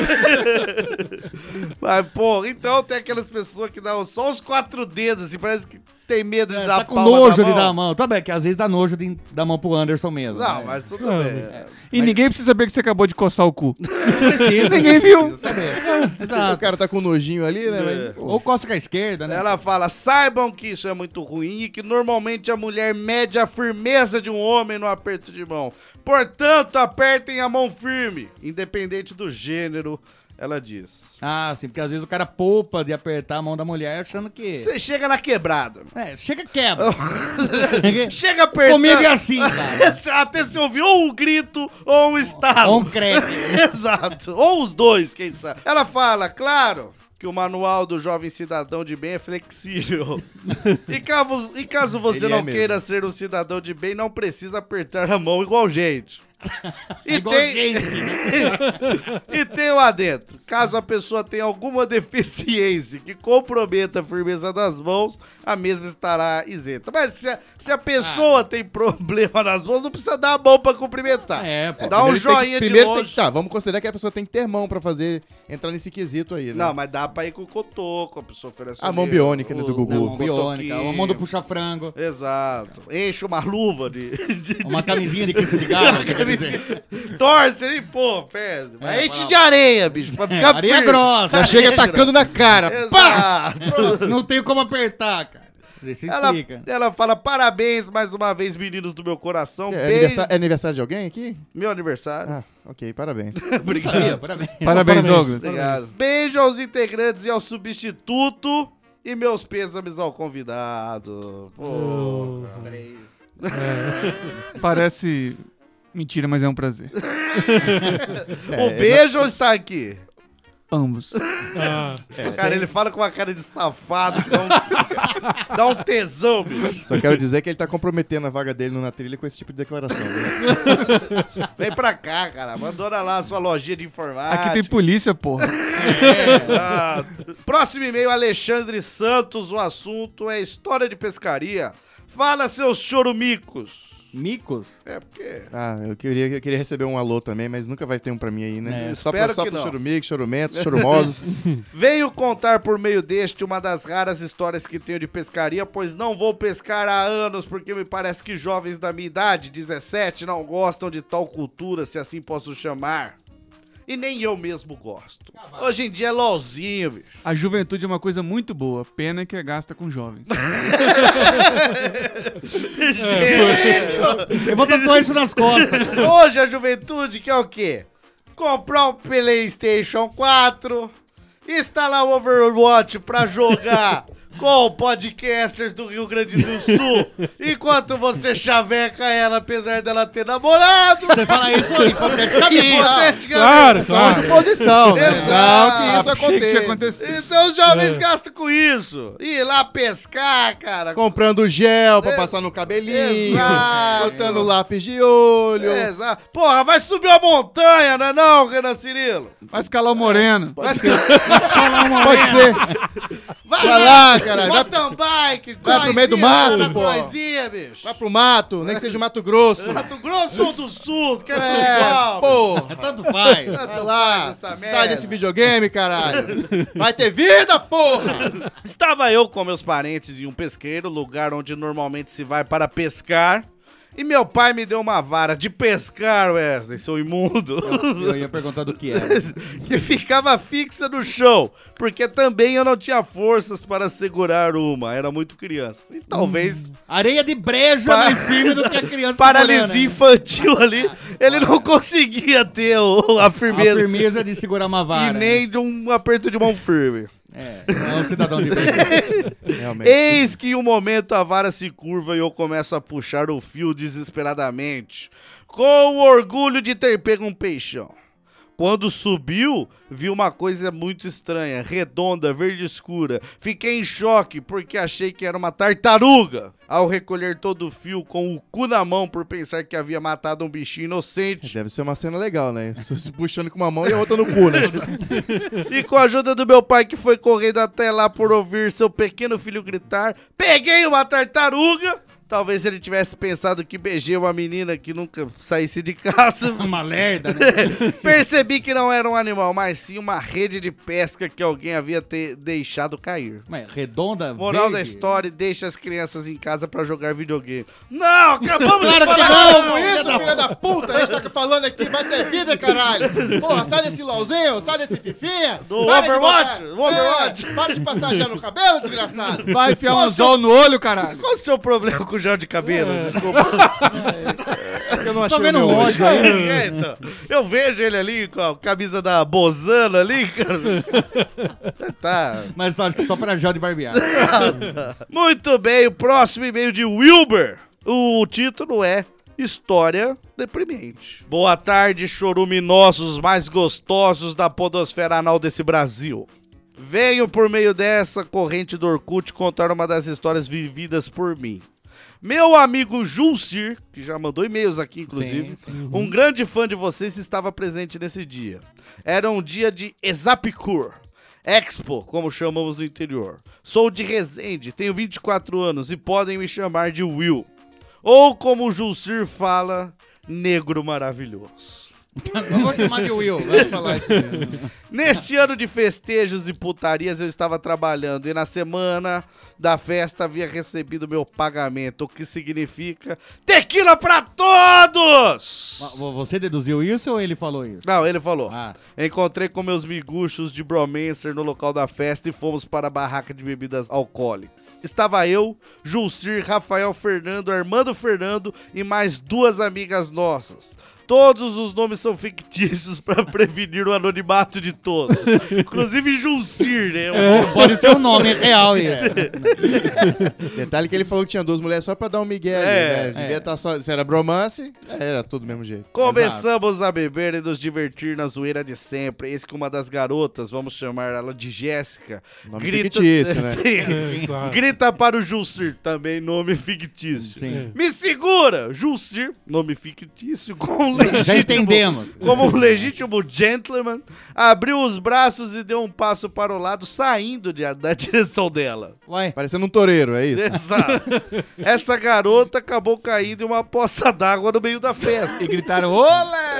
[SPEAKER 4] Mas, pô, então tem aquelas pessoas que dão só os quatro dedos, assim, parece que tem medo de
[SPEAKER 5] É,
[SPEAKER 4] dar
[SPEAKER 5] tá com
[SPEAKER 4] palma
[SPEAKER 5] nojo
[SPEAKER 4] da
[SPEAKER 5] de
[SPEAKER 4] mão.
[SPEAKER 5] dar a mão. Tá bem, que às vezes dá nojo de dar a mão pro Anderson mesmo.
[SPEAKER 4] Não,
[SPEAKER 5] né?
[SPEAKER 4] mas tudo
[SPEAKER 3] Não,
[SPEAKER 4] bem.
[SPEAKER 11] E ninguém precisa saber que você acabou de coçar o cu.
[SPEAKER 5] Precisa.
[SPEAKER 11] Ninguém viu.
[SPEAKER 6] O
[SPEAKER 5] Exato.
[SPEAKER 6] cara tá com nojinho ali, né? Mas, pô,
[SPEAKER 5] Ou coça com a esquerda, né?
[SPEAKER 4] Ela fala, saibam que isso é muito ruim e que normalmente a mulher mede a firmeza de um homem no aperto de mão. Portanto, apertem a mão firme, independente do gênero, ela diz.
[SPEAKER 5] Ah, sim, porque às vezes o cara poupa de apertar a mão da mulher achando que...
[SPEAKER 4] Você chega na quebrada.
[SPEAKER 5] É, chega quebra.
[SPEAKER 4] Chega apertando.
[SPEAKER 5] Comigo é assim, cara.
[SPEAKER 4] Até se ouvir ou um grito ou um estalo.
[SPEAKER 5] Ou um crepe.
[SPEAKER 4] Exato. Ou os dois, quem sabe. Ela fala, claro, que o manual do jovem cidadão de bem é flexível. E caso, e caso você
[SPEAKER 6] Ele é
[SPEAKER 4] não
[SPEAKER 6] mesmo.
[SPEAKER 4] queira ser um cidadão de bem, não precisa apertar a mão igual gente. E
[SPEAKER 5] Igual
[SPEAKER 4] tem...
[SPEAKER 5] gente.
[SPEAKER 4] e tem lá dentro. Caso a pessoa tenha alguma deficiência que comprometa a firmeza das mãos, a mesma estará isenta. Mas se a, se a pessoa tem problema nas mãos, não precisa dar a mão pra cumprimentar.
[SPEAKER 5] É, pô.
[SPEAKER 4] Dá um
[SPEAKER 6] primeiro tem que-
[SPEAKER 4] joinha de
[SPEAKER 6] primeiro tem
[SPEAKER 4] longe.
[SPEAKER 6] que, Tá, vamos considerar que a pessoa tem que ter mão pra fazer, entrar nesse quesito aí, né?
[SPEAKER 4] Não, mas dá pra ir com o cotoco, a pessoa oferece
[SPEAKER 6] A
[SPEAKER 4] ali
[SPEAKER 6] mão biônica, né,
[SPEAKER 4] o-
[SPEAKER 6] do Gugu.
[SPEAKER 5] Não,
[SPEAKER 4] o
[SPEAKER 5] mão biônica,
[SPEAKER 4] cotoquinho.
[SPEAKER 5] a mão do puxa-frango,
[SPEAKER 4] Exato. Enche uma luva de... de-
[SPEAKER 5] uma camisinha de cristal de galo, quer dizer.
[SPEAKER 4] Torce ali, pô, pesa. Mas
[SPEAKER 5] É,
[SPEAKER 4] enche
[SPEAKER 5] fala-
[SPEAKER 4] de areia, bicho, pra ficar
[SPEAKER 5] areia
[SPEAKER 4] firme.
[SPEAKER 5] grossa.
[SPEAKER 6] Já chega atacando na cara. Pá!
[SPEAKER 4] Exato.
[SPEAKER 5] Não tem como apertar, cara. Você
[SPEAKER 4] Ela,
[SPEAKER 5] explica.
[SPEAKER 4] ela fala, parabéns mais uma vez, meninos do meu coração.
[SPEAKER 6] É
[SPEAKER 4] Beijo-
[SPEAKER 6] aniversário, é aniversário de alguém aqui?
[SPEAKER 4] Meu aniversário.
[SPEAKER 6] Ah, ok, parabéns.
[SPEAKER 4] Obrigado.
[SPEAKER 5] Sabia, parabéns.
[SPEAKER 11] Parabéns, Douglas.
[SPEAKER 4] Obrigado. Beijo aos integrantes e ao substituto. E meus pêsames ao convidado. Porra.
[SPEAKER 11] Parece mentira, mas é um prazer.
[SPEAKER 4] O beijo ou está aqui?
[SPEAKER 11] Ambos.
[SPEAKER 3] Ah,
[SPEAKER 4] Cara, ele fala com uma cara de safado, que dá um, dá um tesão, bicho.
[SPEAKER 6] Só quero dizer que ele tá comprometendo a vaga dele no Na Trilha com esse tipo de declaração. Né?
[SPEAKER 4] Vem pra cá, cara. Abandona lá a sua lojinha de informática.
[SPEAKER 11] Aqui tem polícia, porra.
[SPEAKER 4] É, exato. Próximo e-mail, Alexandre Santos. O assunto é história de pescaria. Fala, seus chorumicos.
[SPEAKER 5] Micos?
[SPEAKER 4] É, porque...
[SPEAKER 6] Ah, eu queria, eu queria receber um alô também, mas nunca vai ter um pra mim aí, né?
[SPEAKER 5] É,
[SPEAKER 6] só
[SPEAKER 4] espero
[SPEAKER 6] pra, só
[SPEAKER 4] que
[SPEAKER 6] pro
[SPEAKER 4] não.
[SPEAKER 6] chorumicos, chorumentos, chorumosos.
[SPEAKER 4] Venho contar por meio deste uma das raras histórias que tenho de pescaria, pois não vou pescar há anos, porque me parece que jovens da minha idade, dezessete, não gostam de tal cultura, se assim posso chamar. E nem eu mesmo gosto. Hoje em dia é LOLzinho, bicho.
[SPEAKER 11] A juventude é uma coisa muito boa, pena que é gasta com jovens.
[SPEAKER 5] Eu vou tatuar isso nas costas.
[SPEAKER 4] Hoje a juventude quer o quê? Comprar um PlayStation quatro, instalar o Overwatch pra jogar com podcasters do Rio Grande do Sul, enquanto você chaveca ela, apesar dela ter namorado.
[SPEAKER 5] Você fala isso aí, hipoteticamente.
[SPEAKER 4] Hipoteticamente.
[SPEAKER 3] claro,
[SPEAKER 6] Só
[SPEAKER 3] claro.
[SPEAKER 6] suposição, né?
[SPEAKER 4] Exato.
[SPEAKER 6] Não que isso
[SPEAKER 11] Achei que tinha
[SPEAKER 6] aconteça.
[SPEAKER 11] acontecido.
[SPEAKER 4] Então os jovens gastam com isso. Ir lá pescar, cara.
[SPEAKER 6] Comprando gel pra
[SPEAKER 4] É.
[SPEAKER 6] passar no cabelinho,
[SPEAKER 4] Exato.
[SPEAKER 6] botando lápis de olho.
[SPEAKER 4] Exato. Porra, vai subir uma montanha, não é não, Renan Cirilo?
[SPEAKER 11] Vai escalar o moreno.
[SPEAKER 4] Vai,
[SPEAKER 6] Pode ser.
[SPEAKER 4] vai
[SPEAKER 6] Vai lá, caralho. Vai,
[SPEAKER 4] Mountain bike,
[SPEAKER 6] vai pro meio do mato, pô.
[SPEAKER 4] Coisinha, bicho.
[SPEAKER 6] vai pro mato, nem que seja Mato Grosso.
[SPEAKER 4] Mato Grosso ou do Sul, que é, tudo
[SPEAKER 6] É,
[SPEAKER 4] igual.
[SPEAKER 6] porra.
[SPEAKER 5] Tanto faz.
[SPEAKER 6] Vai lá,
[SPEAKER 4] essa merda.
[SPEAKER 6] sai desse videogame, caralho. Vai ter vida, porra.
[SPEAKER 4] Estava eu com meus parentes em um pesqueiro, lugar onde normalmente se vai para pescar. E meu pai me deu uma vara de pescar, Wesley, seu imundo.
[SPEAKER 5] Eu ia perguntar do que era.
[SPEAKER 4] Que ficava fixa no chão, porque também eu não tinha forças para segurar uma, era muito criança. E talvez
[SPEAKER 5] Areia de breja
[SPEAKER 4] Pa-
[SPEAKER 5] mais firme do que a criança.
[SPEAKER 4] paralisia
[SPEAKER 5] segurando, né?
[SPEAKER 4] infantil ali, ele não conseguia ter o- a
[SPEAKER 5] A
[SPEAKER 4] firmeza
[SPEAKER 5] firmeza de segurar uma
[SPEAKER 4] e
[SPEAKER 5] vara.
[SPEAKER 4] nem de um aperto de mão firme.
[SPEAKER 5] É, não é um cidadão de bem.
[SPEAKER 6] Realmente.
[SPEAKER 4] Eis que em um momento a vara se curva e eu começo a puxar o fio desesperadamente, com o orgulho de ter pego um peixão. Quando subiu, vi uma coisa muito estranha, redonda, verde escura. Fiquei em choque porque achei que era uma tartaruga. Ao recolher todo o fio com o cu na mão por pensar que havia matado um bichinho inocente.
[SPEAKER 6] Deve ser uma cena legal, né? Se puxando com uma mão e a outra no cu, né?
[SPEAKER 4] E com a ajuda do meu pai que foi correndo até lá por ouvir seu pequeno filho gritar, peguei uma tartaruga. Talvez ele tivesse pensado que beijei uma menina que nunca saísse de casa.
[SPEAKER 5] Uma lerda, né?
[SPEAKER 4] Percebi que não era um animal, mas sim uma rede de pesca que alguém havia te- deixado cair.
[SPEAKER 5] Mas redonda,
[SPEAKER 4] Moral da
[SPEAKER 5] verde.
[SPEAKER 4] história, deixa as crianças em casa pra jogar videogame. Não, acabamos
[SPEAKER 5] Claro
[SPEAKER 4] de
[SPEAKER 5] que
[SPEAKER 4] falar!
[SPEAKER 5] não,
[SPEAKER 6] Com
[SPEAKER 5] filha
[SPEAKER 6] isso,
[SPEAKER 5] da-
[SPEAKER 6] filha da puta, a gente tá falando aqui, vai ter vida, caralho. Porra, sai desse LOLzinho, sai desse fifinha.
[SPEAKER 4] Do
[SPEAKER 6] Para de
[SPEAKER 4] Overwatch,
[SPEAKER 6] botar-
[SPEAKER 4] do Overwatch.
[SPEAKER 6] É, para de passar já no cabelo, desgraçado.
[SPEAKER 11] Vai enfiar um
[SPEAKER 4] Nossa,
[SPEAKER 11] anzol no olho, caralho.
[SPEAKER 4] Qual o seu problema com o gel de cabelo? Desculpa.
[SPEAKER 6] É que eu não achei
[SPEAKER 5] Tô vendo
[SPEAKER 6] o
[SPEAKER 5] um
[SPEAKER 6] meu hoje.
[SPEAKER 5] ódio aí.
[SPEAKER 4] É, então, eu vejo ele ali com a camisa da Bozano ali, cara. Tá.
[SPEAKER 5] Mas acho que só pra gel de barbear.
[SPEAKER 4] Muito bem, o próximo e-mail de Wilber. O título é História Deprimente. Boa tarde, choruminosos mais gostosos da podosfera anal desse Brasil. Venho por meio dessa corrente do Orkut contar uma das histórias vividas por mim. Meu amigo Julcir, que já mandou e-mails aqui, inclusive,
[SPEAKER 5] Sim,
[SPEAKER 4] um grande fã de vocês, estava presente nesse dia. Era um dia de Exapicur, Expo, como chamamos no interior. Sou de Resende, tenho vinte e quatro anos e podem me chamar de Will. Ou como o Julcir fala, negro maravilhoso.
[SPEAKER 5] Não vou chamar de Will.
[SPEAKER 6] Vai falar isso mesmo.
[SPEAKER 4] Neste ano de festejos e putarias eu estava trabalhando e na semana da festa havia recebido meu pagamento, o que significa tequila pra todos!
[SPEAKER 5] Mas Você deduziu isso ou ele falou isso?
[SPEAKER 4] Não, ele falou.
[SPEAKER 5] Ah,
[SPEAKER 4] Encontrei com meus miguxos de Bromancer no local da festa e fomos para a barraca de bebidas alcoólicas. Estava eu, Julcir, Rafael Fernando, Armando Fernando e mais duas amigas nossas. Todos os nomes são fictícios pra prevenir o anonimato de todos. Inclusive Juncir, né?
[SPEAKER 5] É, pode ser um nome real isso.
[SPEAKER 6] Detalhe que ele falou que tinha duas mulheres só pra dar um migué ali,
[SPEAKER 4] É,
[SPEAKER 6] né? Devia estar só... Se era bromance, era tudo do mesmo jeito.
[SPEAKER 4] Começamos a beber e nos divertir na zoeira de sempre. Eis que uma das garotas, vamos chamar ela de Jéssica,
[SPEAKER 6] Nome
[SPEAKER 4] grita,
[SPEAKER 6] fictício, né?
[SPEAKER 4] Sim.
[SPEAKER 3] É, claro.
[SPEAKER 4] grita para o Juncir, também nome fictício.
[SPEAKER 5] Sim.
[SPEAKER 4] Me segura! Juncir, nome fictício, com um legítimo,
[SPEAKER 5] Já entendemos.
[SPEAKER 4] como um legítimo gentleman, abriu os braços e deu um passo para o lado, saindo de, da direção dela.
[SPEAKER 5] Ué,
[SPEAKER 6] Parecendo um toureiro, é isso?
[SPEAKER 4] Exato. Essa garota acabou caindo em uma poça d'água no meio da festa.
[SPEAKER 11] E gritaram, olé!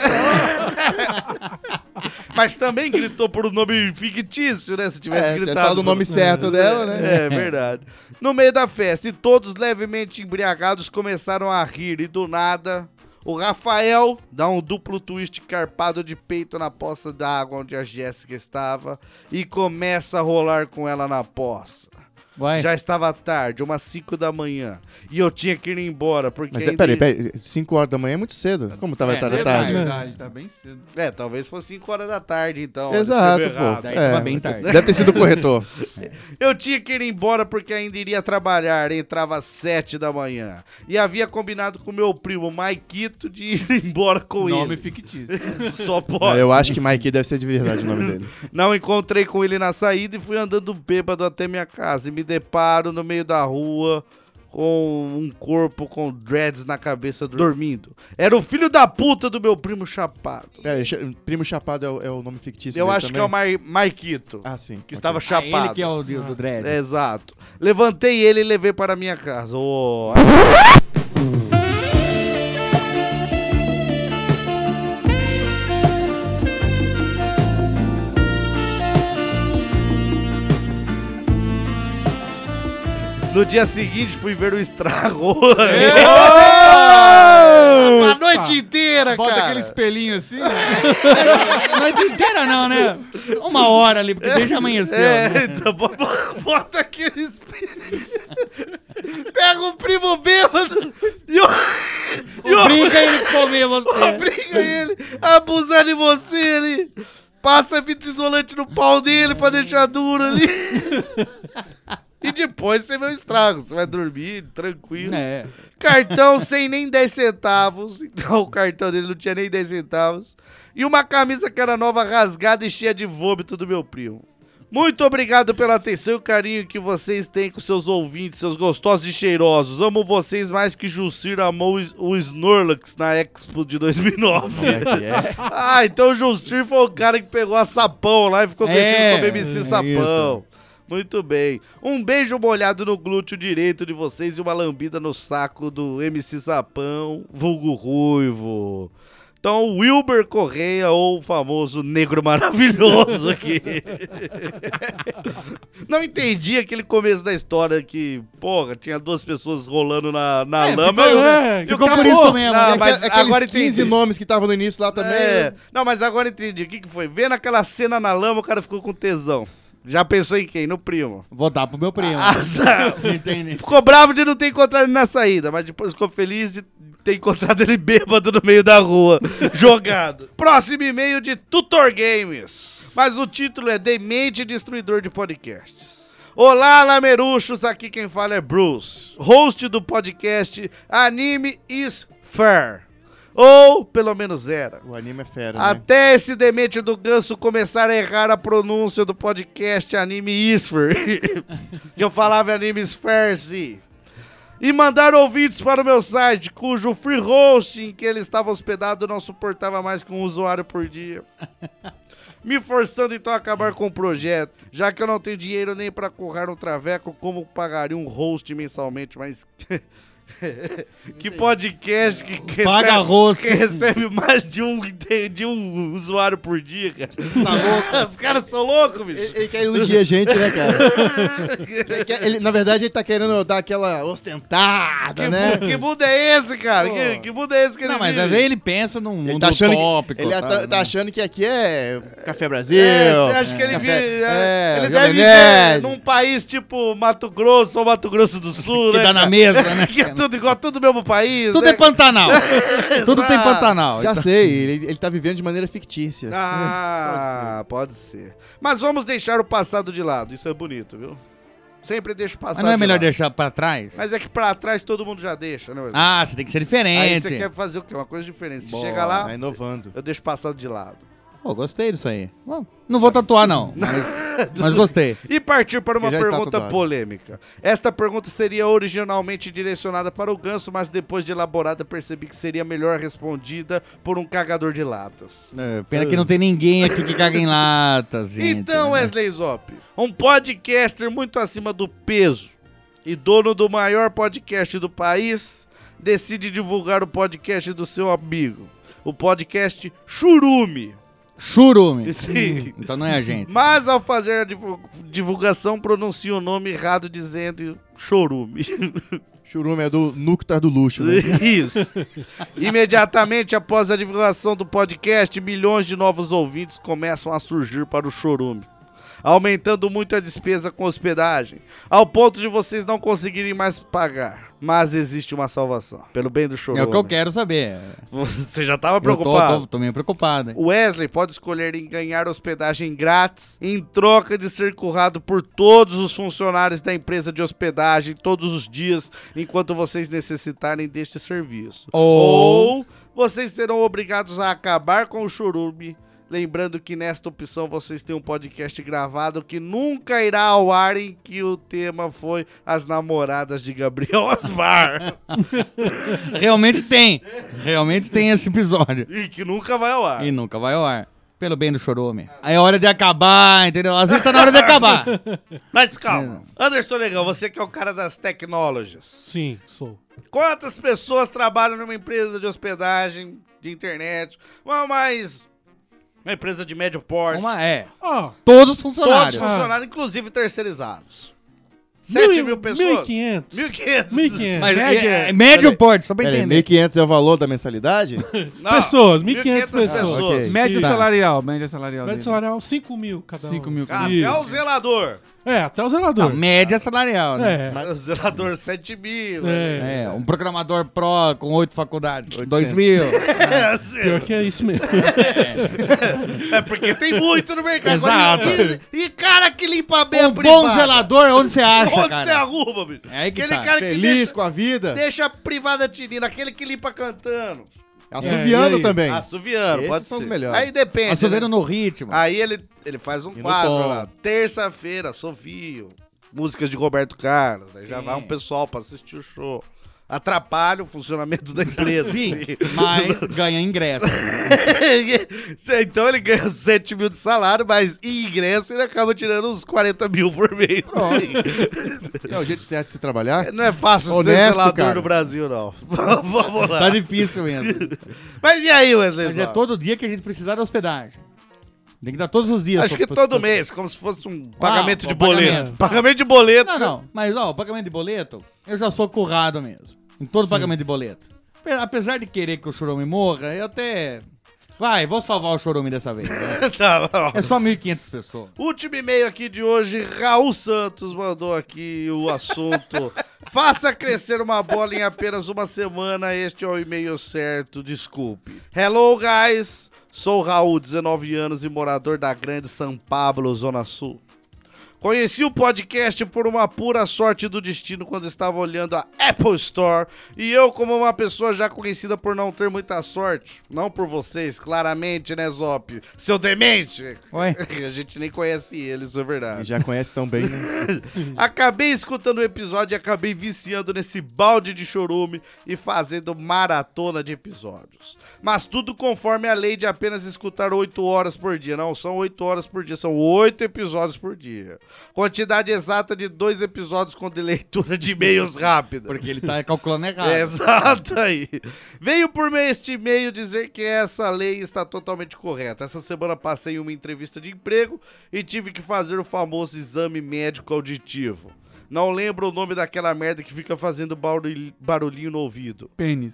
[SPEAKER 4] Mas também gritou por um nome fictício, né? Se tivesse
[SPEAKER 6] É, tivesse
[SPEAKER 4] gritado.
[SPEAKER 6] falado o nome certo dela, né?
[SPEAKER 4] É, verdade. No meio da festa, e todos levemente embriagados começaram a rir, e do nada, o Rafael dá um duplo twist carpado de peito na poça d'água onde a Jéssica estava e começa a rolar com ela na poça.
[SPEAKER 5] ué.
[SPEAKER 4] Já estava tarde, umas cinco da manhã, e eu tinha que ir embora, porque
[SPEAKER 6] Mas é,
[SPEAKER 4] ainda...
[SPEAKER 6] peraí, peraí, cinco horas da manhã é muito cedo. Como tava
[SPEAKER 5] É,
[SPEAKER 6] tarde à
[SPEAKER 5] é
[SPEAKER 6] tarde?
[SPEAKER 11] Verdade, tá bem cedo.
[SPEAKER 4] É, talvez fosse cinco horas da tarde, então.
[SPEAKER 6] Exato,
[SPEAKER 4] escreveu errado.
[SPEAKER 6] pô.
[SPEAKER 5] Daí
[SPEAKER 6] É,
[SPEAKER 5] tava bem tarde.
[SPEAKER 6] deve ter sido o corretor.
[SPEAKER 4] Eu tinha que ir embora porque ainda iria trabalhar, entrava às sete da manhã. E havia combinado com meu primo Maikito de ir embora com
[SPEAKER 11] Nome
[SPEAKER 4] ele.
[SPEAKER 11] fictício.
[SPEAKER 4] Só pode.
[SPEAKER 6] Eu acho que Mike deve ser de verdade o nome dele.
[SPEAKER 4] Não encontrei com ele na saída e fui andando bêbado até minha casa. E me deparo no meio da rua com um corpo com dreads na cabeça dormindo. Era o filho da puta do meu primo Chapado.
[SPEAKER 6] Peraí, cha- Primo Chapado é o, é o nome fictício
[SPEAKER 4] Eu
[SPEAKER 6] dele
[SPEAKER 4] acho
[SPEAKER 6] também?
[SPEAKER 4] que é o Mai- Maikito,
[SPEAKER 6] Ah, sim.
[SPEAKER 4] que
[SPEAKER 6] ok.
[SPEAKER 4] estava
[SPEAKER 5] Ah,
[SPEAKER 4] chapado.
[SPEAKER 5] ele que é o do, do dread.
[SPEAKER 4] É, exato. Levantei ele e levei para minha casa. Oh. No dia seguinte fui ver o estrago. A noite inteira,
[SPEAKER 11] Bota
[SPEAKER 4] cara.
[SPEAKER 11] aquele espelhinho assim.
[SPEAKER 5] Noite inteira não, né? Uma hora ali, porque desde amanheceu.
[SPEAKER 4] É,
[SPEAKER 5] né?
[SPEAKER 4] então bo- bo- bota aquele espelho. Pega o primo bêbado e o... e o-
[SPEAKER 5] Brinca ele comer você.
[SPEAKER 4] Obriga ele a abusar de você ali. Passa fita isolante no pau dele pra deixar duro ali. E depois você vê o estrago. Você vai dormir tranquilo.
[SPEAKER 5] É.
[SPEAKER 4] Cartão sem nem dez centavos. Então o cartão dele não tinha nem dez centavos. E uma camisa que era nova, rasgada e cheia de vômito do meu primo. Muito obrigado pela atenção e o carinho que vocês têm com seus ouvintes, seus gostosos e cheirosos. Amo vocês mais que Juncir amou o S- o Snorlax na Expo de dois mil e nove. Ah, então o Juncir foi o cara que pegou a Sapão lá e ficou conhecido
[SPEAKER 5] É,
[SPEAKER 4] como M C
[SPEAKER 5] é
[SPEAKER 4] Sapão. Muito bem. Um beijo molhado no glúteo direito de vocês e uma lambida no saco do M C Sapão, vulgo ruivo. Então, o Wilber Correia, ou o famoso negro maravilhoso aqui. Não entendi aquele começo da história que, porra, tinha duas pessoas rolando na, na
[SPEAKER 11] É,
[SPEAKER 4] lama.
[SPEAKER 11] ficou-
[SPEAKER 4] eu-
[SPEAKER 11] é,
[SPEAKER 4] eu
[SPEAKER 5] ficou por
[SPEAKER 4] acabou.
[SPEAKER 5] isso mesmo.
[SPEAKER 4] Não,
[SPEAKER 6] E
[SPEAKER 4] mas
[SPEAKER 6] aque- aqueles
[SPEAKER 4] agora
[SPEAKER 6] quinze
[SPEAKER 4] entendi.
[SPEAKER 6] nomes que estavam no início lá também.
[SPEAKER 4] É. Não, mas agora entendi. O que, que foi? Vendo aquela cena na lama, o cara ficou com tesão. Já pensou em quem? No primo.
[SPEAKER 5] Vou dar pro meu primo.
[SPEAKER 4] Azar.
[SPEAKER 5] Entendi.
[SPEAKER 4] Ficou bravo de não ter encontrado ele na saída, mas depois ficou feliz de ter encontrado ele bêbado no meio da rua, jogado. Próximo e-mail de Tutor Games. Mas o título é Demente Destruidor de Podcasts. Olá, lameruchos, aqui quem fala é Bruce, host do podcast Anime is Fair. Ou, pelo menos era.
[SPEAKER 6] O anime é fera, né?
[SPEAKER 4] Até esse demente do Ganso começar a errar a pronúncia do podcast Anime Isfer. Que eu falava Anime Isfer, sim. E mandar ouvintes para o meu site, cujo free hosting que ele estava hospedado não suportava mais que um usuário por dia. Me forçando então a acabar com o projeto, já que eu não tenho dinheiro nem para correr um traveco, como pagaria um host mensalmente, mas... Que podcast que recebe,
[SPEAKER 5] Paga rosto.
[SPEAKER 4] que recebe mais de um, de um usuário por dia, cara. Tá louco? Os caras são loucos, bicho.
[SPEAKER 6] Ele, ele quer elogiar a gente, né, cara? Ele quer- ele- na verdade, ele tá querendo dar aquela ostentada,
[SPEAKER 4] Que,
[SPEAKER 6] né?
[SPEAKER 4] mu- que mundo é esse, cara?
[SPEAKER 6] Pô.
[SPEAKER 4] Que, que mundo é esse que ele
[SPEAKER 5] Não, mas
[SPEAKER 4] vive?
[SPEAKER 5] às vezes ele pensa num mundo
[SPEAKER 6] Ele tá achando,
[SPEAKER 5] utópico.
[SPEAKER 6] que, ele
[SPEAKER 5] tá,
[SPEAKER 6] tá,
[SPEAKER 5] né?
[SPEAKER 6] tá achando que aqui é Café Brasil.
[SPEAKER 4] É, você acha que ele
[SPEAKER 6] Café-
[SPEAKER 4] vive...
[SPEAKER 6] é,
[SPEAKER 4] ele
[SPEAKER 6] Jovem
[SPEAKER 4] deve viver
[SPEAKER 6] Nerd.
[SPEAKER 4] num país tipo Mato Grosso ou Mato Grosso do Sul,
[SPEAKER 5] Que
[SPEAKER 4] né?
[SPEAKER 5] dá na
[SPEAKER 4] cara?
[SPEAKER 5] mesa, né?
[SPEAKER 4] Que tudo igual, tudo mesmo país.
[SPEAKER 5] Tudo
[SPEAKER 4] né?
[SPEAKER 5] é Pantanal. Tudo tem Pantanal.
[SPEAKER 6] Já
[SPEAKER 5] Então-
[SPEAKER 6] sei, ele, ele tá vivendo de maneira fictícia.
[SPEAKER 4] Ah, pode ser. Mas vamos deixar o passado de lado. Isso é bonito, viu? Sempre deixa o passado
[SPEAKER 5] Mas não é
[SPEAKER 4] de
[SPEAKER 5] melhor
[SPEAKER 4] lado.
[SPEAKER 5] deixar pra trás?
[SPEAKER 4] Mas é que pra trás todo mundo já deixa, né? Wesley?
[SPEAKER 5] Ah, você tem que ser
[SPEAKER 4] Aí
[SPEAKER 5] diferente.
[SPEAKER 4] você quer fazer o quê? Uma coisa diferente. Você
[SPEAKER 6] Boa,
[SPEAKER 4] chega lá,
[SPEAKER 6] tá inovando.
[SPEAKER 4] eu deixo o passado de lado.
[SPEAKER 5] Pô, gostei disso aí. Bom, não vou tatuar, não. Mas, mas gostei.
[SPEAKER 4] E partir para uma
[SPEAKER 6] Porque já está
[SPEAKER 4] pergunta
[SPEAKER 6] tatuado.
[SPEAKER 4] polêmica. Esta pergunta seria originalmente direcionada para o Ganso, mas depois de elaborada percebi que seria melhor respondida por um cagador de latas.
[SPEAKER 5] É, pena que não tem ninguém aqui que caga em latas, gente.
[SPEAKER 4] Então,
[SPEAKER 5] né?
[SPEAKER 4] Wesley Zop, um podcaster muito acima do peso e dono do maior podcast do país, decide divulgar o podcast do seu amigo, o podcast Churume.
[SPEAKER 5] Churume.
[SPEAKER 4] Sim.
[SPEAKER 5] Então não é a gente.
[SPEAKER 4] Mas ao fazer a divu- divulgação, pronuncia o nome errado dizendo Chorume.
[SPEAKER 6] Churume é do Núctar do Luxo, né?
[SPEAKER 4] Isso. Imediatamente após a divulgação do podcast, milhões de novos ouvintes começam a surgir para o Chorume, aumentando muito a despesa com hospedagem, ao ponto de vocês não conseguirem mais pagar. Mas existe uma salvação, pelo bem do Chorume.
[SPEAKER 5] É o que eu quero saber.
[SPEAKER 4] Você já estava
[SPEAKER 5] Eu tô,
[SPEAKER 4] preocupado?
[SPEAKER 5] tô, tô meio preocupado. hein?
[SPEAKER 4] O Wesley pode escolher em ganhar hospedagem grátis em troca de ser currado por todos os funcionários da empresa de hospedagem todos os dias enquanto vocês necessitarem deste serviço.
[SPEAKER 5] Ou-
[SPEAKER 4] Ou vocês serão obrigados a acabar com o Chorume. Lembrando que nesta opção vocês têm um podcast gravado que nunca irá ao ar, em que o tema foi as namoradas de Gabriel Asmar.
[SPEAKER 5] Realmente tem. Realmente tem esse episódio.
[SPEAKER 4] E que nunca vai ao ar.
[SPEAKER 5] E nunca vai ao ar. Pelo bem do Chorume. Aí é hora de acabar, entendeu? Às vezes tá na hora de acabar.
[SPEAKER 4] Mas calma. Anderson Negão, você que é o cara das technologies.
[SPEAKER 3] Sim, sou.
[SPEAKER 4] Quantas pessoas trabalham numa empresa de hospedagem, de internet? Uma mais... Uma empresa de médio porte.
[SPEAKER 5] Uma é.
[SPEAKER 3] Ó,
[SPEAKER 5] Todos os
[SPEAKER 4] Todos
[SPEAKER 5] funcionários.
[SPEAKER 4] funcionários, inclusive terceirizados. sete mil pessoas?
[SPEAKER 3] mil e quinhentos.
[SPEAKER 4] mil e quinhentos.
[SPEAKER 3] mil e quinhentos.
[SPEAKER 5] Mas
[SPEAKER 3] Média.
[SPEAKER 5] é, é médio porte, só pra
[SPEAKER 6] Peraí,
[SPEAKER 5] entender.
[SPEAKER 6] mil e quinhentos é o valor da mensalidade?
[SPEAKER 4] Não,
[SPEAKER 3] Pessoas, mil e quinhentas pessoas.
[SPEAKER 6] Ah, ok.
[SPEAKER 11] Média
[SPEAKER 3] Isso.
[SPEAKER 11] salarial, média salarial.
[SPEAKER 3] Média
[SPEAKER 11] dele.
[SPEAKER 3] salarial, cinco mil cada um.
[SPEAKER 11] cinco mil cada um.
[SPEAKER 4] Até
[SPEAKER 3] Isso.
[SPEAKER 4] o zelador.
[SPEAKER 3] É, até o
[SPEAKER 5] Não,
[SPEAKER 3] zelador.
[SPEAKER 5] média salarial, né?
[SPEAKER 3] É.
[SPEAKER 4] O zelador, sete mil.
[SPEAKER 3] É.
[SPEAKER 5] É, um programador pro com oito faculdades.
[SPEAKER 6] oitocentos.
[SPEAKER 5] Dois mil.
[SPEAKER 4] É,
[SPEAKER 3] Pior que é isso mesmo.
[SPEAKER 4] é porque tem muito no mercado.
[SPEAKER 5] Exato.
[SPEAKER 4] E, e cara que limpa bem a
[SPEAKER 5] Um
[SPEAKER 4] privada.
[SPEAKER 5] bom zelador, onde você acha,
[SPEAKER 4] Onde
[SPEAKER 5] cara?
[SPEAKER 4] você arruma, bicho?
[SPEAKER 5] É aí que
[SPEAKER 4] Aquele
[SPEAKER 5] tá.
[SPEAKER 4] cara que
[SPEAKER 6] Feliz
[SPEAKER 4] deixa,
[SPEAKER 6] com a vida?
[SPEAKER 4] deixa a privada tirando, aquele que limpa cantando.
[SPEAKER 6] Assoviando
[SPEAKER 3] e aí?
[SPEAKER 6] também.
[SPEAKER 4] Assoviando,
[SPEAKER 6] Esses
[SPEAKER 4] pode
[SPEAKER 6] são
[SPEAKER 4] ser.
[SPEAKER 6] os melhores.
[SPEAKER 4] Aí depende.
[SPEAKER 5] Assoviando
[SPEAKER 4] né?
[SPEAKER 5] no ritmo.
[SPEAKER 4] Aí ele, ele faz um
[SPEAKER 6] E no
[SPEAKER 4] quadro
[SPEAKER 6] tom.
[SPEAKER 4] lá. Terça-feira, assovio. Músicas de Roberto Carlos. Aí já
[SPEAKER 5] Sim.
[SPEAKER 4] vai um pessoal pra assistir o show. Atrapalha o funcionamento da empresa.
[SPEAKER 5] Sim,
[SPEAKER 4] assim.
[SPEAKER 5] mas ganha ingresso.
[SPEAKER 4] Então ele ganha sete mil de salário, mas em ingresso ele acaba tirando uns quarenta mil por mês.
[SPEAKER 6] É o jeito certo de se trabalhar?
[SPEAKER 4] Não é fácil
[SPEAKER 6] Honesto,
[SPEAKER 4] ser zelador
[SPEAKER 6] cara.
[SPEAKER 4] no Brasil, não. Vamos lá.
[SPEAKER 5] Tá difícil mesmo.
[SPEAKER 4] Mas e aí, Wesley?
[SPEAKER 5] Mas é
[SPEAKER 4] Zop?
[SPEAKER 5] todo dia que a gente precisar da hospedagem. Tem que dar todos os dias.
[SPEAKER 4] Acho que
[SPEAKER 5] pra-
[SPEAKER 4] todo
[SPEAKER 5] pra-
[SPEAKER 4] mês, como se fosse um pagamento
[SPEAKER 5] Ah,
[SPEAKER 4] de
[SPEAKER 5] bom,
[SPEAKER 4] boleto.
[SPEAKER 5] pagamento.
[SPEAKER 4] Pagamento de boleto.
[SPEAKER 5] Não, não. Mas, ó, o pagamento de boleto, eu já sou currado mesmo. Em todo pagamento de boleto. Ape- Apesar de querer que o Chorume morra, eu até... Vai, vou salvar o Chorume dessa vez. né?
[SPEAKER 4] Tá bom.
[SPEAKER 5] É só mil e quinhentas pessoas.
[SPEAKER 4] Último e-mail aqui de hoje, Raul Santos mandou aqui o assunto. Faça crescer uma bola em apenas uma semana, este é o e-mail certo, desculpe. Hello, guys, sou Raul, dezenove anos e morador da Grande São Pablo, Zona Sul. Conheci o podcast por uma pura sorte do destino quando estava olhando a Apple Store e eu, como uma pessoa já conhecida por não ter muita sorte, não por vocês, claramente, né, Zop? Seu demente!
[SPEAKER 5] Oi?
[SPEAKER 4] A gente nem conhece ele, isso é
[SPEAKER 6] E
[SPEAKER 4] verdade.
[SPEAKER 6] já conhece tão bem, né?
[SPEAKER 4] Acabei escutando o episódio e acabei viciando nesse balde de chorume e fazendo maratona de episódios. Mas tudo conforme a lei de apenas escutar oito horas por dia. Não são oito horas por dia, são oito episódios por dia. Quantidade exata de dois episódios com de leitura de e-mails rápida.
[SPEAKER 5] Porque ele tá calculando errado.
[SPEAKER 4] Exato aí. Veio por meio este e-mail dizer que essa lei está totalmente correta. Essa semana passei uma entrevista de emprego e tive que fazer o famoso exame médico auditivo. Não lembro o nome daquela merda que fica fazendo barulho, barulhinho no ouvido.
[SPEAKER 11] Pênis.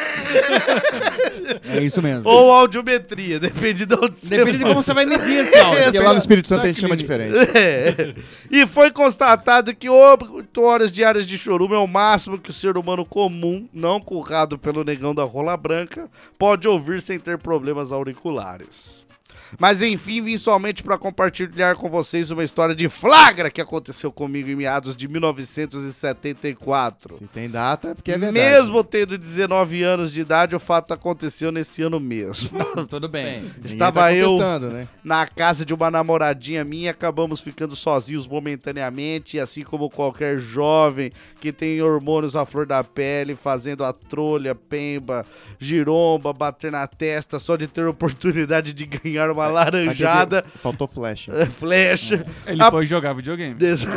[SPEAKER 5] É isso mesmo.
[SPEAKER 4] Ou audiometria, depende de onde você
[SPEAKER 5] Depende de
[SPEAKER 4] for.
[SPEAKER 5] como você vai medir esse áudio.
[SPEAKER 6] Porque lá no Espírito Santo a gente chama diferente.
[SPEAKER 4] É. E foi constatado que oito horas diárias de chorume é o máximo que o ser humano comum, não currado pelo negão da rola branca, pode ouvir sem ter problemas auriculares. Mas enfim, vim somente para compartilhar com vocês uma história de flagra que aconteceu comigo em meados de mil novecentos e setenta e quatro.
[SPEAKER 6] Se tem data, é porque é verdade.
[SPEAKER 4] Mesmo tendo dezenove anos de idade, o fato aconteceu nesse ano mesmo.
[SPEAKER 5] Tudo bem.
[SPEAKER 4] Estava
[SPEAKER 6] tá
[SPEAKER 4] eu
[SPEAKER 6] né?
[SPEAKER 4] na casa de uma namoradinha minha, acabamos ficando sozinhos momentaneamente, assim como qualquer jovem que tem hormônios à flor da pele, fazendo a trolha, pemba, giromba, bater na testa, só de ter a oportunidade de ganhar uma laranjada.
[SPEAKER 6] Faltou flecha.
[SPEAKER 4] Flecha.
[SPEAKER 11] Ele
[SPEAKER 4] A-
[SPEAKER 11] foi jogar videogame.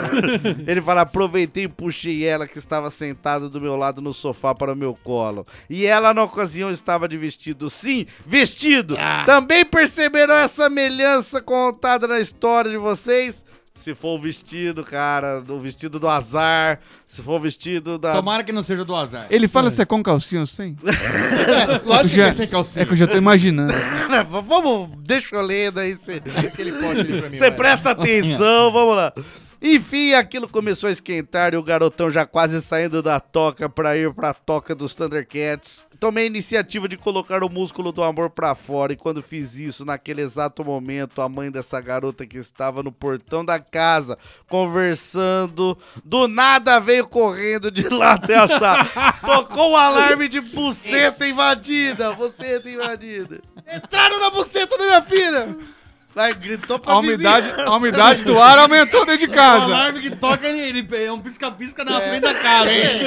[SPEAKER 4] Ele fala, aproveitei e puxei ela que estava sentada do meu lado no sofá para o meu colo. E ela na ocasião estava de vestido. Sim, vestido! Também perceberam essa semelhança contada na história de vocês? Se for o vestido, cara, o vestido do azar, se for o vestido da...
[SPEAKER 5] Tomara que não seja do azar.
[SPEAKER 11] Ele fala se é com calcinha ou sem?
[SPEAKER 6] Lógico
[SPEAKER 11] Já-
[SPEAKER 6] que é sem calcinha.
[SPEAKER 11] É que eu já tô imaginando.
[SPEAKER 4] Vamos, deixa eu ler daí. Você
[SPEAKER 6] Aquele pote ali pra mim.
[SPEAKER 4] Você
[SPEAKER 6] vai.
[SPEAKER 4] presta atenção, vamos lá. Enfim, aquilo começou a esquentar e o garotão já quase saindo da toca pra ir pra toca dos Thundercats. Tomei a iniciativa de colocar o músculo do amor pra fora e quando fiz isso, naquele exato momento, a mãe dessa garota que estava no portão da casa, conversando, do nada veio correndo de lá até a sala. Tocou o alarme de buceta invadida, buceta invadida. Entraram na buceta da minha filha. Vai, gritou pra
[SPEAKER 11] A umidade,
[SPEAKER 4] vizinhança.
[SPEAKER 11] a umidade do ar aumentou dentro de
[SPEAKER 5] O
[SPEAKER 11] casa.
[SPEAKER 5] alarme que toca, ele, ele é um pisca-pisca na frente da casa.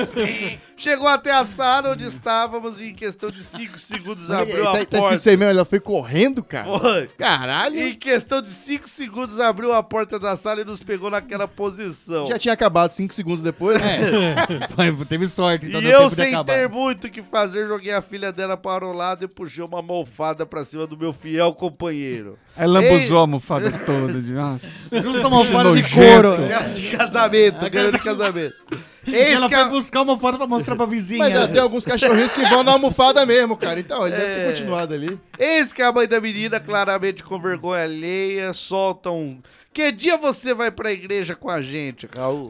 [SPEAKER 4] Chegou até a sala onde estávamos e em questão de cinco segundos abriu
[SPEAKER 6] Tá,
[SPEAKER 4] a
[SPEAKER 6] tá escrito
[SPEAKER 4] porta.
[SPEAKER 6] isso aí mesmo, ela foi correndo, cara.
[SPEAKER 4] Foi.
[SPEAKER 6] Caralho.
[SPEAKER 4] Em questão de cinco segundos abriu a porta da sala e nos pegou naquela posição.
[SPEAKER 6] Já tinha acabado cinco segundos depois, né?
[SPEAKER 5] Foi, teve sorte, então
[SPEAKER 4] E
[SPEAKER 5] deu
[SPEAKER 4] eu,
[SPEAKER 5] tempo de
[SPEAKER 4] sem
[SPEAKER 5] acabar.
[SPEAKER 4] ter muito o que fazer, joguei a filha dela para o lado e puxei uma almofada pra cima do meu fiel companheiro.
[SPEAKER 11] Aí lambuzou a almofada toda. De, nossa.
[SPEAKER 5] Justo uma almofada de
[SPEAKER 11] nojento.
[SPEAKER 5] couro.
[SPEAKER 4] Cara de casamento, cara de casamento.
[SPEAKER 5] E
[SPEAKER 4] Eis
[SPEAKER 5] ela
[SPEAKER 4] que
[SPEAKER 5] foi
[SPEAKER 4] a...
[SPEAKER 5] buscar uma foto pra mostrar pra vizinha.
[SPEAKER 6] Mas ó, tem alguns cachorrinhos que vão na almofada mesmo, cara. Então, ele deve ter
[SPEAKER 4] É.
[SPEAKER 6] continuado ali.
[SPEAKER 4] Eis que a mãe da menina, claramente com vergonha alheia, solta um... Que dia você vai pra igreja com a gente, Raul?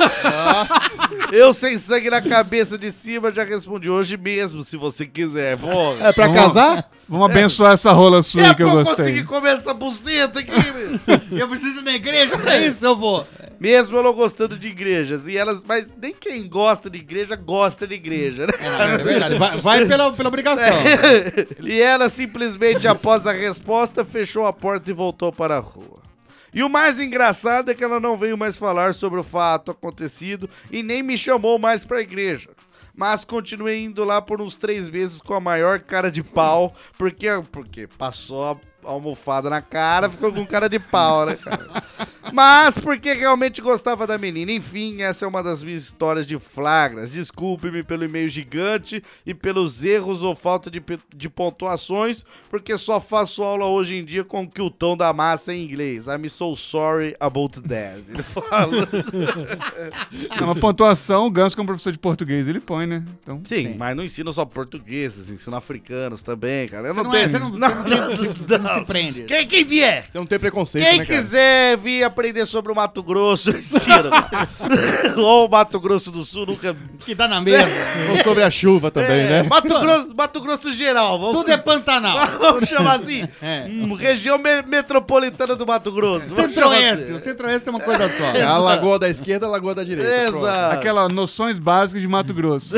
[SPEAKER 6] Nossa.
[SPEAKER 4] Eu, sem sangue na cabeça de cima, já respondi hoje mesmo, se você quiser. Porra.
[SPEAKER 6] É pra
[SPEAKER 11] Vamos-
[SPEAKER 6] casar?
[SPEAKER 11] Vamos abençoar essa rola
[SPEAKER 4] Se
[SPEAKER 11] sua
[SPEAKER 4] é
[SPEAKER 11] que eu
[SPEAKER 4] pra eu
[SPEAKER 11] gostei.
[SPEAKER 4] conseguir comer essa buceta aqui, meu.
[SPEAKER 5] Eu preciso ir na igreja, pra isso eu vou.
[SPEAKER 4] Mesmo eu não gostando de igrejas. E elas, mas nem quem gosta de igreja, gosta de igreja, né?
[SPEAKER 5] É verdade, vai, vai pela, pela obrigação.
[SPEAKER 4] E ela simplesmente, após a resposta, fechou a porta e voltou para a rua. E o mais engraçado é que ela não veio mais falar sobre o fato acontecido e nem me chamou mais pra igreja. Mas continuei indo lá por uns três meses com a maior cara de pau, porque, porque passou a almofada na cara, ficou com cara de pau, né, cara? Mas porque realmente gostava da menina. Enfim, essa é uma das minhas histórias de flagras. Desculpe-me pelo e-mail gigante e pelos erros ou falta de, de pontuações, porque só faço aula hoje em dia com o quiltão da massa em inglês. I'm so sorry about that. Ele fala.
[SPEAKER 11] É uma pontuação, o Ganso, como professor de português, ele põe, né? Então,
[SPEAKER 4] Sim, mas não ensina só portugueses, ensina africanos também, cara. Eu
[SPEAKER 5] Você
[SPEAKER 4] não,
[SPEAKER 5] não, é,
[SPEAKER 4] tenho...
[SPEAKER 5] você não, você não, tem- você não se prende.
[SPEAKER 4] Quem, quem vier?
[SPEAKER 6] Você não tem preconceito,
[SPEAKER 4] Quem
[SPEAKER 6] né, cara?
[SPEAKER 4] quiser vir aprender sobre o Mato Grosso, ensina. Ou o Mato Grosso do Sul, nunca...
[SPEAKER 5] Que dá na mesma.
[SPEAKER 6] Ou sobre a chuva também,
[SPEAKER 4] É,
[SPEAKER 6] né?
[SPEAKER 4] Mato Grosso, Mato Grosso geral. Vamos,
[SPEAKER 5] Tudo é Pantanal.
[SPEAKER 4] vamos chamar assim.
[SPEAKER 5] É.
[SPEAKER 4] hum, região me- metropolitana do Mato Grosso. Vamos chamar
[SPEAKER 5] Centro-Oeste.
[SPEAKER 4] assim.
[SPEAKER 5] O Centro-Oeste é uma coisa só.
[SPEAKER 6] É a lagoa da esquerda, a lagoa da direita. Pronto.
[SPEAKER 4] Exato.
[SPEAKER 11] aquela noções básicas de Mato Grosso.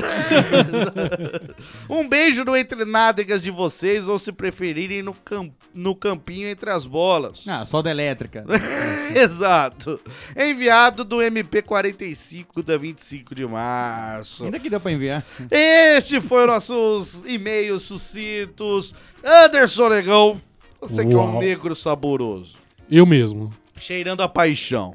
[SPEAKER 4] Um beijo no entre nádegas de vocês, ou se preferirem no, cam- no campinho entre as bolas.
[SPEAKER 5] Ah, solda elétrica.
[SPEAKER 4] Exato. Enviado do M P quarenta e cinco da vinte e cinco de março.
[SPEAKER 5] Ainda que deu pra enviar.
[SPEAKER 4] Este foi nossos e-mails sucintos. Anderson Negão, você que é um
[SPEAKER 3] Uau.
[SPEAKER 4] negro saboroso,
[SPEAKER 3] Eu mesmo.
[SPEAKER 4] cheirando a paixão.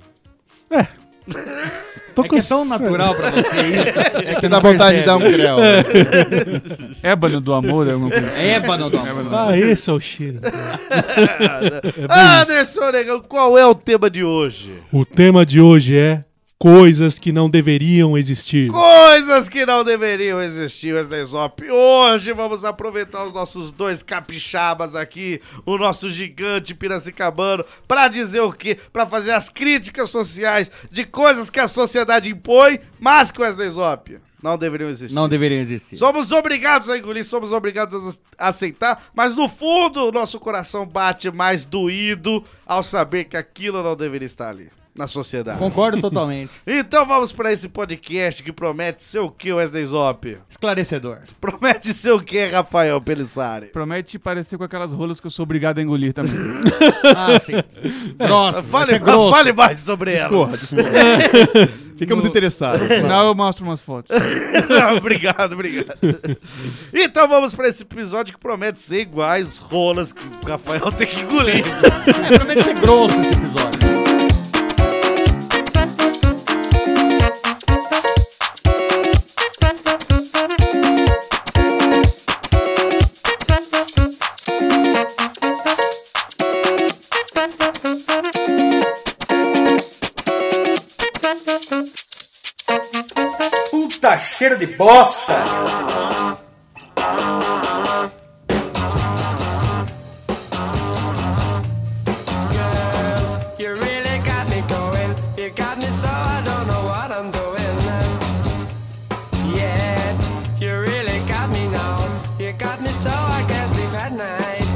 [SPEAKER 3] Tô
[SPEAKER 5] É que é tão natural pra você isso.
[SPEAKER 6] É que dá vontade de dar um creu.
[SPEAKER 11] Ébano do amor, é alguma coisa.
[SPEAKER 5] É ébano do amor.
[SPEAKER 3] Ah, esse é o cheiro. É bem isso.
[SPEAKER 4] Anderson Negão, qual é o tema de hoje?
[SPEAKER 3] O tema de hoje é Coisas que não deveriam existir.
[SPEAKER 4] Coisas que não deveriam existir, Wesley Zop. Hoje vamos aproveitar os nossos dois capixabas aqui, o nosso gigante piracicabano, pra dizer o quê? Pra fazer as críticas sociais de coisas que a sociedade impõe, mas que Wesley Zop não deveriam existir.
[SPEAKER 5] Não deveriam existir.
[SPEAKER 4] Somos obrigados a engolir, somos obrigados a aceitar, mas no fundo o nosso coração bate mais doído ao saber que aquilo não deveria estar ali. Na sociedade.
[SPEAKER 5] Concordo totalmente.
[SPEAKER 4] Então vamos pra esse podcast que promete ser o que, Wesley Zop?
[SPEAKER 5] Esclarecedor.
[SPEAKER 4] Promete ser o que, Rafael Pelissari?
[SPEAKER 11] Promete parecer com aquelas rolas que eu sou obrigado a engolir também.
[SPEAKER 5] Ah, sim. Próximo.
[SPEAKER 4] Fale,
[SPEAKER 5] é grosso.
[SPEAKER 4] fale mais sobre
[SPEAKER 6] Discorra,
[SPEAKER 4] ela.
[SPEAKER 6] discorra. Ficamos interessados.
[SPEAKER 11] No final eu mostro umas fotos.
[SPEAKER 4] Não, obrigado, obrigado. Então vamos pra esse episódio que promete ser iguais rolas que o Rafael tem que engolir.
[SPEAKER 5] É, promete ser grosso esse episódio.
[SPEAKER 2] Puta cheiro de bosta!
[SPEAKER 9] You really got me going. You got me so I don't know what I'm doing. Yeah, you really got me now. You got me so I can't sleep at night.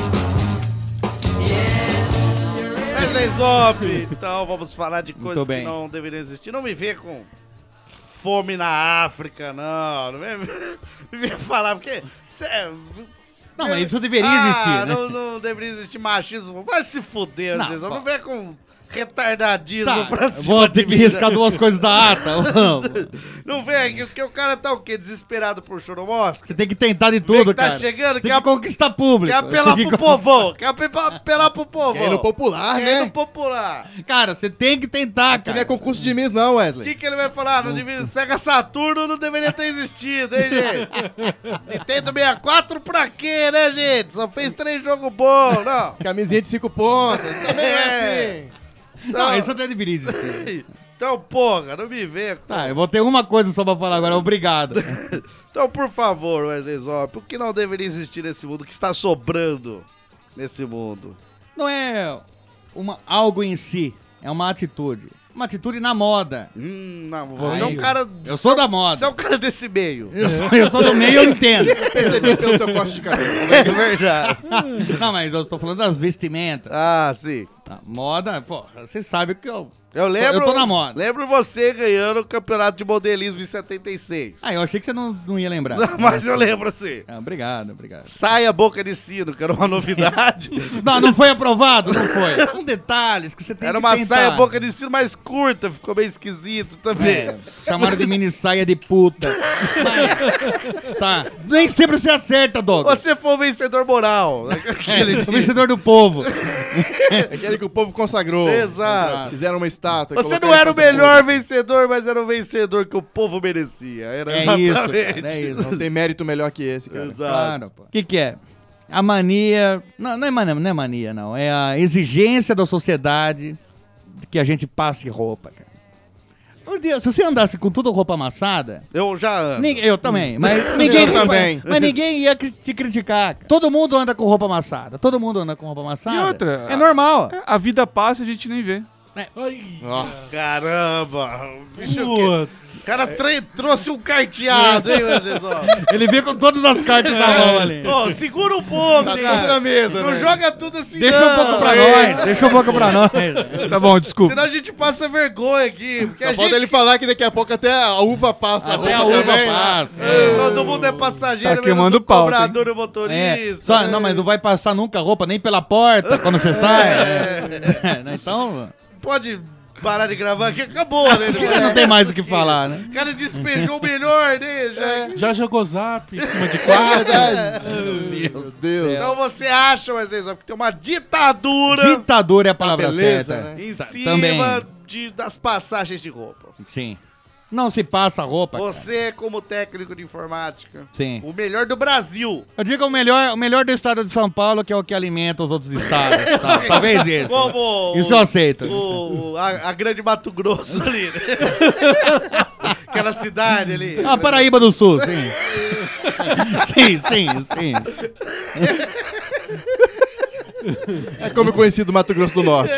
[SPEAKER 9] Yeah, you really
[SPEAKER 4] Wesley Zop, então vamos falar de coisas que
[SPEAKER 5] bem.
[SPEAKER 4] não deveriam existir. Não me vê com fome na África, não. Não me, me vê falar, porque... Cê,
[SPEAKER 5] Não, mas isso deveria
[SPEAKER 4] ah,
[SPEAKER 5] existir, né?
[SPEAKER 4] não, não deveria existir machismo. Vai se fuder,
[SPEAKER 5] Não,
[SPEAKER 4] Wesley Zop.
[SPEAKER 5] pô.
[SPEAKER 4] Não vem com retardadismo
[SPEAKER 5] Tá,
[SPEAKER 4] pra cima
[SPEAKER 5] vou ter
[SPEAKER 4] de
[SPEAKER 5] que
[SPEAKER 4] mim,
[SPEAKER 5] riscar
[SPEAKER 4] né?
[SPEAKER 5] duas coisas da ata. Vamos.
[SPEAKER 4] Não vem aqui, porque o cara tá o quê? Desesperado por Choromosca?
[SPEAKER 5] Você tem que tentar de
[SPEAKER 4] Vem
[SPEAKER 5] tudo,
[SPEAKER 4] que tá
[SPEAKER 5] cara.
[SPEAKER 4] chegando,
[SPEAKER 5] Tem
[SPEAKER 4] quer,
[SPEAKER 5] que conquistar público.
[SPEAKER 4] quer apelar
[SPEAKER 5] Tem
[SPEAKER 4] pro
[SPEAKER 5] que-
[SPEAKER 4] povão, quer ape- apelar pro povão.
[SPEAKER 6] Quer ir no popular,
[SPEAKER 4] Quer ir
[SPEAKER 6] né?
[SPEAKER 4] no popular.
[SPEAKER 5] Cara, você tem que tentar,
[SPEAKER 6] Aqui não
[SPEAKER 5] cara.
[SPEAKER 6] é concurso de Miss, não,
[SPEAKER 4] O
[SPEAKER 6] Wesley.
[SPEAKER 4] que, que ele vai falar? No divino Sega Saturno não deveria ter existido, hein, gente? Nintendo sessenta e quatro pra quê, né, gente? Só fez três jogos bons, não.
[SPEAKER 6] Camisinha de cinco pontas. Também não é assim.
[SPEAKER 5] Não, isso até deveria existir.
[SPEAKER 4] Então, porra, não me vê.
[SPEAKER 5] Tá, eu vou ter uma coisa só pra falar agora. Obrigado.
[SPEAKER 4] Então, por favor, Wesley Zop, o que não deveria existir nesse mundo? O que está sobrando nesse mundo?
[SPEAKER 5] Não é uma, algo em si. É uma atitude. Uma atitude na moda.
[SPEAKER 4] Hum, não, você é
[SPEAKER 5] Ai,
[SPEAKER 4] um cara...
[SPEAKER 5] Eu sou da moda.
[SPEAKER 4] Você é um cara desse meio.
[SPEAKER 5] Eu sou, eu sou do meio, eu entendo.
[SPEAKER 6] Percebi pelo seu corte de cabelo.
[SPEAKER 4] É verdade.
[SPEAKER 5] Não, mas eu estou falando das vestimentas.
[SPEAKER 4] Ah, sim.
[SPEAKER 5] A moda, pô, você sabe que eu...
[SPEAKER 4] Eu lembro...
[SPEAKER 5] Eu tô na moda.
[SPEAKER 4] Lembro você ganhando o campeonato de modelismo em setenta e seis.
[SPEAKER 5] Ah, eu achei que você não, não ia lembrar.
[SPEAKER 4] Mas eu lembro, sim.
[SPEAKER 5] Ah, obrigado, obrigado.
[SPEAKER 4] Saia boca de sino, que era uma novidade.
[SPEAKER 5] Não, não foi aprovado, não foi. São detalhes que você tem
[SPEAKER 4] Era
[SPEAKER 5] que
[SPEAKER 4] uma
[SPEAKER 5] tentar.
[SPEAKER 4] saia boca de sino mais curta, ficou meio esquisito também.
[SPEAKER 5] É, chamaram de mini saia de puta. Mas, tá. Nem sempre você acerta, Doug.
[SPEAKER 4] Você foi o vencedor moral. Aquele
[SPEAKER 5] O vencedor do povo.
[SPEAKER 6] Aquele que o povo consagrou.
[SPEAKER 4] Exato.
[SPEAKER 6] Fizeram uma estátua.
[SPEAKER 4] Você
[SPEAKER 6] colocaram
[SPEAKER 4] não era o
[SPEAKER 6] em praça
[SPEAKER 4] melhor vencedor, mas era o vencedor que o povo merecia. Era
[SPEAKER 5] É isso,
[SPEAKER 4] exatamente.
[SPEAKER 5] cara, é isso.
[SPEAKER 6] pública. Não tem mérito melhor que esse, cara.
[SPEAKER 4] Exato.
[SPEAKER 5] Claro, pô. O que que é? A mania... Não, não é mania, não é mania, não. É a exigência da sociedade de que a gente passe roupa, cara. Meu Deus, se você andasse com toda roupa amassada...
[SPEAKER 4] Eu já amo.
[SPEAKER 5] Ninguém, eu também, mas ninguém...
[SPEAKER 6] Eu também.
[SPEAKER 5] Mas ninguém ia cri- te criticar. cara. Todo mundo anda com roupa amassada. Todo mundo anda com roupa amassada.
[SPEAKER 11] E outra,
[SPEAKER 5] É normal.
[SPEAKER 11] A vida passa e a gente nem vê.
[SPEAKER 6] Nossa.
[SPEAKER 4] Caramba. O bicho que...
[SPEAKER 3] Putz.
[SPEAKER 4] O cara tre- trouxe um carteado, hein, Wesley Zop?
[SPEAKER 5] Ele vê com todas as cartas na mão ali.
[SPEAKER 4] Ô, segura um pouco,
[SPEAKER 6] Tá
[SPEAKER 4] cara.
[SPEAKER 6] tudo na mesa,
[SPEAKER 4] Não
[SPEAKER 6] né?
[SPEAKER 4] joga tudo assim,
[SPEAKER 5] Deixa
[SPEAKER 4] não.
[SPEAKER 5] um pouco pra
[SPEAKER 6] é.
[SPEAKER 5] nós. Deixa um pouco pra nós.
[SPEAKER 11] Tá bom, desculpa.
[SPEAKER 4] Senão a gente passa vergonha aqui. Porque a
[SPEAKER 6] Só falta
[SPEAKER 4] gente...
[SPEAKER 6] ele falar que daqui a pouco até a uva passa
[SPEAKER 5] Até
[SPEAKER 6] a
[SPEAKER 5] a
[SPEAKER 6] roupa
[SPEAKER 5] uva
[SPEAKER 6] também.
[SPEAKER 5] passa.
[SPEAKER 4] É, todo mundo é passageiro,
[SPEAKER 11] Tá
[SPEAKER 4] menos
[SPEAKER 11] queimando
[SPEAKER 4] o
[SPEAKER 11] pauta,
[SPEAKER 4] cobrador e o
[SPEAKER 5] É,
[SPEAKER 4] motorista.
[SPEAKER 5] só,
[SPEAKER 4] né?
[SPEAKER 5] não, mas não vai passar nunca a roupa nem pela porta quando você sai. É. É, então,
[SPEAKER 4] Pode parar de gravar aqui, acabou, né?
[SPEAKER 5] acho que já não tem mais o que falar, né?
[SPEAKER 4] O cara despejou o melhor, né? Já.
[SPEAKER 3] Já jogou zap em cima de
[SPEAKER 6] É
[SPEAKER 3] quatro.
[SPEAKER 6] verdade. Meu Deus.
[SPEAKER 4] Então você acha, Wesley Zop, que tem uma ditadura
[SPEAKER 5] Ditador é a palavra
[SPEAKER 6] beleza,
[SPEAKER 5] certa.
[SPEAKER 6] né?
[SPEAKER 4] em
[SPEAKER 5] Tá,
[SPEAKER 4] cima
[SPEAKER 5] também.
[SPEAKER 4] de, das passagens de roupa.
[SPEAKER 5] Sim. Não se passa roupa, cara.
[SPEAKER 4] Você, como técnico de informática,
[SPEAKER 5] Sim.
[SPEAKER 4] o melhor do Brasil.
[SPEAKER 5] Eu digo o melhor, o melhor do estado de São Paulo, que é o que alimenta os outros estados. Tá, talvez isso.
[SPEAKER 4] Como
[SPEAKER 5] Isso eu aceito.
[SPEAKER 4] O, o- a, a grande Mato Grosso ali, né? Aquela cidade ali.
[SPEAKER 5] Ah, Paraíba do Sul, sim. sim, sim, sim.
[SPEAKER 6] É como conhecido Mato Grosso do Norte.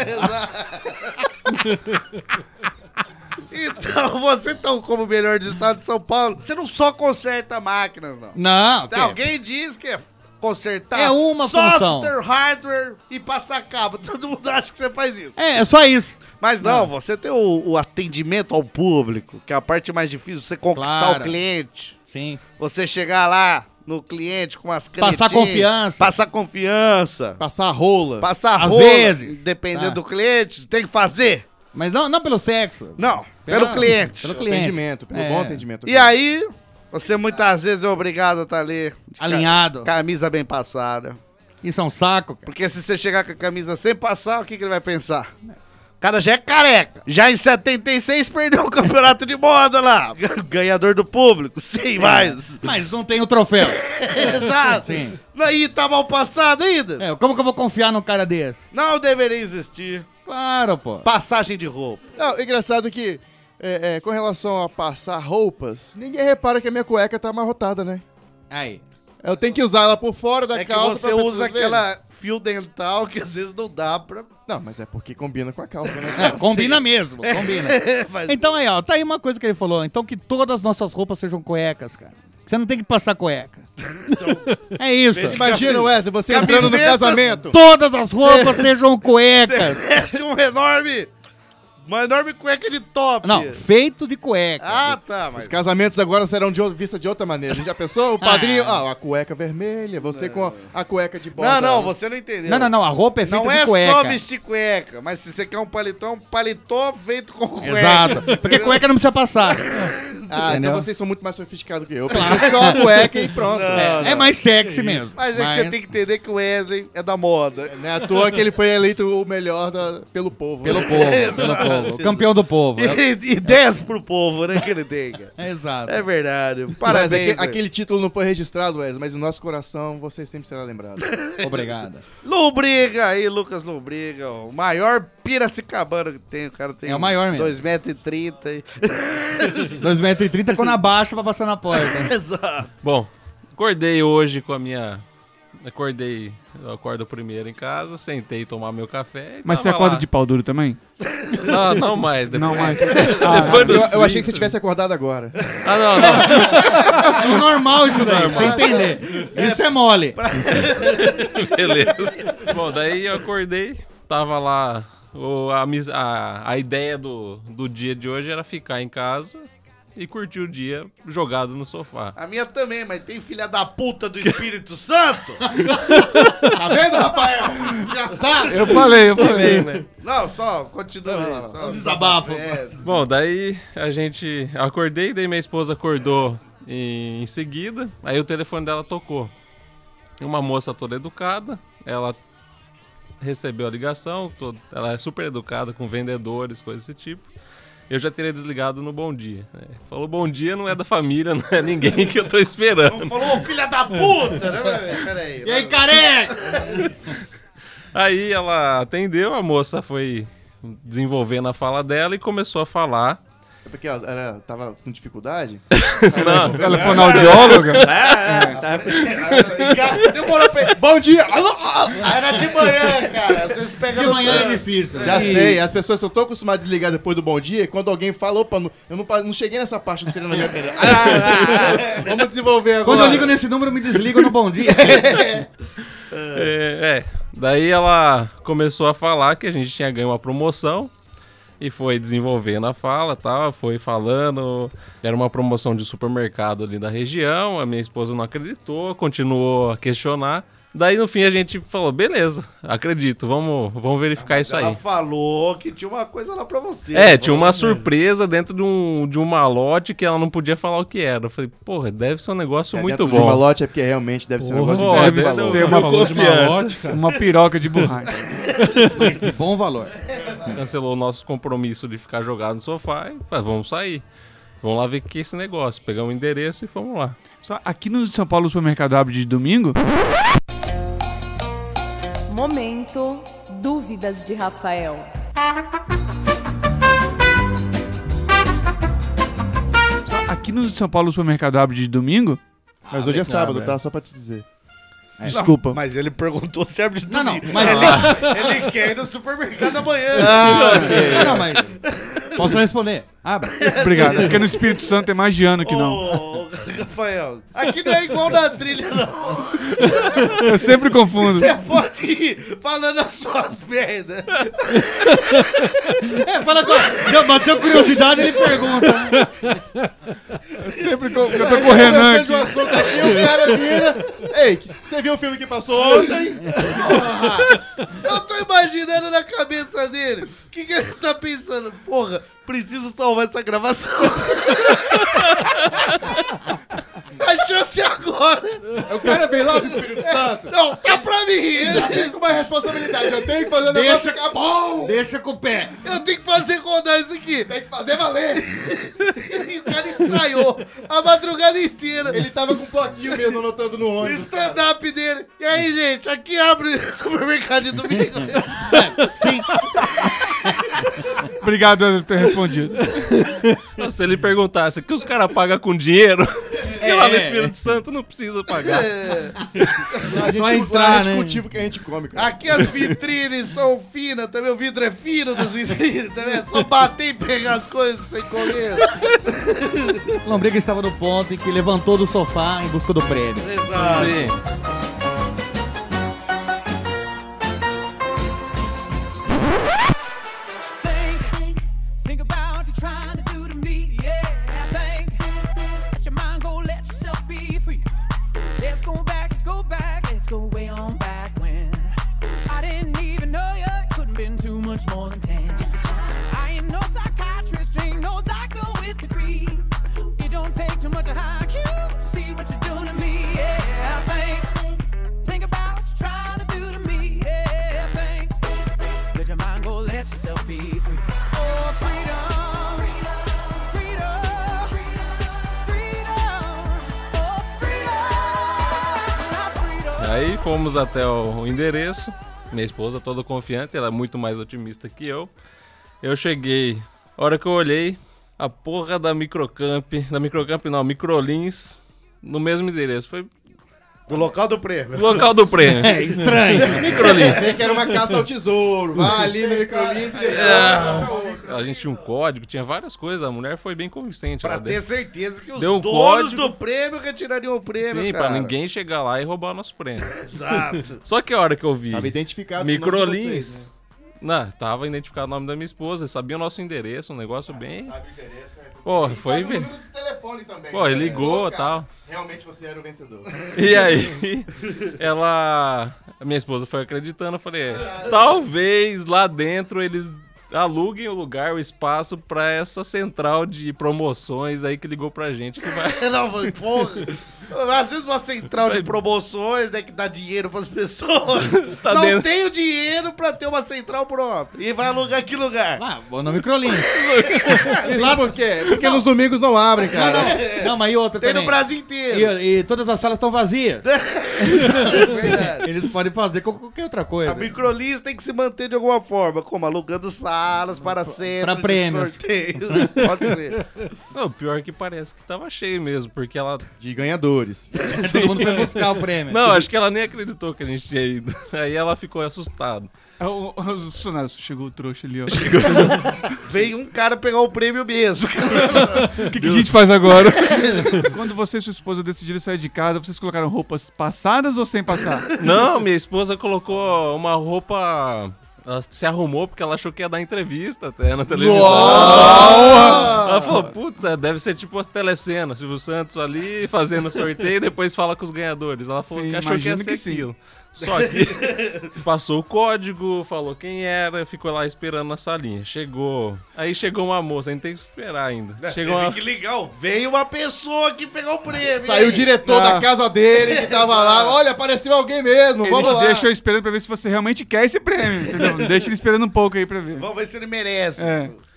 [SPEAKER 4] Então, você, então, como melhor do estado de São Paulo, você não só conserta máquinas, não.
[SPEAKER 5] Não, que-
[SPEAKER 4] Alguém diz que é consertar
[SPEAKER 5] É uma
[SPEAKER 4] software,
[SPEAKER 5] função.
[SPEAKER 4] hardware e passar cabo. Todo mundo acha que você faz isso.
[SPEAKER 5] É, é só isso.
[SPEAKER 4] Mas não, você tem o, o atendimento ao público, que é a parte mais difícil, você conquistar
[SPEAKER 5] Claro.
[SPEAKER 4] o cliente.
[SPEAKER 5] Sim.
[SPEAKER 4] Você chegar lá no cliente com as canetinhas.
[SPEAKER 5] Passar confiança.
[SPEAKER 4] Passar confiança.
[SPEAKER 6] Passar rola.
[SPEAKER 4] Passar
[SPEAKER 5] Às
[SPEAKER 4] rola.
[SPEAKER 5] vezes.
[SPEAKER 4] Dependendo
[SPEAKER 5] Tá.
[SPEAKER 4] do cliente, tem que fazer.
[SPEAKER 5] Mas não, não pelo sexo.
[SPEAKER 4] Não,
[SPEAKER 5] Pela-
[SPEAKER 4] pelo cliente.
[SPEAKER 5] Pelo
[SPEAKER 6] Pelo
[SPEAKER 5] cliente.
[SPEAKER 6] atendimento, pelo
[SPEAKER 5] É.
[SPEAKER 6] bom atendimento.
[SPEAKER 4] E aí, você muitas vezes é obrigado a estar ali. de ca-
[SPEAKER 5] Alinhado.
[SPEAKER 4] Camisa bem passada.
[SPEAKER 5] Isso é um saco, cara.
[SPEAKER 4] Porque se você chegar com a camisa sem passar, o que, que ele vai pensar? O cara já é careca. Já em setenta e seis perdeu o campeonato de moda lá. Ganhador do público, sim, mais.
[SPEAKER 5] Mas não tem o troféu.
[SPEAKER 4] Exato.
[SPEAKER 5] Sim.
[SPEAKER 4] Aí tá mal passado ainda.
[SPEAKER 5] É, como que eu vou confiar num cara desse?
[SPEAKER 4] Não deveria existir
[SPEAKER 5] Claro, pô.
[SPEAKER 4] passagem de roupa.
[SPEAKER 6] Não, engraçado que, é, é, com relação a passar roupas, ninguém repara que a minha cueca tá amarrotada, né?
[SPEAKER 5] Aí.
[SPEAKER 6] Eu tenho que usar ela por fora da
[SPEAKER 4] É que
[SPEAKER 6] calça
[SPEAKER 4] você
[SPEAKER 6] pra
[SPEAKER 4] usa
[SPEAKER 6] pessoas verem.
[SPEAKER 4] aquela fio dental que às vezes não dá pra...
[SPEAKER 6] Não, mas é porque combina com a calça, né?
[SPEAKER 5] É, combina mesmo, combina.
[SPEAKER 4] Mas-
[SPEAKER 5] Então aí, ó, tá aí uma coisa que ele falou. Então que todas as nossas roupas sejam cuecas, cara. Você não tem que passar cueca. É isso.
[SPEAKER 6] Imagina, Wesley, você entrando no
[SPEAKER 4] Camiseta.
[SPEAKER 6] casamento.
[SPEAKER 5] Todas as roupas sejam cuecas.
[SPEAKER 4] Veste um enorme... Uma enorme cueca de top.
[SPEAKER 5] Não, feito de cueca.
[SPEAKER 4] Ah, tá, mas...
[SPEAKER 6] Os casamentos agora serão de, ou- vistos de outra maneira. A gente já pensou? O padrinho, ah, a cueca vermelha, você com a, a cueca de borda.
[SPEAKER 4] Não, não, você não entendeu.
[SPEAKER 5] Não, não, não. A roupa é feita
[SPEAKER 4] Não
[SPEAKER 5] de
[SPEAKER 4] é
[SPEAKER 5] cueca.
[SPEAKER 4] só vestir cueca, mas se você quer um paletó, é um paletó feito com cueca.
[SPEAKER 5] Exato. Porque cueca não precisa passar.
[SPEAKER 6] Ah,
[SPEAKER 5] Entendeu?
[SPEAKER 6] então vocês são muito mais sofisticados que eu. Eu pensei só a cueca e pronto.
[SPEAKER 5] É, é mais sexy mesmo.
[SPEAKER 4] Mas é que você tem que entender que o Wesley é da moda.
[SPEAKER 6] Não é à toa que ele foi eleito o melhor da- pelo povo.
[SPEAKER 5] Pelo
[SPEAKER 6] né?
[SPEAKER 5] povo, pelo
[SPEAKER 4] Exato.
[SPEAKER 5] povo. O campeão do povo.
[SPEAKER 4] E, e dez pro povo, né, que ele tem, cara.
[SPEAKER 5] Exato.
[SPEAKER 4] É verdade.
[SPEAKER 6] Mas
[SPEAKER 4] Parabéns.
[SPEAKER 6] aque-
[SPEAKER 4] Wesley.
[SPEAKER 6] aquele título não foi registrado, Wesley, mas no nosso coração você sempre será lembrado.
[SPEAKER 5] Obrigado.
[SPEAKER 4] Lombriga aí, Lucas Lombriga, ó, o maior piracicabano que tem. O cara tem
[SPEAKER 5] É o maior mesmo.
[SPEAKER 4] dois metros e trinta. E...
[SPEAKER 5] dois metros e trinta quando abaixa pra passar na porta.
[SPEAKER 4] Exato.
[SPEAKER 7] Bom, acordei hoje com a minha... Acordei, eu acordo primeiro em casa, sentei tomar meu café. e
[SPEAKER 11] Mas você
[SPEAKER 7] tava
[SPEAKER 11] acorda
[SPEAKER 7] lá.
[SPEAKER 11] de pau duro também?
[SPEAKER 7] Não, não mais. Depois,
[SPEAKER 11] Não mais.
[SPEAKER 7] depois dos
[SPEAKER 6] Eu, eu achei que você
[SPEAKER 7] trinta.
[SPEAKER 6] tivesse acordado agora.
[SPEAKER 7] Ah, não, não.
[SPEAKER 5] É normal isso daí, pra você entender. Isso é mole.
[SPEAKER 7] Beleza. Bom, daí eu acordei, tava lá. O, a, mis- a, a ideia do, do dia de hoje era ficar em casa e curtir o dia jogado no sofá.
[SPEAKER 4] A minha também, mas tem filha da puta do Espírito Santo?
[SPEAKER 6] Tá vendo, Rafael? Desgraçado!
[SPEAKER 11] Eu falei, eu falei.
[SPEAKER 7] Né?
[SPEAKER 4] Não, só continua aí. Só,
[SPEAKER 5] Um desabafo.
[SPEAKER 4] É,
[SPEAKER 7] Bom, daí a gente. Eu acordei, daí minha esposa acordou em, em seguida. Aí o telefone dela tocou. Uma moça toda educada, ela recebeu a ligação, todo, ela é super educada com vendedores, coisas desse tipo. Eu já teria desligado no bom dia. Né? Falou bom dia, não é da família, não é ninguém que eu tô esperando.
[SPEAKER 4] falou, filha da puta, né? Peraí.
[SPEAKER 5] E aí, careca?
[SPEAKER 7] Aí ela atendeu, a moça foi desenvolvendo a fala dela e começou a falar.
[SPEAKER 6] É porque ela era, tava com dificuldade?
[SPEAKER 7] Não,
[SPEAKER 11] Ela foi audióloga?
[SPEAKER 4] É, tá. Cara, demorou pra...
[SPEAKER 6] Bom dia!
[SPEAKER 4] Era de manhã, cara. Vocês pegam
[SPEAKER 5] De
[SPEAKER 4] no
[SPEAKER 5] manhã é
[SPEAKER 4] trânsito.
[SPEAKER 5] difícil.
[SPEAKER 6] Já
[SPEAKER 5] E-
[SPEAKER 6] sei, as pessoas só estão acostumadas a desligar depois do bom dia e quando alguém fala, opa, não- eu não, pa- não cheguei nessa parte do treinamento ainda. Ah, ah, ah, vamos desenvolver agora.
[SPEAKER 5] Quando eu ligo nesse número, eu me desligo no bom dia.
[SPEAKER 7] É, é, daí ela começou a falar que a gente tinha ganho uma promoção e foi desenvolvendo a fala, tal, foi falando, era uma promoção de supermercado ali da região, a minha esposa não acreditou, continuou a questionar. Daí no fim a gente falou, beleza, acredito, vamos, vamos verificar isso
[SPEAKER 4] Ela
[SPEAKER 7] aí.
[SPEAKER 4] falou que tinha uma coisa lá pra você.
[SPEAKER 7] É,
[SPEAKER 4] Falou,
[SPEAKER 7] tinha uma surpresa dentro de um, de um malote que ela não podia falar o que era. Eu falei, porra, deve ser um negócio
[SPEAKER 6] É,
[SPEAKER 7] muito
[SPEAKER 6] dentro
[SPEAKER 7] bom.
[SPEAKER 6] de uma lote é porque realmente deve ser um
[SPEAKER 7] Porra,
[SPEAKER 6] negócio de
[SPEAKER 7] deve
[SPEAKER 6] grande
[SPEAKER 7] ser
[SPEAKER 6] valor.
[SPEAKER 11] Ser uma,
[SPEAKER 7] Falou de
[SPEAKER 11] confiança.
[SPEAKER 7] malote, cara.
[SPEAKER 11] Uma piroca de borracha.
[SPEAKER 5] Mas de bom valor.
[SPEAKER 7] Cancelou o nosso compromisso de ficar jogado no sofá e falei, vamos sair. Vamos lá ver o que é esse negócio. Pegamos o endereço e fomos lá.
[SPEAKER 11] Só aqui no São Paulo o supermercado abre de domingo?
[SPEAKER 12] Momento Dúvidas de Rafael.
[SPEAKER 11] Só aqui no São Paulo o supermercado abre de domingo?
[SPEAKER 6] Mas hoje é sábado,
[SPEAKER 11] Ah,
[SPEAKER 6] tá? Só pra te dizer.
[SPEAKER 11] Desculpa.
[SPEAKER 4] Não, mas ele perguntou se abre de
[SPEAKER 5] Não,
[SPEAKER 4] domingo.
[SPEAKER 5] não, mas-
[SPEAKER 4] ele, ele quer ir no supermercado amanhã.
[SPEAKER 5] Ah, não, mas... Posso responder? Abre.
[SPEAKER 11] Obrigado. Porque no Espírito Santo tem mais de ano que não.
[SPEAKER 4] Ô, Rafael, aqui não é igual na trilha, não.
[SPEAKER 11] Eu sempre confundo.
[SPEAKER 4] Você pode ir falando as suas merdas.
[SPEAKER 5] É, fala agora. Já bateu curiosidade, ele pergunta.
[SPEAKER 11] Eu sempre co- eu tô correndo
[SPEAKER 6] Conversando
[SPEAKER 11] aqui.
[SPEAKER 6] de um assunto aqui, o cara vira. Ei, você viu o filme que passou ontem?
[SPEAKER 4] Eu tô imaginando na cabeça dele. O que, que ele tá pensando? Porra, preciso salvar essa gravação. A chance é agora.
[SPEAKER 6] O cara veio lá do Espírito Santo.
[SPEAKER 4] Não, tá pra mim.
[SPEAKER 6] Já tem com uma responsabilidade. Eu tenho que fazer o
[SPEAKER 5] Deixa-
[SPEAKER 6] negócio ficar bom.
[SPEAKER 5] Deixa com o pé.
[SPEAKER 4] Eu tenho que fazer rodar isso aqui.
[SPEAKER 6] Tem que fazer valer.
[SPEAKER 4] E o cara ensaiou a madrugada inteira.
[SPEAKER 6] Ele tava com um bloquinho mesmo anotando no
[SPEAKER 4] O
[SPEAKER 6] ônibus. cara.
[SPEAKER 4] stand-up dele. E aí, gente, aqui abre supermercado de domingo.
[SPEAKER 5] Sim.
[SPEAKER 11] Obrigado por ter respondido.
[SPEAKER 7] Então, se ele perguntasse que os caras pagam com dinheiro, que lá no
[SPEAKER 5] É.
[SPEAKER 7] Espírito Santo não precisa pagar.
[SPEAKER 4] É.
[SPEAKER 6] A gente,
[SPEAKER 5] Só
[SPEAKER 6] lá
[SPEAKER 5] entrar,
[SPEAKER 6] a gente
[SPEAKER 5] né?
[SPEAKER 6] cultiva o que a gente come, cara.
[SPEAKER 4] Aqui as vitrines são finas, também o vidro é fino das vitrines, também é só bater e pegar as coisas sem comer.
[SPEAKER 5] Lombriga estava no ponto em que levantou do sofá em busca do prêmio.
[SPEAKER 4] Exato.
[SPEAKER 7] Sim.
[SPEAKER 9] Think, think about what you're trying to do to me. Yeah, think. Let your mind go, let yourself be free. Let's go back, let's go back, let's go way on back when I didn't even know you. Couldn't been too much more than ten. I ain't no psychiatrist, ain't no doctor with degrees. It don't take too much of I Q to see what you're doing to me. Yeah, think, think about what you're trying to do to me. Yeah, think. Let your mind go, let yourself be free. Oh, freedom, freedom, freedom, oh, freedom, freedom.
[SPEAKER 7] Aí fomos até o endereço. Minha esposa toda confiante, ela é muito mais otimista que eu. Eu cheguei, a hora que eu olhei, a porra da Microcamp, da Microcamp não, Microlins, no mesmo endereço. Foi
[SPEAKER 4] Do local do prêmio.
[SPEAKER 7] o local do prêmio.
[SPEAKER 5] É estranho.
[SPEAKER 7] Microlins.
[SPEAKER 6] Você que era uma caça ao tesouro. Vai ali no microlins e depois.
[SPEAKER 7] É, a gente tinha um código, tinha várias coisas. A mulher foi bem convincente.
[SPEAKER 4] Pra
[SPEAKER 7] ela
[SPEAKER 4] ter
[SPEAKER 7] deu-
[SPEAKER 4] certeza que os
[SPEAKER 7] Deu um
[SPEAKER 4] donos
[SPEAKER 7] código.
[SPEAKER 4] do prêmio retirariam o prêmio,
[SPEAKER 7] Sim,
[SPEAKER 4] cara.
[SPEAKER 7] pra ninguém chegar lá e roubar o nosso prêmio.
[SPEAKER 4] Exato.
[SPEAKER 7] Só que a hora que eu vi
[SPEAKER 6] Tava identificado o nome de vocês,
[SPEAKER 7] Microlins,
[SPEAKER 6] né?
[SPEAKER 7] não, tava identificado o nome da minha esposa, sabia o nosso endereço, um negócio bem...
[SPEAKER 6] Sabe o endereço, é.
[SPEAKER 7] Pô,
[SPEAKER 6] E
[SPEAKER 7] foi
[SPEAKER 6] sabe o
[SPEAKER 7] ver.
[SPEAKER 6] número do telefone também.
[SPEAKER 7] Pô, ele
[SPEAKER 6] né?
[SPEAKER 7] ligou e
[SPEAKER 6] Cara,
[SPEAKER 7] tal.
[SPEAKER 6] Realmente você era o vencedor.
[SPEAKER 7] E aí, ela... A minha esposa foi acreditando, eu falei, é, talvez lá dentro eles aluguem o lugar, o espaço pra essa central de promoções aí que ligou pra gente, que vai...
[SPEAKER 4] Não, mas, porra. Às vezes uma central de promoções, né, que dá dinheiro pras pessoas.
[SPEAKER 7] Tá
[SPEAKER 4] não
[SPEAKER 7] dentro.
[SPEAKER 4] tem o dinheiro pra ter uma central própria. E vai alugar que lugar?
[SPEAKER 5] Ah, vou no Microlins.
[SPEAKER 6] Isso por quê? Porque nos domingos não abrem, cara.
[SPEAKER 5] Não, mas e outra
[SPEAKER 4] Tem
[SPEAKER 5] também.
[SPEAKER 4] no Brasil inteiro.
[SPEAKER 5] E, e todas as salas estão vazias.
[SPEAKER 4] É verdade.
[SPEAKER 5] Eles podem fazer com qualquer outra coisa.
[SPEAKER 4] A Microlins tem que se manter de alguma forma, como alugando salas para centros
[SPEAKER 5] pra
[SPEAKER 4] de
[SPEAKER 5] prêmios.
[SPEAKER 4] sorteios. Pode ser.
[SPEAKER 7] Não, pior que parece que tava cheio mesmo, porque ela...
[SPEAKER 6] De ganhadores.
[SPEAKER 5] Todo mundo foi buscar o prêmio.
[SPEAKER 7] Não, acho que ela nem acreditou que a gente tinha ido. Aí ela ficou assustada.
[SPEAKER 11] É o, o, o Sonato, chegou o trouxa ali, ó.
[SPEAKER 4] Veio um cara pegar o prêmio mesmo.
[SPEAKER 11] O que, que a gente faz agora? Quando você e sua esposa decidiram sair de casa, vocês colocaram roupas passadas ou sem passar?
[SPEAKER 7] Não, minha esposa colocou uma roupa... Ela se arrumou porque ela achou que ia dar entrevista até na televisão.
[SPEAKER 6] Uau!
[SPEAKER 7] Ela falou, putz, é, deve ser tipo as telecenas, Silvio Santos ali fazendo sorteio e depois fala com os ganhadores. Ela falou
[SPEAKER 11] Sim,
[SPEAKER 7] que achou que ia
[SPEAKER 11] imagino
[SPEAKER 7] ser
[SPEAKER 11] que sim.
[SPEAKER 7] aquilo. Só que passou o código, falou quem era, ficou lá esperando na salinha. Chegou. Aí chegou uma moça, a gente tem que esperar ainda. Chegou uma...
[SPEAKER 4] Que legal. Veio uma pessoa aqui pegar o prêmio.
[SPEAKER 6] Saiu o
[SPEAKER 4] hein?
[SPEAKER 6] diretor
[SPEAKER 11] Ah.
[SPEAKER 6] da casa dele que tava lá. Olha, apareceu alguém mesmo.
[SPEAKER 11] Ele
[SPEAKER 6] Vamos
[SPEAKER 11] te
[SPEAKER 6] lá.
[SPEAKER 11] deixou esperando pra ver se você realmente quer esse prêmio, entendeu? Deixa ele esperando um pouco aí pra ver.
[SPEAKER 4] Vamos ver se ele merece.
[SPEAKER 11] É.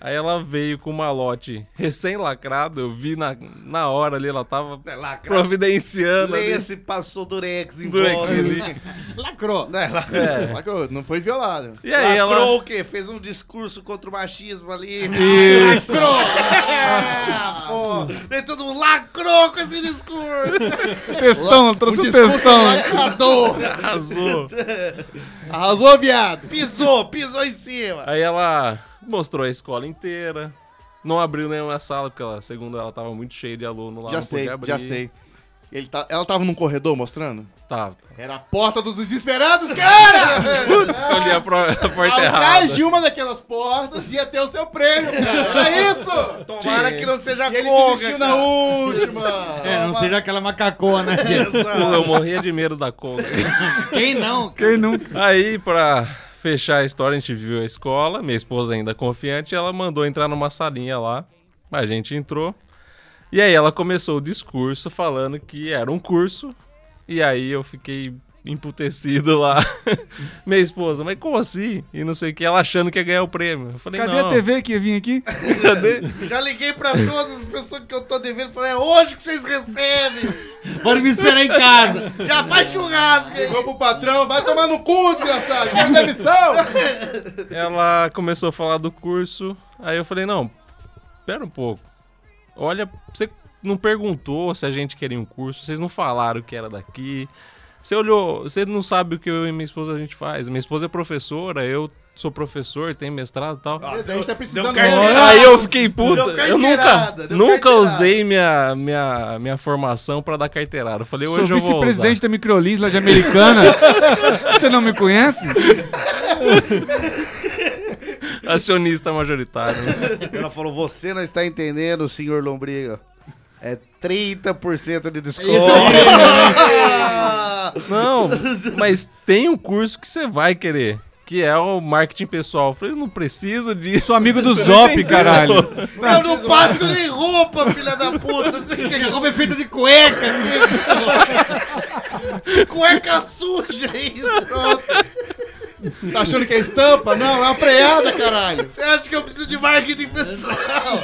[SPEAKER 7] Aí ela veio com um malote recém-lacrado, eu vi na, na hora ali, ela tava
[SPEAKER 4] É, lacrado.
[SPEAKER 7] providenciando ali.
[SPEAKER 4] Leia-se, passou durex em
[SPEAKER 7] Durex
[SPEAKER 4] volta.
[SPEAKER 7] ali.
[SPEAKER 5] Lacrou.
[SPEAKER 4] Não, é, lacrou.
[SPEAKER 7] É.
[SPEAKER 6] Lacrou, não foi violado.
[SPEAKER 7] E aí
[SPEAKER 4] Lacrou
[SPEAKER 7] ela...
[SPEAKER 4] o quê? Fez um discurso contra o machismo ali.
[SPEAKER 11] Isso.
[SPEAKER 4] Lacrou! É, pô. Daí todo mundo lacrou com esse discurso.
[SPEAKER 11] Textão, trouxe um
[SPEAKER 6] discurso
[SPEAKER 11] textão.
[SPEAKER 6] lacrador.
[SPEAKER 7] Arrasou.
[SPEAKER 6] Arrasou, viado.
[SPEAKER 4] Pisou, pisou em cima.
[SPEAKER 7] Aí ela mostrou a escola inteira. Não abriu nenhuma sala, porque ela, segundo ela, tava muito cheia de aluno lá.
[SPEAKER 6] Já
[SPEAKER 7] não
[SPEAKER 6] sei,
[SPEAKER 7] podia abrir.
[SPEAKER 6] já sei. Ele tá, ela tava num corredor mostrando?
[SPEAKER 7] Tava.
[SPEAKER 6] Era a porta dos desesperados, cara!
[SPEAKER 7] Putz, escolhi a, pro, a porta errada.
[SPEAKER 6] Atrás de uma daquelas portas ia ter o seu prêmio, cara. Era isso!
[SPEAKER 4] Tomara
[SPEAKER 7] Tinha.
[SPEAKER 4] que não seja
[SPEAKER 6] E ele
[SPEAKER 4] conga,
[SPEAKER 6] desistiu
[SPEAKER 4] cara.
[SPEAKER 6] na última.
[SPEAKER 5] É, não seja aquela macacona.
[SPEAKER 7] Pô, eu morria de medo da conga.
[SPEAKER 5] Quem não?
[SPEAKER 11] Quem nunca?
[SPEAKER 7] Aí, pra fechar a história, a gente viu a escola. Minha esposa ainda confiante, ela mandou entrar numa salinha lá. A gente entrou. E aí ela começou o discurso falando que era um curso. E aí eu fiquei emputecido lá. Minha esposa, mas como assim? E não sei o que, ela achando que ia ganhar o prêmio. Eu falei,
[SPEAKER 11] Cadê
[SPEAKER 7] não.
[SPEAKER 11] a T V que ia vir aqui?
[SPEAKER 7] Cadê?
[SPEAKER 4] Já liguei pra todas as pessoas que eu tô devendo. Falei, é hoje que vocês recebem.
[SPEAKER 5] Pode me esperar em casa.
[SPEAKER 4] Já faz churrasco aí.
[SPEAKER 6] Ligou pro patrão, vai tomar no cu, desgraçado. Quer demissão?
[SPEAKER 7] Ela começou a falar do curso. Aí eu falei, não, pera um pouco. Olha, você não perguntou se a gente queria um curso, vocês não falaram que era daqui. Você olhou, você não sabe o que eu e minha esposa a gente faz. Minha esposa é professora, eu sou professor, tenho mestrado e tal.
[SPEAKER 6] Beleza, a gente tá precisando...
[SPEAKER 4] Deu carteirada.
[SPEAKER 7] Aí eu fiquei puta,
[SPEAKER 4] Deu
[SPEAKER 7] eu nunca,
[SPEAKER 4] carteirada, deu
[SPEAKER 7] nunca
[SPEAKER 4] carteirada.
[SPEAKER 7] usei minha, minha, minha formação pra dar carteirada. Eu falei,
[SPEAKER 11] Sou
[SPEAKER 7] hoje eu vou usar.
[SPEAKER 11] vice-presidente da Microlins lá de Americana. Você não me conhece?
[SPEAKER 7] Acionista majoritário.
[SPEAKER 4] Ela falou, você não está entendendo, senhor Lombriga. É trinta por cento de desconto.
[SPEAKER 5] Isso
[SPEAKER 7] Não, mas tem um curso que você vai querer, que é o marketing pessoal. Eu falei, não preciso disso.
[SPEAKER 11] Sou amigo do
[SPEAKER 7] Você
[SPEAKER 11] Zop,
[SPEAKER 7] entendeu?
[SPEAKER 11] caralho.
[SPEAKER 4] Eu não passo nem roupa, filha da puta. Você quer
[SPEAKER 5] Roupa é feita de cueca.
[SPEAKER 4] cueca suja ainda.
[SPEAKER 6] Tá achando que é estampa? Não, é uma freada, caralho.
[SPEAKER 4] Você acha que eu preciso de marketing pessoal?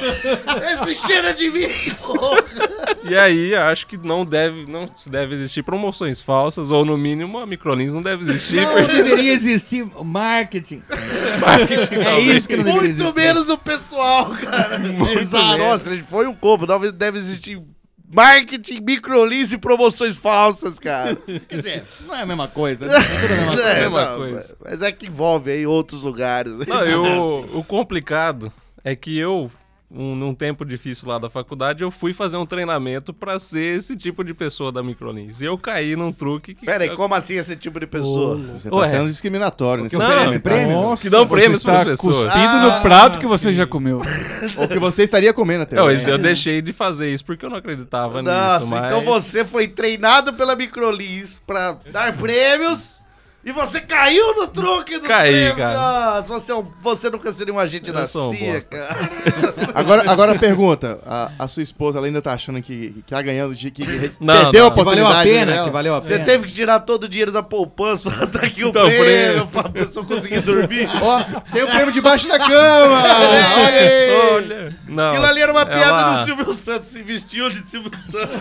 [SPEAKER 4] Esse cheira de mim, porra.
[SPEAKER 7] E aí, acho que não deve, não deve existir promoções falsas, ou no mínimo a Microlins não deve existir.
[SPEAKER 5] Não
[SPEAKER 7] porque
[SPEAKER 5] deveria existir marketing.
[SPEAKER 7] marketing
[SPEAKER 5] É
[SPEAKER 7] talvez.
[SPEAKER 5] isso que não deveria
[SPEAKER 4] Muito
[SPEAKER 5] existir.
[SPEAKER 4] menos o pessoal, cara.
[SPEAKER 5] Exato.
[SPEAKER 4] Nossa, foi um combo. Talvez deve existir marketing, microlins e promoções falsas, cara.
[SPEAKER 5] Quer dizer, não é a mesma coisa. Né? É tudo a mesma coisa.
[SPEAKER 4] É,
[SPEAKER 7] mesma
[SPEAKER 4] não,
[SPEAKER 7] coisa.
[SPEAKER 4] Mas é que envolve aí outros lugares.
[SPEAKER 7] Não, eu, o complicado é que eu, um, num tempo difícil lá da faculdade, eu fui fazer um treinamento pra ser esse tipo de pessoa da Microlins. E eu caí num truque que...
[SPEAKER 4] Pera aí, como assim esse tipo de pessoa?
[SPEAKER 6] Você tá
[SPEAKER 7] Ué.
[SPEAKER 6] sendo discriminatório nesse
[SPEAKER 5] Que oferece prêmio?
[SPEAKER 11] Nossa,
[SPEAKER 7] que dão
[SPEAKER 11] você
[SPEAKER 7] prêmios
[SPEAKER 11] está
[SPEAKER 7] pras pessoas.
[SPEAKER 11] cuspindo no prato que você já comeu.
[SPEAKER 6] Ou que você estaria comendo até
[SPEAKER 7] Não,
[SPEAKER 6] hoje.
[SPEAKER 7] eu deixei de fazer isso porque eu não acreditava
[SPEAKER 4] Nossa,
[SPEAKER 7] nisso, mas...
[SPEAKER 4] então você foi treinado pela Microlins pra dar prêmios e você caiu no truque dos
[SPEAKER 7] Caí,
[SPEAKER 4] prêmios.
[SPEAKER 7] cara.
[SPEAKER 4] Nossa, você, é um- você nunca seria um agente
[SPEAKER 7] Eu
[SPEAKER 4] da
[SPEAKER 7] sou um
[SPEAKER 4] C I A,
[SPEAKER 7] bosta.
[SPEAKER 4] cara.
[SPEAKER 6] Agora, agora pergunta, a, a sua esposa ela ainda tá achando que, que tá ganhando, de, que re-
[SPEAKER 7] Não,
[SPEAKER 6] perdeu
[SPEAKER 7] não.
[SPEAKER 6] a
[SPEAKER 5] Que valeu a
[SPEAKER 6] oportunidade
[SPEAKER 5] pena,
[SPEAKER 6] dela?
[SPEAKER 5] que valeu a
[SPEAKER 4] Você
[SPEAKER 5] pena.
[SPEAKER 4] teve que tirar todo o dinheiro da poupança pra dar aqui o
[SPEAKER 7] Então,
[SPEAKER 4] prêmio,
[SPEAKER 7] prêmio.
[SPEAKER 4] pra pessoa conseguir dormir.
[SPEAKER 6] Ó, tem o prêmio debaixo da cama! Olha aí!
[SPEAKER 7] Olha, não.
[SPEAKER 4] Aquilo ali era uma piada
[SPEAKER 7] ela,
[SPEAKER 4] do Silvio Santos, se vestiu de Silvio Santos.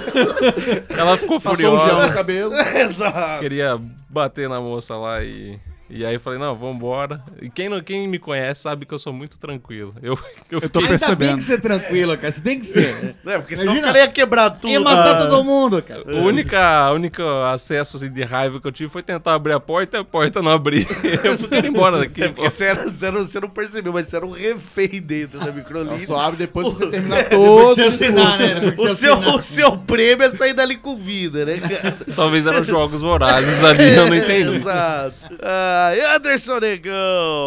[SPEAKER 7] Ela ficou
[SPEAKER 6] Passou um gel
[SPEAKER 7] furiosa,
[SPEAKER 6] no cabelo.
[SPEAKER 4] Exato.
[SPEAKER 7] queria bater na moça lá e... E aí eu falei, não, vambora. E quem, não, quem me conhece sabe que eu sou muito tranquilo. Eu, eu,
[SPEAKER 11] Eu tô
[SPEAKER 7] fiquei-
[SPEAKER 5] Ainda bem
[SPEAKER 11] percebendo.
[SPEAKER 5] que você é tranquilo, cara. Você tem que ser.
[SPEAKER 4] É, porque senão
[SPEAKER 5] Imagina.
[SPEAKER 4] o cara ia quebrar tudo.
[SPEAKER 5] Ia matar
[SPEAKER 4] né?
[SPEAKER 5] todo mundo, cara.
[SPEAKER 7] O única, a única acesso assim, de raiva que eu tive foi tentar abrir a porta e a porta não abrir. Eu fui querer ir embora daqui.
[SPEAKER 4] É
[SPEAKER 7] pô.
[SPEAKER 4] porque você, era, você, era- você não percebeu, mas você era um refém dentro da
[SPEAKER 6] Ela
[SPEAKER 4] Microlins.
[SPEAKER 6] só abre depois que você terminar todo o
[SPEAKER 5] Você assinar,
[SPEAKER 6] discurso.
[SPEAKER 5] né?
[SPEAKER 4] O seu, o seu prêmio é sair dali com vida, né, cara?
[SPEAKER 7] Talvez eram jogos vorazes ali, eu não entendi.
[SPEAKER 4] Exato. Ah, e Anderson Negão,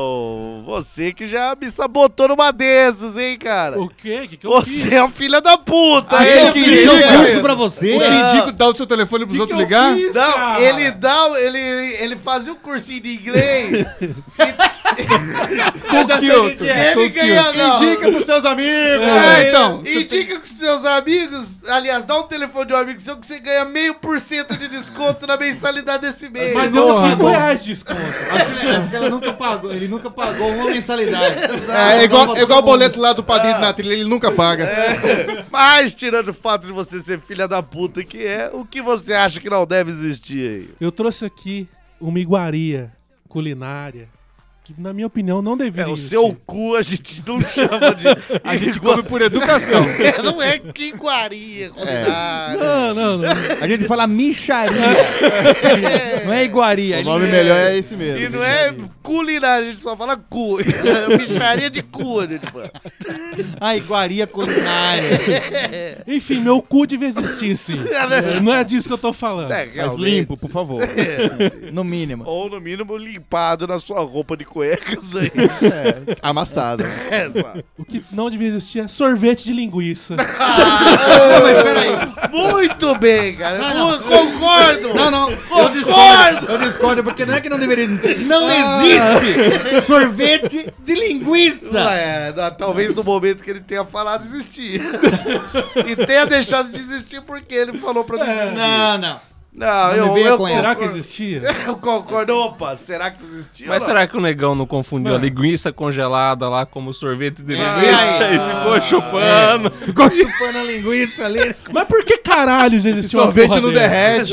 [SPEAKER 4] você que já me sabotou numa dessas, hein, cara?
[SPEAKER 3] O quê? Que que eu
[SPEAKER 4] Você
[SPEAKER 3] fiz?
[SPEAKER 4] é um filho da puta,
[SPEAKER 11] Ah,
[SPEAKER 4] hein?
[SPEAKER 11] ele que
[SPEAKER 5] Ele
[SPEAKER 11] Isso
[SPEAKER 5] deu
[SPEAKER 11] é
[SPEAKER 5] curso
[SPEAKER 6] mesmo.
[SPEAKER 5] pra você.
[SPEAKER 11] O Ridículo dá o seu telefone pros outros ligar?
[SPEAKER 4] Não, ele dá, ele, ele fazia um cursinho de inglês e,
[SPEAKER 6] Eu já sei o que que é.
[SPEAKER 4] Ele ganha, não.
[SPEAKER 6] Indica pros seus amigos.
[SPEAKER 11] É, então.
[SPEAKER 4] Indica com seus amigos. Aliás, dá um telefone de um amigo seu que você ganha meio por cento de desconto na mensalidade desse mês.
[SPEAKER 3] Mas deu
[SPEAKER 11] Porra,
[SPEAKER 3] cinco
[SPEAKER 11] bom.
[SPEAKER 3] reais de desconto.
[SPEAKER 5] Acho que ela nunca pagou, ele nunca pagou uma mensalidade.
[SPEAKER 6] É, é igual, é igual o boleto lá do padrinho na trilha, ele nunca paga.
[SPEAKER 4] É. Mas, tirando o fato de você ser filha da puta que é, o que você acha que não deve existir aí?
[SPEAKER 3] Eu trouxe aqui uma iguaria culinária que, na minha opinião, não
[SPEAKER 4] É,
[SPEAKER 3] deveria
[SPEAKER 4] o
[SPEAKER 3] existir.
[SPEAKER 4] seu cu a gente não chama de...
[SPEAKER 11] A gente come por educação.
[SPEAKER 4] É, não é que iguaria culinária.
[SPEAKER 3] Não, não, não.
[SPEAKER 5] A gente fala micharia. Não é iguaria.
[SPEAKER 6] O nome melhor é esse mesmo.
[SPEAKER 4] E não é culinária, a gente só fala cu. É micharia de cu, a gente fala.
[SPEAKER 5] Ah, iguaria culinária.
[SPEAKER 3] Enfim, meu cu devia existir, sim. É, não é disso que eu tô falando.
[SPEAKER 4] É,
[SPEAKER 6] Mas
[SPEAKER 4] realmente.
[SPEAKER 6] limpo, por favor.
[SPEAKER 5] No mínimo.
[SPEAKER 4] Ou, no mínimo, limpado na sua roupa de cuecas aí.
[SPEAKER 6] É, amassado.
[SPEAKER 4] É, só.
[SPEAKER 3] O que não devia existir é sorvete de linguiça.
[SPEAKER 5] Não, mas peraí.
[SPEAKER 4] Muito bem, cara.
[SPEAKER 5] Não, não.
[SPEAKER 4] Eu concordo.
[SPEAKER 5] Não, não. Eu
[SPEAKER 4] Concordo.
[SPEAKER 5] discordo. Eu discordo, porque não é que não deveria existir. Não existe sorvete de linguiça.
[SPEAKER 4] É, na- talvez no momento que ele tenha falado existia. E tenha deixado de existir porque ele falou pra não existir.
[SPEAKER 5] Não, não.
[SPEAKER 4] Não,
[SPEAKER 5] Não
[SPEAKER 4] eu,
[SPEAKER 5] me venha
[SPEAKER 4] eu
[SPEAKER 5] com
[SPEAKER 3] Será
[SPEAKER 5] essa.
[SPEAKER 3] que existia?
[SPEAKER 4] Eu concordo. Opa, será que existia?
[SPEAKER 7] Mas
[SPEAKER 4] ou não?
[SPEAKER 7] será que o negão não confundiu a linguiça congelada lá como sorvete de
[SPEAKER 4] Ah,
[SPEAKER 7] linguiça
[SPEAKER 4] é.
[SPEAKER 7] e ficou chupando?
[SPEAKER 5] Ficou chupando a linguiça ali.
[SPEAKER 3] Mas por que caralhos
[SPEAKER 6] Esse
[SPEAKER 3] existiu uma
[SPEAKER 6] sorvete
[SPEAKER 3] porra
[SPEAKER 6] não
[SPEAKER 3] dessa?
[SPEAKER 6] derrete.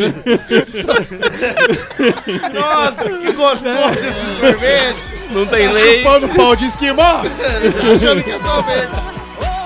[SPEAKER 4] Nossa, que gostoso esse sorvete.
[SPEAKER 7] Não tem
[SPEAKER 6] Tá
[SPEAKER 7] lei.
[SPEAKER 6] chupando pau de esquimó. Tá achando que é sorvete.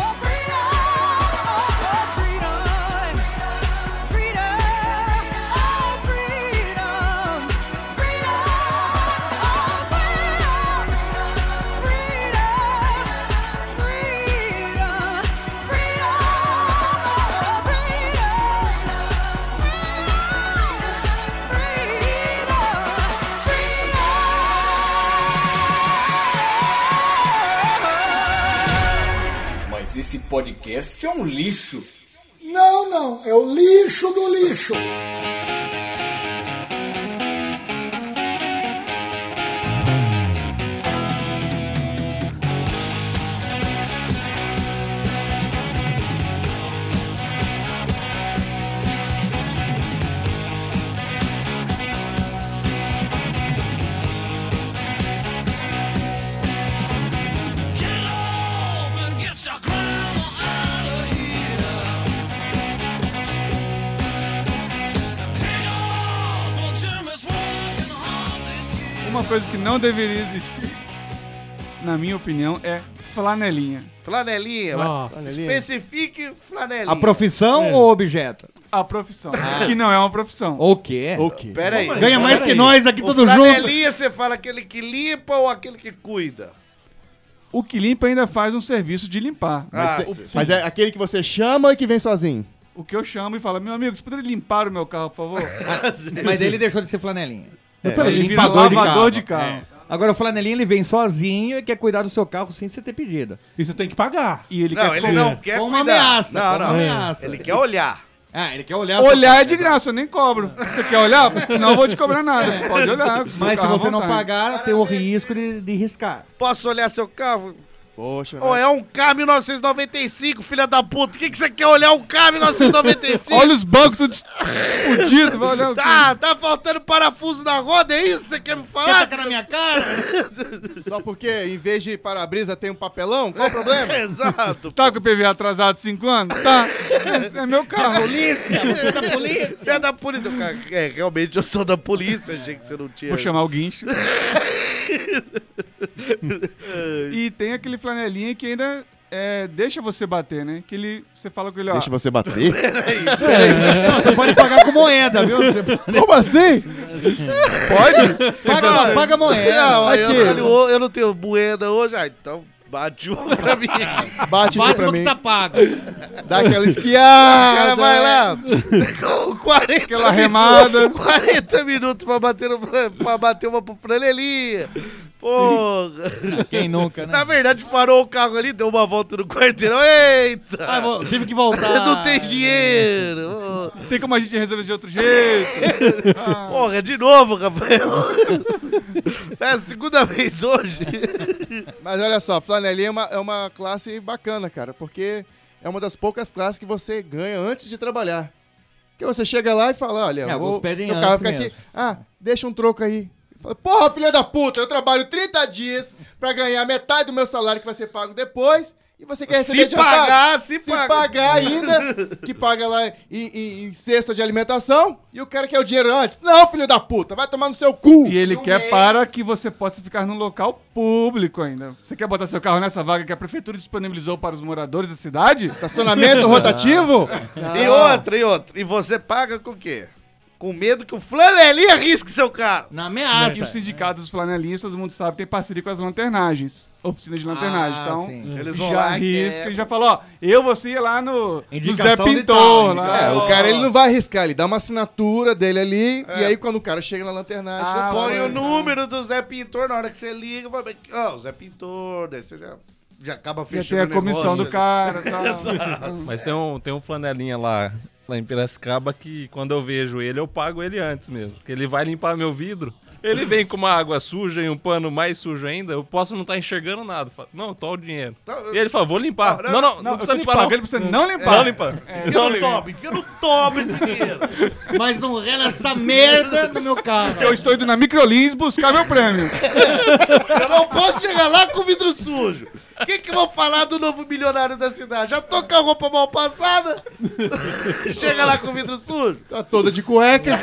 [SPEAKER 2] Mas esse podcast é um lixo.
[SPEAKER 9] Não, não, é o lixo do lixo.
[SPEAKER 11] Uma coisa que não deveria existir, na minha opinião, é flanelinha.
[SPEAKER 4] Flanelinha.
[SPEAKER 3] Nossa.
[SPEAKER 4] mas Especifique flanelinha.
[SPEAKER 5] A profissão
[SPEAKER 3] É.
[SPEAKER 5] ou objeto?
[SPEAKER 11] A profissão. Que não é uma profissão.
[SPEAKER 5] O quê?
[SPEAKER 6] O quê?
[SPEAKER 4] Pera aí.
[SPEAKER 5] Ganha mais
[SPEAKER 3] Pera
[SPEAKER 5] que
[SPEAKER 3] aí.
[SPEAKER 5] nós aqui
[SPEAKER 4] O
[SPEAKER 5] todos juntos.
[SPEAKER 4] flanelinha, você fala aquele que limpa ou aquele que cuida?
[SPEAKER 11] O que limpa ainda faz um serviço de limpar.
[SPEAKER 4] Ah,
[SPEAKER 6] Mas, cê-
[SPEAKER 4] sim.
[SPEAKER 6] mas é aquele que você chama e que vem sozinho.
[SPEAKER 11] O que eu chamo e falo, meu amigo, você poderia limpar o meu carro, por favor?
[SPEAKER 5] Mas daí ele deixou de ser flanelinha.
[SPEAKER 11] Ele
[SPEAKER 5] ele
[SPEAKER 11] vira
[SPEAKER 5] limpador de
[SPEAKER 11] lavador
[SPEAKER 5] carro.
[SPEAKER 11] de carro.
[SPEAKER 5] É. Agora o flanelinha ele vem sozinho e quer cuidar do seu carro sem você ter pedido.
[SPEAKER 3] E você tem que pagar.
[SPEAKER 11] E ele
[SPEAKER 4] Não,
[SPEAKER 11] quer
[SPEAKER 4] ele
[SPEAKER 11] comer.
[SPEAKER 4] não quer
[SPEAKER 5] Com uma
[SPEAKER 4] cuidar.
[SPEAKER 5] ameaça,
[SPEAKER 4] Não,
[SPEAKER 5] com
[SPEAKER 4] não.
[SPEAKER 5] uma ameaça.
[SPEAKER 4] Ele quer olhar.
[SPEAKER 5] Ah, ele quer olhar. o seu
[SPEAKER 11] Olhar
[SPEAKER 5] carro.
[SPEAKER 11] é de graça, eu nem cobro. Você quer olhar? Não vou te cobrar nada. Pode olhar.
[SPEAKER 5] Mas se
[SPEAKER 11] Carro à
[SPEAKER 5] você não
[SPEAKER 11] vontade.
[SPEAKER 5] pagar, tem o risco de, de riscar.
[SPEAKER 4] Posso olhar seu carro?
[SPEAKER 6] Poxa,
[SPEAKER 4] Ou é um K mil novecentos e noventa e cinco, filha da puta. O que, que você quer olhar um K mil novecentos e noventa e cinco?
[SPEAKER 11] Olha os bancos todos fodidos, vai olhar o
[SPEAKER 4] Tá, tá faltando parafuso na roda, é isso que você quer me falar?
[SPEAKER 5] na minha cara?
[SPEAKER 6] Só porque em vez de para-brisa tem um papelão? Qual o problema?
[SPEAKER 4] Exato.
[SPEAKER 11] Tá com o P V A atrasado cinco anos? Tá. É, é meu carro.
[SPEAKER 5] Polícia, você é da polícia.
[SPEAKER 4] Você é da polícia. Cara, é, realmente eu sou da polícia, achei que você não tinha.
[SPEAKER 11] Vou chamar o guincho. E tem aquele flanelinha que ainda é, deixa você bater, né? Que ele, você fala com ele, ó.
[SPEAKER 6] Deixa você bater?
[SPEAKER 5] Não, você pode pagar com moeda, viu? Você pode-
[SPEAKER 6] Como assim? Pode?
[SPEAKER 5] paga, paga moeda.
[SPEAKER 4] Não,
[SPEAKER 6] Aqui.
[SPEAKER 4] eu, eu, eu não tenho moeda hoje, ah, então bate uma pra mim.
[SPEAKER 6] Bate aqui
[SPEAKER 5] Bate
[SPEAKER 6] pra
[SPEAKER 5] no
[SPEAKER 6] mim.
[SPEAKER 5] que tá pago.
[SPEAKER 6] Dá aquela
[SPEAKER 4] O
[SPEAKER 6] esquiada.
[SPEAKER 4] cara vai lá, com quarenta
[SPEAKER 11] Aquela remada.
[SPEAKER 4] minutos, quarenta minutos pra bater, no, pra bater uma pro flanelinha. Porra.
[SPEAKER 5] Quem nunca, né?
[SPEAKER 4] Na verdade, parou o carro ali, deu uma volta no quarteirão. Eita!
[SPEAKER 5] Ah, vou- tive que voltar.
[SPEAKER 4] Não tem dinheiro.
[SPEAKER 11] Tem como a gente resolver de outro jeito? Ah.
[SPEAKER 4] Porra, de novo, Rafael. É a segunda vez hoje.
[SPEAKER 6] Mas olha só, flanelinha é uma, é uma classe bacana, cara, porque é uma das poucas classes que você ganha antes de trabalhar. Porque você chega lá e fala, olha,
[SPEAKER 5] É,
[SPEAKER 6] vou,
[SPEAKER 5] alguns pedem
[SPEAKER 6] meu carro
[SPEAKER 5] antes
[SPEAKER 6] fica aqui.
[SPEAKER 5] mesmo.
[SPEAKER 6] Ah, deixa um troco aí. Fala, porra, filha da puta, eu trabalho trinta dias pra ganhar metade do meu salário que vai ser pago depois. E você quer receber
[SPEAKER 4] Se
[SPEAKER 6] de
[SPEAKER 4] pagar,
[SPEAKER 6] atraso?
[SPEAKER 4] se
[SPEAKER 6] se
[SPEAKER 4] pagar.
[SPEAKER 6] pagar ainda, que paga lá em, em- em cesta de alimentação, e o cara quer o dinheiro antes. Não, filho da puta, vai tomar no seu cu.
[SPEAKER 11] E ele quer para que você possa ficar num local público ainda. Você quer botar seu carro nessa vaga que a prefeitura disponibilizou para os moradores da cidade?
[SPEAKER 6] Estacionamento rotativo?
[SPEAKER 4] E outra, e outra. E você paga com o quê? Com medo que o flanelinha risque seu carro.
[SPEAKER 5] Na
[SPEAKER 11] E
[SPEAKER 5] ameaça.
[SPEAKER 11] o sindicato dos flanelinhas, todo mundo sabe, tem parceria com as lanternagens. Oficina de lanternagem.
[SPEAKER 5] Ah,
[SPEAKER 11] então,
[SPEAKER 5] sim.
[SPEAKER 4] Eles vão
[SPEAKER 11] já
[SPEAKER 4] lá e
[SPEAKER 11] risca
[SPEAKER 4] quebram.
[SPEAKER 11] e já falou, ó, eu você ia lá no, no Zé
[SPEAKER 5] Indicação de
[SPEAKER 11] Pintor.
[SPEAKER 5] tal,
[SPEAKER 11] lá.
[SPEAKER 6] É,
[SPEAKER 5] indicação.
[SPEAKER 6] o cara ele não vai arriscar, ele dá uma assinatura dele ali, e aí quando o cara chega na lanternagem,
[SPEAKER 11] Ah,
[SPEAKER 6] já sabe.
[SPEAKER 4] Põe o número do Zé Pintor na hora que você liga. fala, Ó, o Zé Pintor, daí você já, já acaba
[SPEAKER 11] Já
[SPEAKER 4] fechando
[SPEAKER 11] tem a
[SPEAKER 4] o negócio
[SPEAKER 11] comissão do
[SPEAKER 4] ali.
[SPEAKER 11] cara. Tal.
[SPEAKER 4] Exato.
[SPEAKER 7] Mas tem um, tem um flanelinha lá, lá em Piracicaba que quando eu vejo ele, eu pago ele antes mesmo. Porque ele vai limpar meu vidro, ele vem com uma água suja e um pano mais sujo ainda, eu posso não estar enxergando nada. Falo, não, tô o dinheiro.
[SPEAKER 4] Então,
[SPEAKER 7] E ele fala, vou limpar.
[SPEAKER 4] Não,
[SPEAKER 7] Não, não, não,
[SPEAKER 11] Não, eu
[SPEAKER 7] precisa
[SPEAKER 11] tô te
[SPEAKER 7] limpar não.
[SPEAKER 11] pagando pra você não limpar.
[SPEAKER 7] Não limpar.
[SPEAKER 4] Enfia
[SPEAKER 7] Não
[SPEAKER 4] no
[SPEAKER 7] limpar.
[SPEAKER 4] toba, enfia no toba esse dinheiro.
[SPEAKER 5] Mas não rela esta merda no meu carro.
[SPEAKER 11] Eu estou indo na Microlins buscar meu prêmio.
[SPEAKER 4] Eu não posso chegar lá com vidro sujo. O que que vão falar do novo milionário da cidade? Já tô com a roupa mal passada. Chega lá com vidro sujo.
[SPEAKER 6] Tá toda de cueca.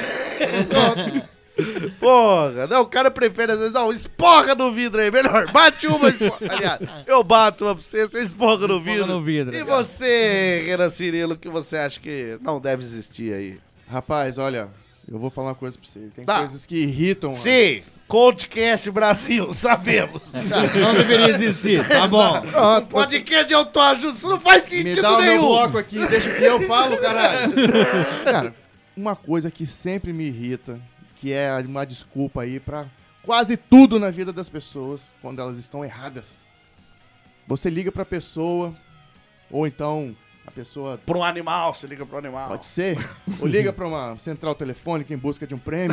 [SPEAKER 4] Porra, não, o cara prefere às vezes, não, esporra no vidro aí, melhor, bate uma, esporra. Aliás, eu bato uma pra você, você esporra no vidro.
[SPEAKER 5] no vidro.
[SPEAKER 4] E você, Renan Cirilo, o que você acha que não deve existir aí?
[SPEAKER 6] Rapaz, olha, eu vou falar uma coisa pra você. Tem
[SPEAKER 4] Tá.
[SPEAKER 6] coisas que irritam.
[SPEAKER 4] Sim, Coldcast Brasil, sabemos.
[SPEAKER 5] Não deveria existir, tá bom.
[SPEAKER 6] Ah,
[SPEAKER 4] Podcast de autoajuda, isso não faz
[SPEAKER 6] me
[SPEAKER 4] sentido
[SPEAKER 6] dá o meu
[SPEAKER 4] nenhum.
[SPEAKER 6] bloco aqui, deixa que eu falo, caralho. Cara, uma coisa que sempre me irrita, que é uma desculpa aí pra quase tudo na vida das pessoas, quando elas estão erradas. Você liga pra pessoa, ou então a pessoa...
[SPEAKER 4] Pro animal, você liga pro animal.
[SPEAKER 6] Pode ser. Ou liga pra uma central telefônica em busca de um prêmio.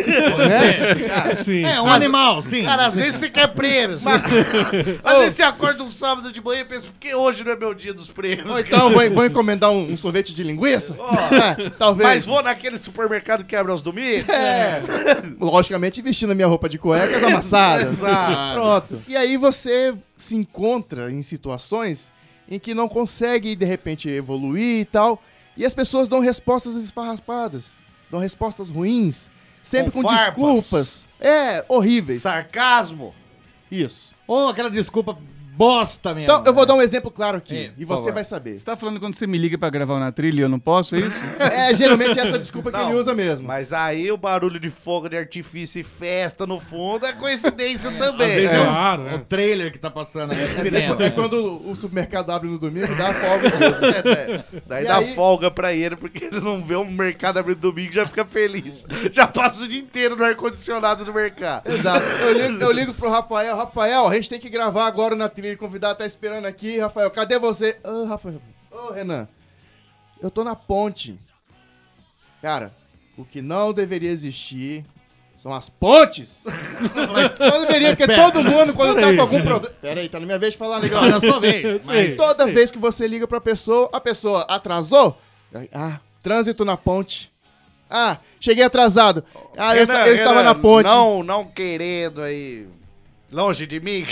[SPEAKER 6] Né?
[SPEAKER 4] Cara,
[SPEAKER 3] Sim.
[SPEAKER 5] É, um animal, sim.
[SPEAKER 4] Cara, às vezes você quer prêmio. Você... Às vezes você acorda um sábado de manhã e pensa, por que hoje não é meu dia dos prêmios?
[SPEAKER 6] Ou então vou, vou encomendar um, um sorvete de linguiça.
[SPEAKER 4] Ó,
[SPEAKER 6] É, talvez.
[SPEAKER 4] Mas vou naquele supermercado que abre aos domingos?
[SPEAKER 6] É. Logicamente vestindo a minha roupa de cuecas amassadas.
[SPEAKER 4] Exato.
[SPEAKER 6] Pronto. E aí você se encontra em situações em que não consegue, de repente, evoluir e tal. E as pessoas dão respostas esfarrapadas. Dão respostas ruins. Sempre
[SPEAKER 4] Com
[SPEAKER 6] com,
[SPEAKER 4] farpas.
[SPEAKER 6] desculpas. É, horríveis.
[SPEAKER 4] Sarcasmo.
[SPEAKER 6] Isso.
[SPEAKER 5] Ou aquela desculpa bosta mesmo.
[SPEAKER 6] Então, eu vou dar um exemplo claro aqui.
[SPEAKER 5] É,
[SPEAKER 6] e
[SPEAKER 5] por
[SPEAKER 6] você
[SPEAKER 5] favor.
[SPEAKER 6] vai saber.
[SPEAKER 11] Você tá falando quando você me liga pra gravar na trilha e eu não posso, é isso?
[SPEAKER 6] É, geralmente essa desculpa que
[SPEAKER 4] Não,
[SPEAKER 6] ele usa mesmo.
[SPEAKER 4] Mas aí o barulho de fogo de artifício e festa no fundo é coincidência
[SPEAKER 5] Às
[SPEAKER 4] também.
[SPEAKER 5] vezes
[SPEAKER 3] É,
[SPEAKER 5] é,
[SPEAKER 3] claro,
[SPEAKER 5] o,
[SPEAKER 3] é.
[SPEAKER 5] o trailer que tá passando aí no cinema.
[SPEAKER 6] É quando o supermercado abre no domingo, dá folga mesmo.
[SPEAKER 4] É, é. Daí
[SPEAKER 6] E
[SPEAKER 4] dá
[SPEAKER 6] aí-
[SPEAKER 4] folga pra ele, porque ele não vê o mercado abrir domingo e já fica feliz. Já passa o dia inteiro no ar-condicionado do mercado.
[SPEAKER 6] Exato. Eu ligo, eu ligo pro Rafael. Rafael, a gente tem que gravar agora na trilha. O convidado tá esperando aqui. Rafael, cadê você? Ô, Rafael. Ô, Renan. Eu tô na ponte. Cara, o que não deveria existir são as pontes. Não deveria, porque
[SPEAKER 5] Espera.
[SPEAKER 6] todo mundo, quando tá com algum problema... Pera aí, tá na minha vez de falar, legal.
[SPEAKER 5] Não, na sua vez.
[SPEAKER 6] Mas toda vez que você liga pra pessoa, a pessoa atrasou. Ah, trânsito na ponte. Ah, cheguei atrasado. Ah, eu,
[SPEAKER 4] Renan,
[SPEAKER 6] eu estava
[SPEAKER 4] Renan,
[SPEAKER 6] na ponte.
[SPEAKER 4] Não, não querendo aí... Longe de mim,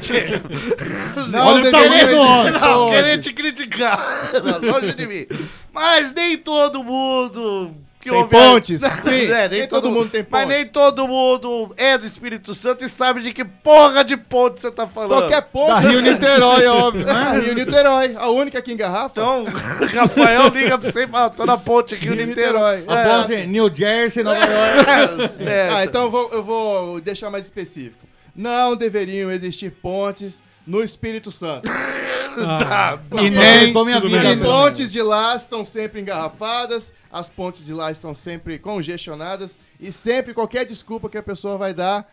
[SPEAKER 6] Não
[SPEAKER 5] Olha o
[SPEAKER 6] deveria
[SPEAKER 5] tamanho do
[SPEAKER 6] existir
[SPEAKER 5] homem.
[SPEAKER 4] não,
[SPEAKER 6] pontes.
[SPEAKER 4] querendo te criticar. Não, longe de mim. Mas nem todo mundo que
[SPEAKER 6] Tem
[SPEAKER 4] ouve
[SPEAKER 6] pontes?
[SPEAKER 4] Não,
[SPEAKER 6] Sim,
[SPEAKER 4] é,
[SPEAKER 6] nem todo mundo tem
[SPEAKER 4] Mas
[SPEAKER 6] pontes.
[SPEAKER 4] nem todo mundo é do Espírito Santo e sabe de que porra de ponte você tá falando.
[SPEAKER 6] Qualquer ponte.
[SPEAKER 11] Da Rio Niterói, óbvio,
[SPEAKER 6] Ah,
[SPEAKER 11] né?
[SPEAKER 6] Rio Niterói, a única que engarrafa.
[SPEAKER 4] Então, Rafael liga pra você e fala, tô na ponte aqui, o
[SPEAKER 6] Rio
[SPEAKER 4] Niterói.
[SPEAKER 6] Niterói.
[SPEAKER 5] A ponte New Jersey, Nova York.
[SPEAKER 4] É,
[SPEAKER 6] Ah, então eu vou, eu vou deixar mais específico. Não deveriam existir pontes no Espírito Santo.
[SPEAKER 4] tá.
[SPEAKER 11] E nem...
[SPEAKER 5] Facilitou minha
[SPEAKER 11] tudo
[SPEAKER 5] vida,
[SPEAKER 11] bem.
[SPEAKER 6] As pontes de lá estão sempre engarrafadas, as pontes de lá estão sempre congestionadas e sempre qualquer desculpa que a pessoa vai dar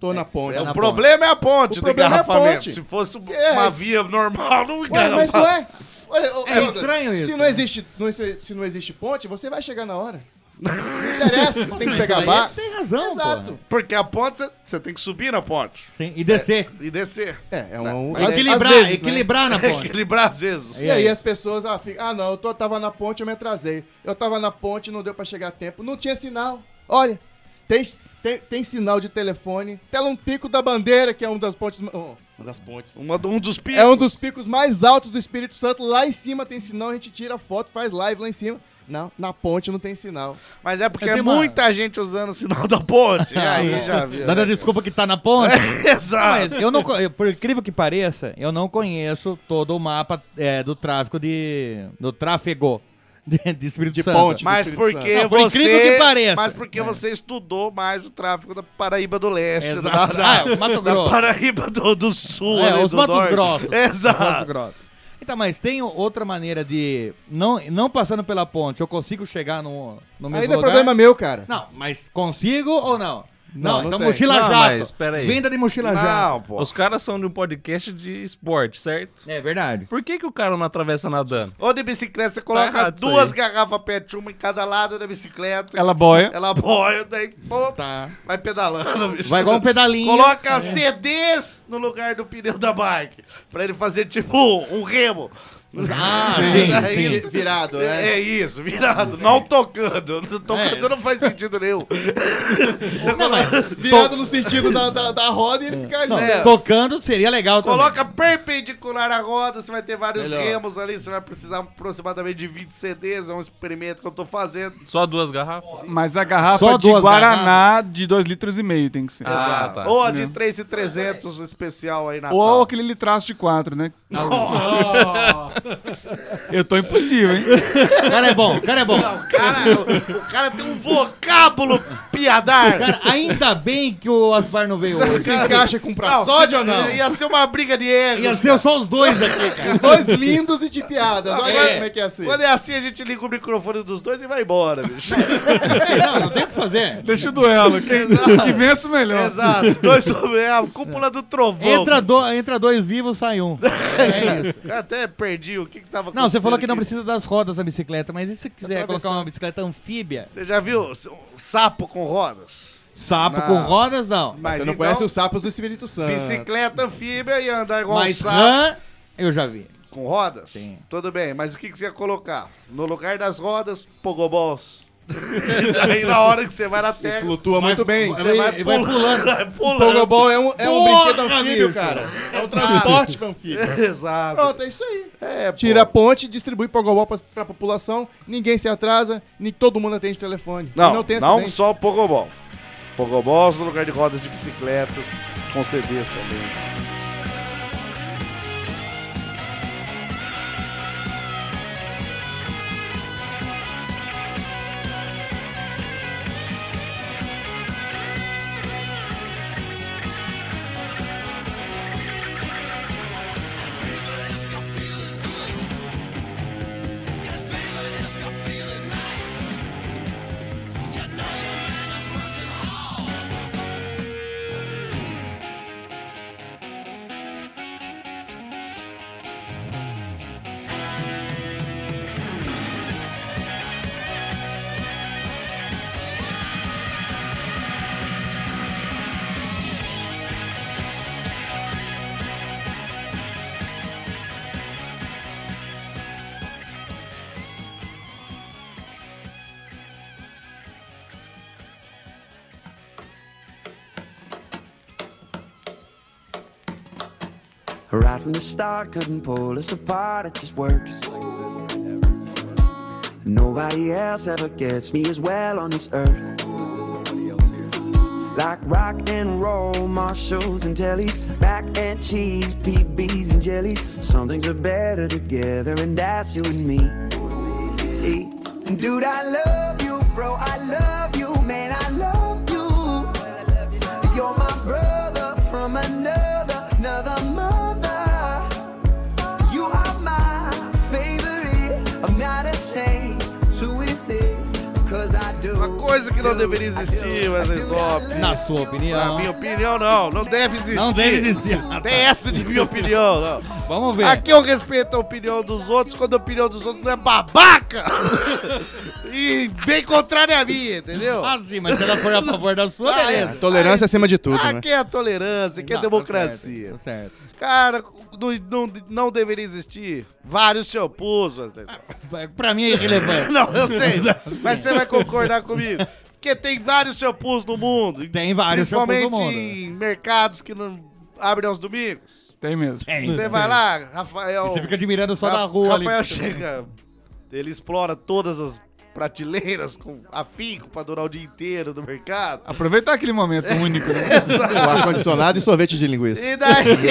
[SPEAKER 6] Tô na ponte.
[SPEAKER 4] É, o problema é a ponte
[SPEAKER 6] O
[SPEAKER 4] do
[SPEAKER 6] problema é a
[SPEAKER 4] engarrafamento.
[SPEAKER 6] ponte.
[SPEAKER 4] Se fosse
[SPEAKER 6] Se é-
[SPEAKER 4] uma via normal, não
[SPEAKER 6] Ué, mas não
[SPEAKER 4] engarrafava.
[SPEAKER 6] é? Olha, ô,
[SPEAKER 5] É
[SPEAKER 6] Eldas,
[SPEAKER 5] estranho isso,
[SPEAKER 6] Se não,
[SPEAKER 5] né?
[SPEAKER 6] existe, não, se não existe ponte, você vai chegar na hora. Não interessa, você tem que
[SPEAKER 5] Isso
[SPEAKER 6] pegar
[SPEAKER 5] aí
[SPEAKER 6] barco.
[SPEAKER 5] Tem razão,
[SPEAKER 6] Exato.
[SPEAKER 5] pô.
[SPEAKER 4] Porque a ponte, você- você tem que subir na ponte.
[SPEAKER 5] Sim, e descer.
[SPEAKER 4] E descer.
[SPEAKER 6] É, é um...
[SPEAKER 4] Mas
[SPEAKER 6] às-
[SPEAKER 5] equilibrar,
[SPEAKER 6] às vezes, né?
[SPEAKER 5] equilibrar na ponte.
[SPEAKER 4] Equilibrar às vezes.
[SPEAKER 6] E aí as pessoas, ah, fica, ah não, eu tô, tava na ponte, eu me atrasei. Eu tava na ponte, não deu pra chegar a tempo. Não tinha sinal. Olha, tem, tem, tem sinal de telefone. Tela um pico da bandeira, que é um das pontes... Oh, uma das pontes.
[SPEAKER 4] Uma, um dos picos.
[SPEAKER 6] É um dos picos mais altos do Espírito Santo. Lá em cima tem sinal, a gente tira foto, faz live lá em cima. Não, na ponte não tem sinal.
[SPEAKER 4] Mas é porque
[SPEAKER 5] Eu
[SPEAKER 4] é
[SPEAKER 5] tenho uma-
[SPEAKER 4] muita gente usando o sinal da ponte. E aí já viu.
[SPEAKER 5] Dando a desculpa que tá na ponte.
[SPEAKER 4] Exato.
[SPEAKER 5] Mas eu não, co- eu- por incrível que pareça, eu não conheço todo o mapa é, do tráfico de. do tráfego de, de Espírito
[SPEAKER 6] De
[SPEAKER 5] Santo.
[SPEAKER 6] ponte.
[SPEAKER 4] Mas
[SPEAKER 6] do Espírito
[SPEAKER 4] porque
[SPEAKER 5] Santo. Não, por
[SPEAKER 4] você...
[SPEAKER 5] incrível que pareça.
[SPEAKER 4] Mas porque
[SPEAKER 5] É.
[SPEAKER 4] você estudou mais o tráfico da Paraíba do Leste.
[SPEAKER 5] Exato.
[SPEAKER 4] Da,
[SPEAKER 5] Ah, o Mato
[SPEAKER 4] da
[SPEAKER 5] Grosso.
[SPEAKER 4] Paraíba do, do Sul.
[SPEAKER 5] É,
[SPEAKER 4] ali,
[SPEAKER 5] os
[SPEAKER 4] do
[SPEAKER 5] Matos
[SPEAKER 4] norte.
[SPEAKER 5] Grossos. Os Matos
[SPEAKER 4] Exato.
[SPEAKER 5] Grossos. Então, mas tem outra maneira de. Não, não passando pela ponte, eu consigo chegar no, no mesmo
[SPEAKER 6] Aí não é
[SPEAKER 5] lugar?
[SPEAKER 6] problema meu, cara.
[SPEAKER 5] Não, mas consigo ou não?
[SPEAKER 6] Não,
[SPEAKER 5] Não,
[SPEAKER 6] não
[SPEAKER 5] então
[SPEAKER 6] tem.
[SPEAKER 5] mochila
[SPEAKER 7] Não,
[SPEAKER 5] jato.
[SPEAKER 7] mas peraí.
[SPEAKER 5] Venda de mochila jato.
[SPEAKER 4] Não, pô.
[SPEAKER 7] Os caras são de um podcast de esporte, certo?
[SPEAKER 5] É verdade.
[SPEAKER 7] Por que, que o cara não atravessa nadando?
[SPEAKER 4] Ou de bicicleta, você coloca
[SPEAKER 7] errado isso
[SPEAKER 4] duas
[SPEAKER 7] aí.
[SPEAKER 4] garrafas pet, uma em cada lado da bicicleta.
[SPEAKER 11] Ela boia.
[SPEAKER 4] Ela boia, daí pô,
[SPEAKER 5] Tá.
[SPEAKER 4] vai pedalando, bicho.
[SPEAKER 5] Vai igual um pedalinho.
[SPEAKER 4] Coloca C Ds no lugar do pneu da bike. Pra ele fazer tipo um remo.
[SPEAKER 5] Ah,
[SPEAKER 4] É
[SPEAKER 5] sim, sim.
[SPEAKER 4] isso.
[SPEAKER 6] Virado, né?
[SPEAKER 4] É isso, virado. Não tocando. Tocando
[SPEAKER 5] É.
[SPEAKER 4] não faz sentido nenhum.
[SPEAKER 5] Não, mas
[SPEAKER 6] Virado no sentido da, da, da roda e ele fica ali.
[SPEAKER 5] não,
[SPEAKER 4] É.
[SPEAKER 5] tocando seria legal também.
[SPEAKER 4] Coloca perpendicular à roda, você vai ter vários
[SPEAKER 6] Melhor.
[SPEAKER 4] remos ali, você vai precisar aproximadamente de vinte C Ds, é um experimento que eu tô fazendo.
[SPEAKER 7] Só duas garrafas?
[SPEAKER 11] Mas a garrafa
[SPEAKER 5] Só
[SPEAKER 11] de
[SPEAKER 5] duas
[SPEAKER 11] Guaraná de dois litros e meio tem que ser.
[SPEAKER 7] Ah, tá.
[SPEAKER 4] Ou a de três mil e trezentos especial aí na
[SPEAKER 11] Ou aquele litraço de quatro, né? Eu tô impossível, hein?
[SPEAKER 5] O cara é bom, o cara é bom.
[SPEAKER 4] O cara, o cara tem um vocábulo piadar.
[SPEAKER 5] Cara, ainda bem que o Aspar não veio hoje.
[SPEAKER 6] Se encaixa com praçódia ou não?
[SPEAKER 4] Ia ser uma briga de erros.
[SPEAKER 5] Ia ser só os dois aqui, cara.
[SPEAKER 6] Os dois lindos e de piadas. Olha
[SPEAKER 5] É.
[SPEAKER 6] como é que é assim.
[SPEAKER 4] Quando é assim, a gente liga o microfone dos dois e vai embora, bicho.
[SPEAKER 5] Não, não tem o que fazer.
[SPEAKER 11] Deixa o duelo. Quem que vença o melhor.
[SPEAKER 4] Exato. Dois sobre é a cúpula do trovão.
[SPEAKER 5] Entra, do, entra dois vivos, sai um. É isso.
[SPEAKER 4] Eu até perdi o que que tava
[SPEAKER 5] Não, você falou que não
[SPEAKER 4] acontecendo
[SPEAKER 5] precisa das rodas da bicicleta, mas e se quiser colocar uma bicicleta anfíbia?
[SPEAKER 4] aqui. Você já viu o sapo com rodas?
[SPEAKER 5] Sapo
[SPEAKER 4] Não.
[SPEAKER 5] com rodas, não.
[SPEAKER 4] Mas
[SPEAKER 6] Você não
[SPEAKER 4] então,
[SPEAKER 6] conhece os sapos do Espírito Santo.
[SPEAKER 4] bicicleta anfíbia e andar igual
[SPEAKER 5] Mas
[SPEAKER 4] um sapo
[SPEAKER 5] rã, eu já vi.
[SPEAKER 4] com rodas?
[SPEAKER 5] Sim.
[SPEAKER 4] Tudo bem, mas o que que você ia colocar? No lugar das rodas, pogobols. Aí na hora que você vai na terra,
[SPEAKER 6] Flutua muito bem.
[SPEAKER 4] você vai,
[SPEAKER 5] Ele vai
[SPEAKER 4] pulando.
[SPEAKER 5] pulando.
[SPEAKER 4] Vai
[SPEAKER 6] O
[SPEAKER 4] pulando.
[SPEAKER 6] Pogobol é um, é um
[SPEAKER 5] Porra,
[SPEAKER 6] brinquedo anfíbio,
[SPEAKER 5] bicho.
[SPEAKER 6] cara. É um transporte pra anfíbio.
[SPEAKER 4] Exato.
[SPEAKER 6] Pronto, é isso aí.
[SPEAKER 4] É, pô.
[SPEAKER 6] Tira a ponte, distribui Pogobol pra, pra população, ninguém se atrasa, nem todo mundo atende telefone.
[SPEAKER 4] Não,
[SPEAKER 6] E não tem
[SPEAKER 4] não
[SPEAKER 6] acidente.
[SPEAKER 4] só o pogobol. Pogobols no lugar de rodas de bicicletas, com C Ds também.
[SPEAKER 13] Right from the start, couldn't pull us apart, it just works. Nobody else ever gets me as well on this earth. Like rock and roll, Marshalls and tellies, mac and cheese, P Bs and jellies. Some things are better together, and that's you and me. And dude, I love you, bro, I love you, man, I love you. You're my brother from another, another mother. You are my favorite, I'm not ashamed to admit, cause I do.
[SPEAKER 4] coisa que não deveria existir, Wesley Zop.
[SPEAKER 5] Na sua opinião.
[SPEAKER 4] Na minha opinião, não. Não deve existir.
[SPEAKER 5] Não deve existir.
[SPEAKER 4] Tem essa de minha opinião, não.
[SPEAKER 5] Vamos ver.
[SPEAKER 4] Aqui eu respeito a opinião dos outros quando a opinião dos outros não é babaca. E vem contrária a minha, entendeu?
[SPEAKER 5] Ah, sim, mas se ela for a favor da sua,
[SPEAKER 4] Ah,
[SPEAKER 5] beleza.
[SPEAKER 4] é.
[SPEAKER 6] Tolerância acima de tudo, né?
[SPEAKER 4] Aqui é a tolerância, aqui é a
[SPEAKER 5] Não, tá
[SPEAKER 4] democracia.
[SPEAKER 5] certo, tá certo.
[SPEAKER 4] Cara, não, não, não deveria existir vários shampoos, Wesley.
[SPEAKER 5] Pra mim é irrelevante.
[SPEAKER 4] Não, eu sei. Mas você vai concordar comigo. Porque tem vários shampoos no mundo.
[SPEAKER 5] Tem vários shampoos no mundo.
[SPEAKER 4] Principalmente em mercados que não abrem aos domingos.
[SPEAKER 11] Tem mesmo.
[SPEAKER 4] Você vai lá, Rafael...
[SPEAKER 5] Você fica admirando só
[SPEAKER 4] Ra-
[SPEAKER 5] da rua ali.
[SPEAKER 4] Rafael chega, ele explora todas as prateleiras com afinco pra durar o dia inteiro no mercado.
[SPEAKER 11] Aproveitar aquele momento único, né?
[SPEAKER 6] O ar-condicionado e sorvete de linguiça.
[SPEAKER 4] E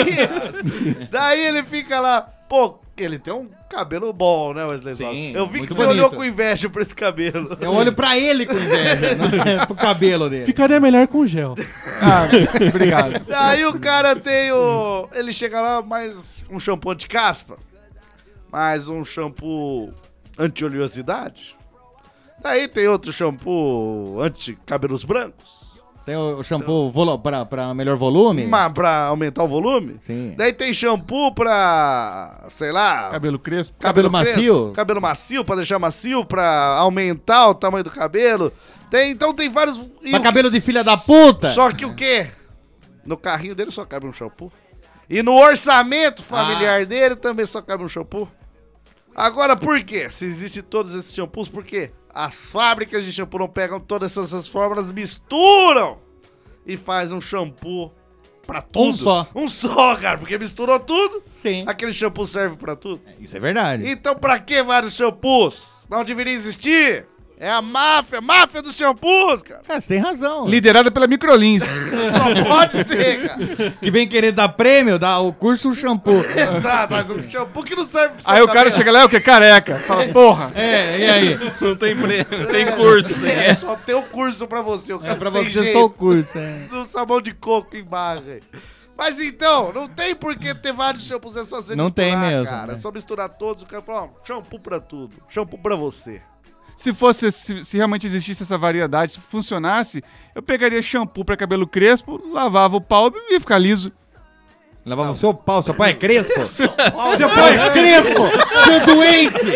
[SPEAKER 4] daí, daí ele fica lá, pô, ele tem um cabelo bom, né, Wesley Zop?
[SPEAKER 5] Sim,
[SPEAKER 4] Eu vi que
[SPEAKER 5] muito
[SPEAKER 4] você
[SPEAKER 5] bonito.
[SPEAKER 4] olhou com inveja pra esse cabelo.
[SPEAKER 5] Eu olho pra ele com inveja, não é pro cabelo dele.
[SPEAKER 3] Ficaria melhor com gel.
[SPEAKER 11] Ah, obrigado.
[SPEAKER 4] Daí o cara tem o... Ele chega lá, mais um shampoo anti-caspa, mais um shampoo anti-oleosidade. Daí tem outro shampoo anti-cabelos brancos.
[SPEAKER 5] Tem o o shampoo volo, pra, pra melhor volume?
[SPEAKER 4] Uma, pra aumentar o volume.
[SPEAKER 5] Sim.
[SPEAKER 4] Daí tem shampoo pra, sei lá...
[SPEAKER 11] Cabelo crespo.
[SPEAKER 5] Cabelo
[SPEAKER 4] crespo,
[SPEAKER 5] macio?
[SPEAKER 4] Cabelo macio, pra deixar macio, pra aumentar o tamanho do cabelo. Tem, então tem vários... e
[SPEAKER 5] Pra
[SPEAKER 4] o-
[SPEAKER 5] cabelo de filha da puta?
[SPEAKER 4] Só que o quê? No carrinho dele só cabe um shampoo. E no orçamento familiar
[SPEAKER 5] Ah.
[SPEAKER 4] dele também só cabe um shampoo. Agora, por quê? Se existem todos esses shampoos, por quê? As fábricas de shampoo não pegam todas essas fórmulas, misturam e faz um shampoo pra tudo.
[SPEAKER 5] Um só.
[SPEAKER 4] Um só, cara, porque misturou tudo.
[SPEAKER 5] Sim.
[SPEAKER 4] Aquele shampoo serve pra tudo.
[SPEAKER 5] Isso é verdade.
[SPEAKER 4] Então, pra que vários shampoos? Não deveria existir. É a máfia, máfia dos shampoos, cara.
[SPEAKER 5] É, você tem razão.
[SPEAKER 11] Liderada pela Microlins.
[SPEAKER 4] Só pode ser, cara.
[SPEAKER 5] Que vem querer dar prêmio, dá o curso shampoo.
[SPEAKER 4] Exato, mas um shampoo que não serve pra
[SPEAKER 11] Aí o cara chega lá, é o que? Careca. Fala, porra.
[SPEAKER 5] É, e aí?
[SPEAKER 7] Não tem prêmio, não tem curso.
[SPEAKER 4] É, só tem o curso pra você. O cara
[SPEAKER 5] É pra
[SPEAKER 4] sem
[SPEAKER 5] você
[SPEAKER 4] jeito,
[SPEAKER 5] só o curso, é.
[SPEAKER 4] No sabão de coco embaixo. aí. Mas então, não tem por que ter vários shampoos, é só você
[SPEAKER 5] Não
[SPEAKER 4] misturar,
[SPEAKER 5] tem mesmo,
[SPEAKER 4] cara.
[SPEAKER 5] né?
[SPEAKER 4] É só misturar todos, o cara fala, ó, shampoo pra tudo, shampoo pra você.
[SPEAKER 11] Se fosse, se, se realmente existisse essa variedade, se funcionasse, eu pegaria shampoo pra cabelo crespo, lavava o pau e ia ficar liso.
[SPEAKER 5] Lavava o seu pau, seu pau é crespo? Seu pau é crespo! Seu doente!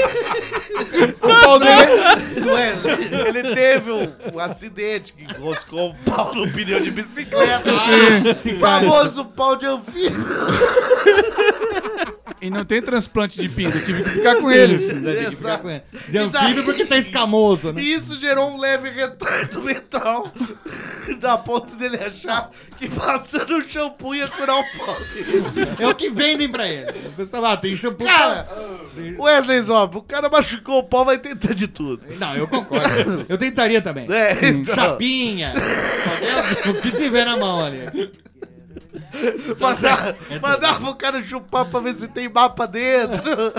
[SPEAKER 6] O pau dele...
[SPEAKER 4] Não é? Ele teve um, um acidente que enroscou o pau no pneu de bicicleta.
[SPEAKER 11] Sim.
[SPEAKER 4] O famoso pau de anfíbio.
[SPEAKER 11] E não tem transplante de pinto, eu tive que ficar com eles.
[SPEAKER 5] Tem que ficar com ele. De
[SPEAKER 4] E daí-
[SPEAKER 5] anfíbio porque tá escamoso, né?
[SPEAKER 4] E isso gerou um leve retardo mental, da ponto dele achar que passando o shampoo ia curar o pau dele.
[SPEAKER 5] É o que vendem pra ele. O pessoal, ah, tem shampoo.
[SPEAKER 4] Cara, Wesley Zop, o cara machucou o pau, vai tentar de tudo.
[SPEAKER 5] Não, eu concordo. Eu tentaria também.
[SPEAKER 4] É,
[SPEAKER 5] Sim.
[SPEAKER 4] então.
[SPEAKER 5] Chapinha. O que tiver na mão ali.
[SPEAKER 4] Mandava,
[SPEAKER 5] É
[SPEAKER 4] mandava o cara chupar pra ver se tem mapa dentro.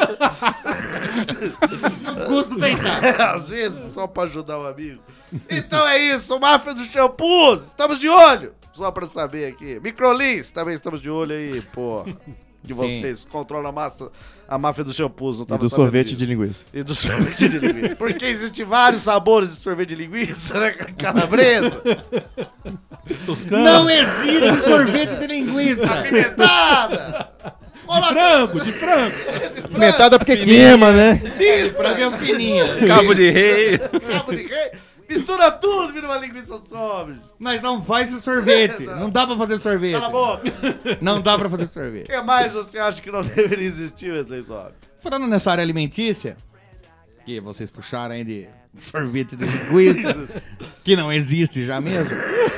[SPEAKER 5] Não custa tentar.
[SPEAKER 4] É, às vezes, só pra ajudar o amigo. Então é isso, máfia dos shampoos, estamos de olho. Só pra saber aqui. Microlins, também estamos de olho aí, pô. De vocês, controla a massa, a máfia dos shampoos. Não
[SPEAKER 6] E
[SPEAKER 4] tava
[SPEAKER 6] do
[SPEAKER 4] sabendo
[SPEAKER 6] sorvete
[SPEAKER 4] disso.
[SPEAKER 6] de linguiça.
[SPEAKER 4] E do sorvete de linguiça. Porque existem vários sabores de sorvete de linguiça, né? Calabresa.
[SPEAKER 5] Não existe sorvete de linguiça.
[SPEAKER 4] Apimentada.
[SPEAKER 3] De frango, de frango.
[SPEAKER 6] Pimentada porque queima, né?
[SPEAKER 4] Isso,
[SPEAKER 5] Pra ver fininha.
[SPEAKER 7] Cabo de rei.
[SPEAKER 4] Cabo de rei. Mistura tudo, vira uma linguiça só, bicho.
[SPEAKER 5] Mas não faz esse sorvete.
[SPEAKER 4] Não.
[SPEAKER 5] Não dá pra fazer sorvete.
[SPEAKER 4] Cala a boca.
[SPEAKER 5] Não dá pra fazer sorvete.
[SPEAKER 4] O que mais você acha que não deveria existir, Wesley Zop?
[SPEAKER 5] Falando nessa área alimentícia, que vocês puxaram aí de sorvete de linguiça, que não existe já mesmo.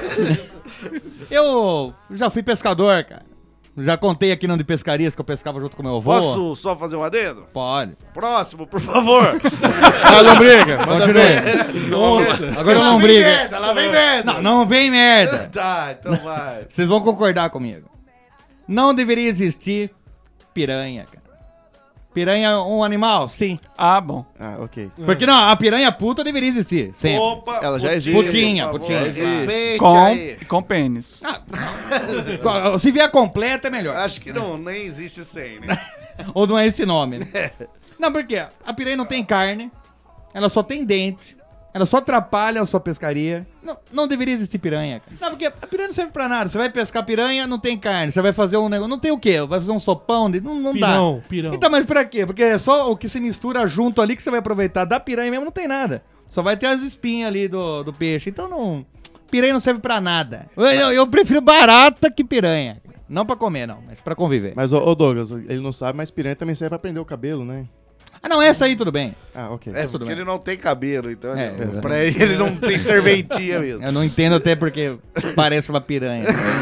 [SPEAKER 5] Eu já fui pescador, cara. Já contei aqui não de pescarias que eu pescava junto com meu avô.
[SPEAKER 4] Posso só fazer um adendo?
[SPEAKER 5] Pode.
[SPEAKER 4] Próximo, por favor.
[SPEAKER 6] Ah, lombriga, manda ver.
[SPEAKER 5] Nossa, agora eu
[SPEAKER 4] Lá
[SPEAKER 5] não
[SPEAKER 4] vem
[SPEAKER 5] brigo.
[SPEAKER 4] merda, lá vem merda.
[SPEAKER 5] Não, não vem merda.
[SPEAKER 4] Tá, então vai.
[SPEAKER 5] Vocês vão concordar comigo. Não deveria existir piranha, cara. Piranha é um animal? Sim.
[SPEAKER 11] Ah, bom.
[SPEAKER 6] Ah, ok.
[SPEAKER 5] Porque não, a piranha puta deveria existir. Sempre.
[SPEAKER 4] Opa,
[SPEAKER 6] Ela já existe.
[SPEAKER 5] Putinha,
[SPEAKER 4] por favor,
[SPEAKER 5] putinha.
[SPEAKER 4] Respeite
[SPEAKER 11] Com,
[SPEAKER 4] aí.
[SPEAKER 11] com pênis.
[SPEAKER 5] Se vier completa é melhor.
[SPEAKER 4] Acho que não, nem existe sem, né?
[SPEAKER 5] Ou não é esse nome, né? Não, porque a piranha não tem carne, ela só tem dente, Ela só atrapalha a sua pescaria. Não, não deveria existir piranha, cara. Não, porque a piranha não serve pra nada. Você vai pescar piranha, não tem carne. Você vai fazer um negócio... Não tem o quê? Vai fazer um sopão? De... Não, não
[SPEAKER 3] Pirão,
[SPEAKER 5] dá.
[SPEAKER 3] pirão.
[SPEAKER 5] Então, mas pra quê? Porque é só o que se mistura junto ali que você vai aproveitar da piranha mesmo, não tem nada. Só vai ter as espinhas ali do, do peixe. Então não... Piranha não serve pra nada. Eu, eu, eu prefiro barata que piranha. Não pra comer, não. Mas pra conviver.
[SPEAKER 6] Mas, ô, ô Douglas, ele não sabe, mas piranha também serve pra prender o cabelo, né?
[SPEAKER 5] Ah, não, essa aí tudo bem.
[SPEAKER 6] Ah, ok.
[SPEAKER 4] É,
[SPEAKER 5] Tudo
[SPEAKER 4] porque
[SPEAKER 5] bem.
[SPEAKER 4] ele não tem cabelo, então
[SPEAKER 5] É,
[SPEAKER 4] ele- pra ele ele não tem serventia mesmo.
[SPEAKER 5] Eu não entendo até porque parece uma piranha.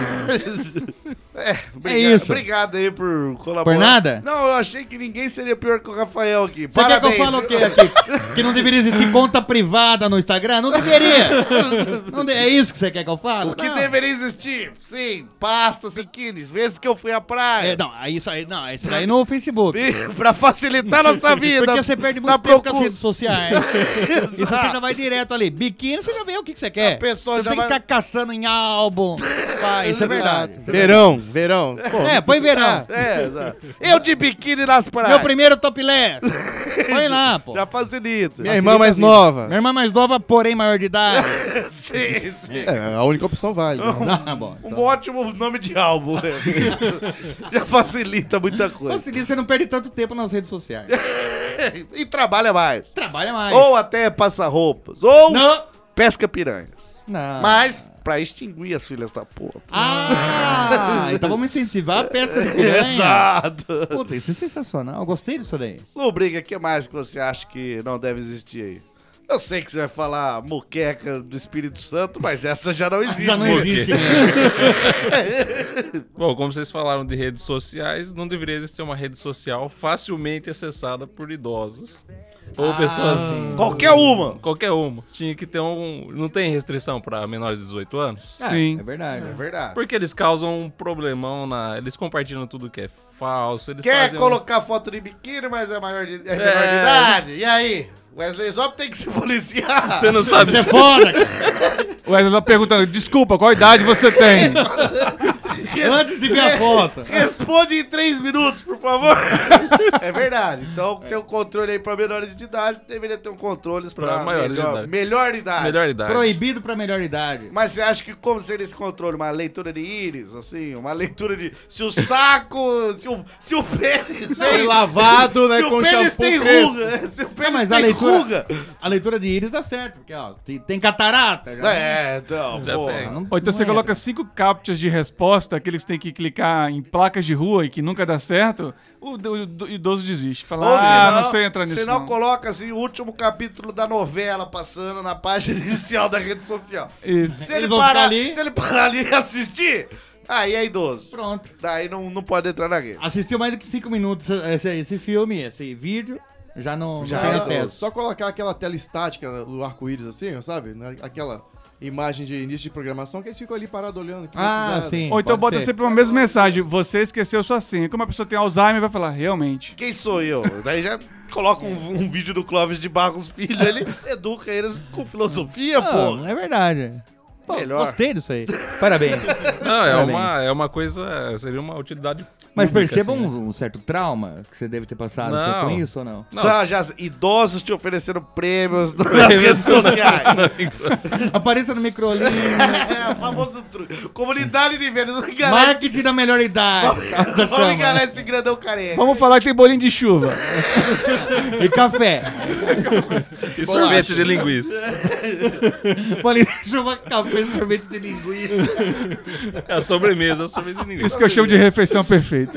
[SPEAKER 4] É, obrigado,
[SPEAKER 5] isso.
[SPEAKER 4] Obrigado aí por colaborar.
[SPEAKER 5] Por nada?
[SPEAKER 4] Não, eu achei que ninguém seria pior que o Rafael aqui.
[SPEAKER 5] Você quer que eu
[SPEAKER 4] Parabéns.
[SPEAKER 5] fale o quê aqui? Que não deveria existir conta privada no Instagram? Não deveria! Não de- É isso que você quer que eu fale?
[SPEAKER 4] O que
[SPEAKER 5] Não.
[SPEAKER 4] deveria existir? Sim, pastas, biquínis, vezes que eu fui à praia.
[SPEAKER 5] É, não, aí isso aí, não, isso aí no Facebook.
[SPEAKER 4] Pra facilitar a nossa vida.
[SPEAKER 5] Porque você perde
[SPEAKER 4] na
[SPEAKER 5] muito tempo com as
[SPEAKER 4] procura.
[SPEAKER 5] redes sociais. Isso você já vai direto ali. Biquíni, você já vê o que, que você quer.
[SPEAKER 4] A pessoa
[SPEAKER 5] Você
[SPEAKER 4] já
[SPEAKER 5] tem
[SPEAKER 4] vai-
[SPEAKER 5] que ficar caçando em álbum. Vai, isso é verdade.
[SPEAKER 6] Exato. Verão, verão. Pô,
[SPEAKER 5] É, põe verão.
[SPEAKER 4] É, exato. Eu de biquíni nas praias.
[SPEAKER 5] Meu primeiro topless. Põe lá, pô.
[SPEAKER 4] Já facilita.
[SPEAKER 6] minha irmã mais nova.
[SPEAKER 5] Minha irmã mais nova, porém maior de idade.
[SPEAKER 4] Sim, sim.
[SPEAKER 6] É, a única opção vale. né?
[SPEAKER 5] Ah, bom.
[SPEAKER 4] Um ótimo nome de álbum. né? Já facilita muita coisa.
[SPEAKER 5] Facilita, você não perde tanto tempo nas redes sociais.
[SPEAKER 4] E trabalha mais.
[SPEAKER 5] Trabalha mais.
[SPEAKER 4] Ou até passa roupas. Ou
[SPEAKER 5] Não.
[SPEAKER 4] pesca piranhas.
[SPEAKER 5] Não.
[SPEAKER 4] Mas pra extinguir as filhas da puta.
[SPEAKER 5] Ah, então vamos incentivar a pesca de piranha.
[SPEAKER 4] Exato.
[SPEAKER 5] Puta, isso é sensacional. Eu gostei disso daí.
[SPEAKER 4] Lubriga, o que mais que você acha que não deve existir aí? Eu sei que você vai falar muqueca do Espírito Santo, mas essa já não existe.
[SPEAKER 5] Já não existe mesmo.
[SPEAKER 7] Bom, como vocês falaram de redes sociais, não deveria existir uma rede social facilmente acessada por idosos. Ou
[SPEAKER 5] Ah,
[SPEAKER 7] pessoas...
[SPEAKER 4] Qualquer uma.
[SPEAKER 7] Qualquer uma. Tinha que ter um... Não tem restrição pra menores de dezoito anos?
[SPEAKER 11] Sim.
[SPEAKER 5] É verdade.
[SPEAKER 4] É verdade.
[SPEAKER 7] Porque eles causam um problemão na... Eles compartilham tudo que é falso. Eles
[SPEAKER 4] Quer
[SPEAKER 7] fazem um-
[SPEAKER 4] colocar foto de biquíni, mas é maior de, é menor de
[SPEAKER 7] É.
[SPEAKER 4] idade? E aí? Wesley Zop tem que se policiar.
[SPEAKER 7] Você não sabe
[SPEAKER 5] Isso é
[SPEAKER 7] se...
[SPEAKER 5] foda, cara.
[SPEAKER 11] O Wesley tá perguntando, desculpa, qual idade você tem?
[SPEAKER 5] Antes de ver a foto.
[SPEAKER 4] Responde em três minutos, por favor. É verdade. Então tem um controle aí pra menores de idade, deveria ter um controle pra,
[SPEAKER 7] Pra maiores de
[SPEAKER 4] melhor,
[SPEAKER 7] idade.
[SPEAKER 4] melhor de idade.
[SPEAKER 7] Melhor idade.
[SPEAKER 5] Proibido pra melhor idade.
[SPEAKER 4] Mas você acha que como seria esse controle? Uma leitura de íris, assim? Uma leitura de... Se o saco... Se o, se o pênis...
[SPEAKER 6] Foi lavado, né,
[SPEAKER 4] se o
[SPEAKER 6] com
[SPEAKER 4] pênis
[SPEAKER 6] shampoo
[SPEAKER 4] tem
[SPEAKER 6] crespo.
[SPEAKER 4] ruga. Se o
[SPEAKER 5] Não,
[SPEAKER 4] pênis
[SPEAKER 5] mas a
[SPEAKER 4] tem
[SPEAKER 5] leitura,
[SPEAKER 4] ruga.
[SPEAKER 5] a leitura de íris dá certo, porque ó, tem, tem catarata. Já
[SPEAKER 4] É, então,
[SPEAKER 7] Já
[SPEAKER 4] pô.
[SPEAKER 7] pega.
[SPEAKER 5] não-
[SPEAKER 11] Ou então
[SPEAKER 5] não
[SPEAKER 11] você
[SPEAKER 5] é,
[SPEAKER 11] coloca
[SPEAKER 5] cara.
[SPEAKER 11] cinco captchas de resposta, aqueles que tem que clicar em placas de rua e que nunca dá certo, o, o- o idoso desiste. Fala,
[SPEAKER 4] Ou
[SPEAKER 11] ah,
[SPEAKER 4] senão-
[SPEAKER 11] não sei entrar nisso
[SPEAKER 4] Se não,
[SPEAKER 11] não.
[SPEAKER 4] coloca assim o último capítulo da novela passando na página inicial da rede social.
[SPEAKER 11] Isso.
[SPEAKER 4] Se ele,
[SPEAKER 5] Eles vão
[SPEAKER 4] parar,
[SPEAKER 5] ficar ali.
[SPEAKER 4] se ele parar ali e assistir, aí é idoso.
[SPEAKER 5] Pronto.
[SPEAKER 4] Daí não, não pode entrar na rede.
[SPEAKER 5] Assistiu mais do que cinco minutos esse, esse filme, esse vídeo, já não,
[SPEAKER 6] Já
[SPEAKER 5] não tem
[SPEAKER 6] é,
[SPEAKER 5] acesso.
[SPEAKER 6] só colocar aquela tela estática do arco-íris assim, sabe? Né? Aquela imagem de início de programação que eles ficam ali parados olhando.
[SPEAKER 5] Ah,
[SPEAKER 6] hipnotizado.
[SPEAKER 5] sim.
[SPEAKER 11] Ou então
[SPEAKER 5] pode
[SPEAKER 11] bota
[SPEAKER 5] ser.
[SPEAKER 11] sempre uma mesma mensagem, você esqueceu sua senha. Como a pessoa tem Alzheimer, vai falar, realmente.
[SPEAKER 4] Quem sou eu? Daí já coloca um, um vídeo do Clóvis de Barros Filho, ele educa eles com filosofia, pô.
[SPEAKER 5] Não, é verdade. Pô,
[SPEAKER 4] Melhor.
[SPEAKER 5] gostei disso aí. Parabéns.
[SPEAKER 7] Não, é
[SPEAKER 5] Parabéns.
[SPEAKER 7] uma, é uma coisa... Seria uma utilidade
[SPEAKER 5] Mas
[SPEAKER 7] pública,
[SPEAKER 5] perceba
[SPEAKER 7] assim, né?
[SPEAKER 5] um, um certo trauma que você deve ter passado
[SPEAKER 7] Não.
[SPEAKER 5] com isso ou não?
[SPEAKER 4] Só já idosos te oferecendo prêmios nas redes sociais.
[SPEAKER 5] Apareça no microlinho.
[SPEAKER 4] É, o famoso truque. Comunidade de vendas. Não engana
[SPEAKER 5] Marketing da melhor idade. Tá
[SPEAKER 4] Vamos
[SPEAKER 5] chama.
[SPEAKER 4] enganar esse grandão careca.
[SPEAKER 11] Vamos falar que tem bolinho de chuva.
[SPEAKER 5] E café.
[SPEAKER 7] E sorvete de linguiça.
[SPEAKER 5] Bolinho de chuva, café, sorvete de linguiça.
[SPEAKER 7] É a sobremesa, a sorvete de linguiça.
[SPEAKER 11] Isso que eu chamo de refeição perfeita.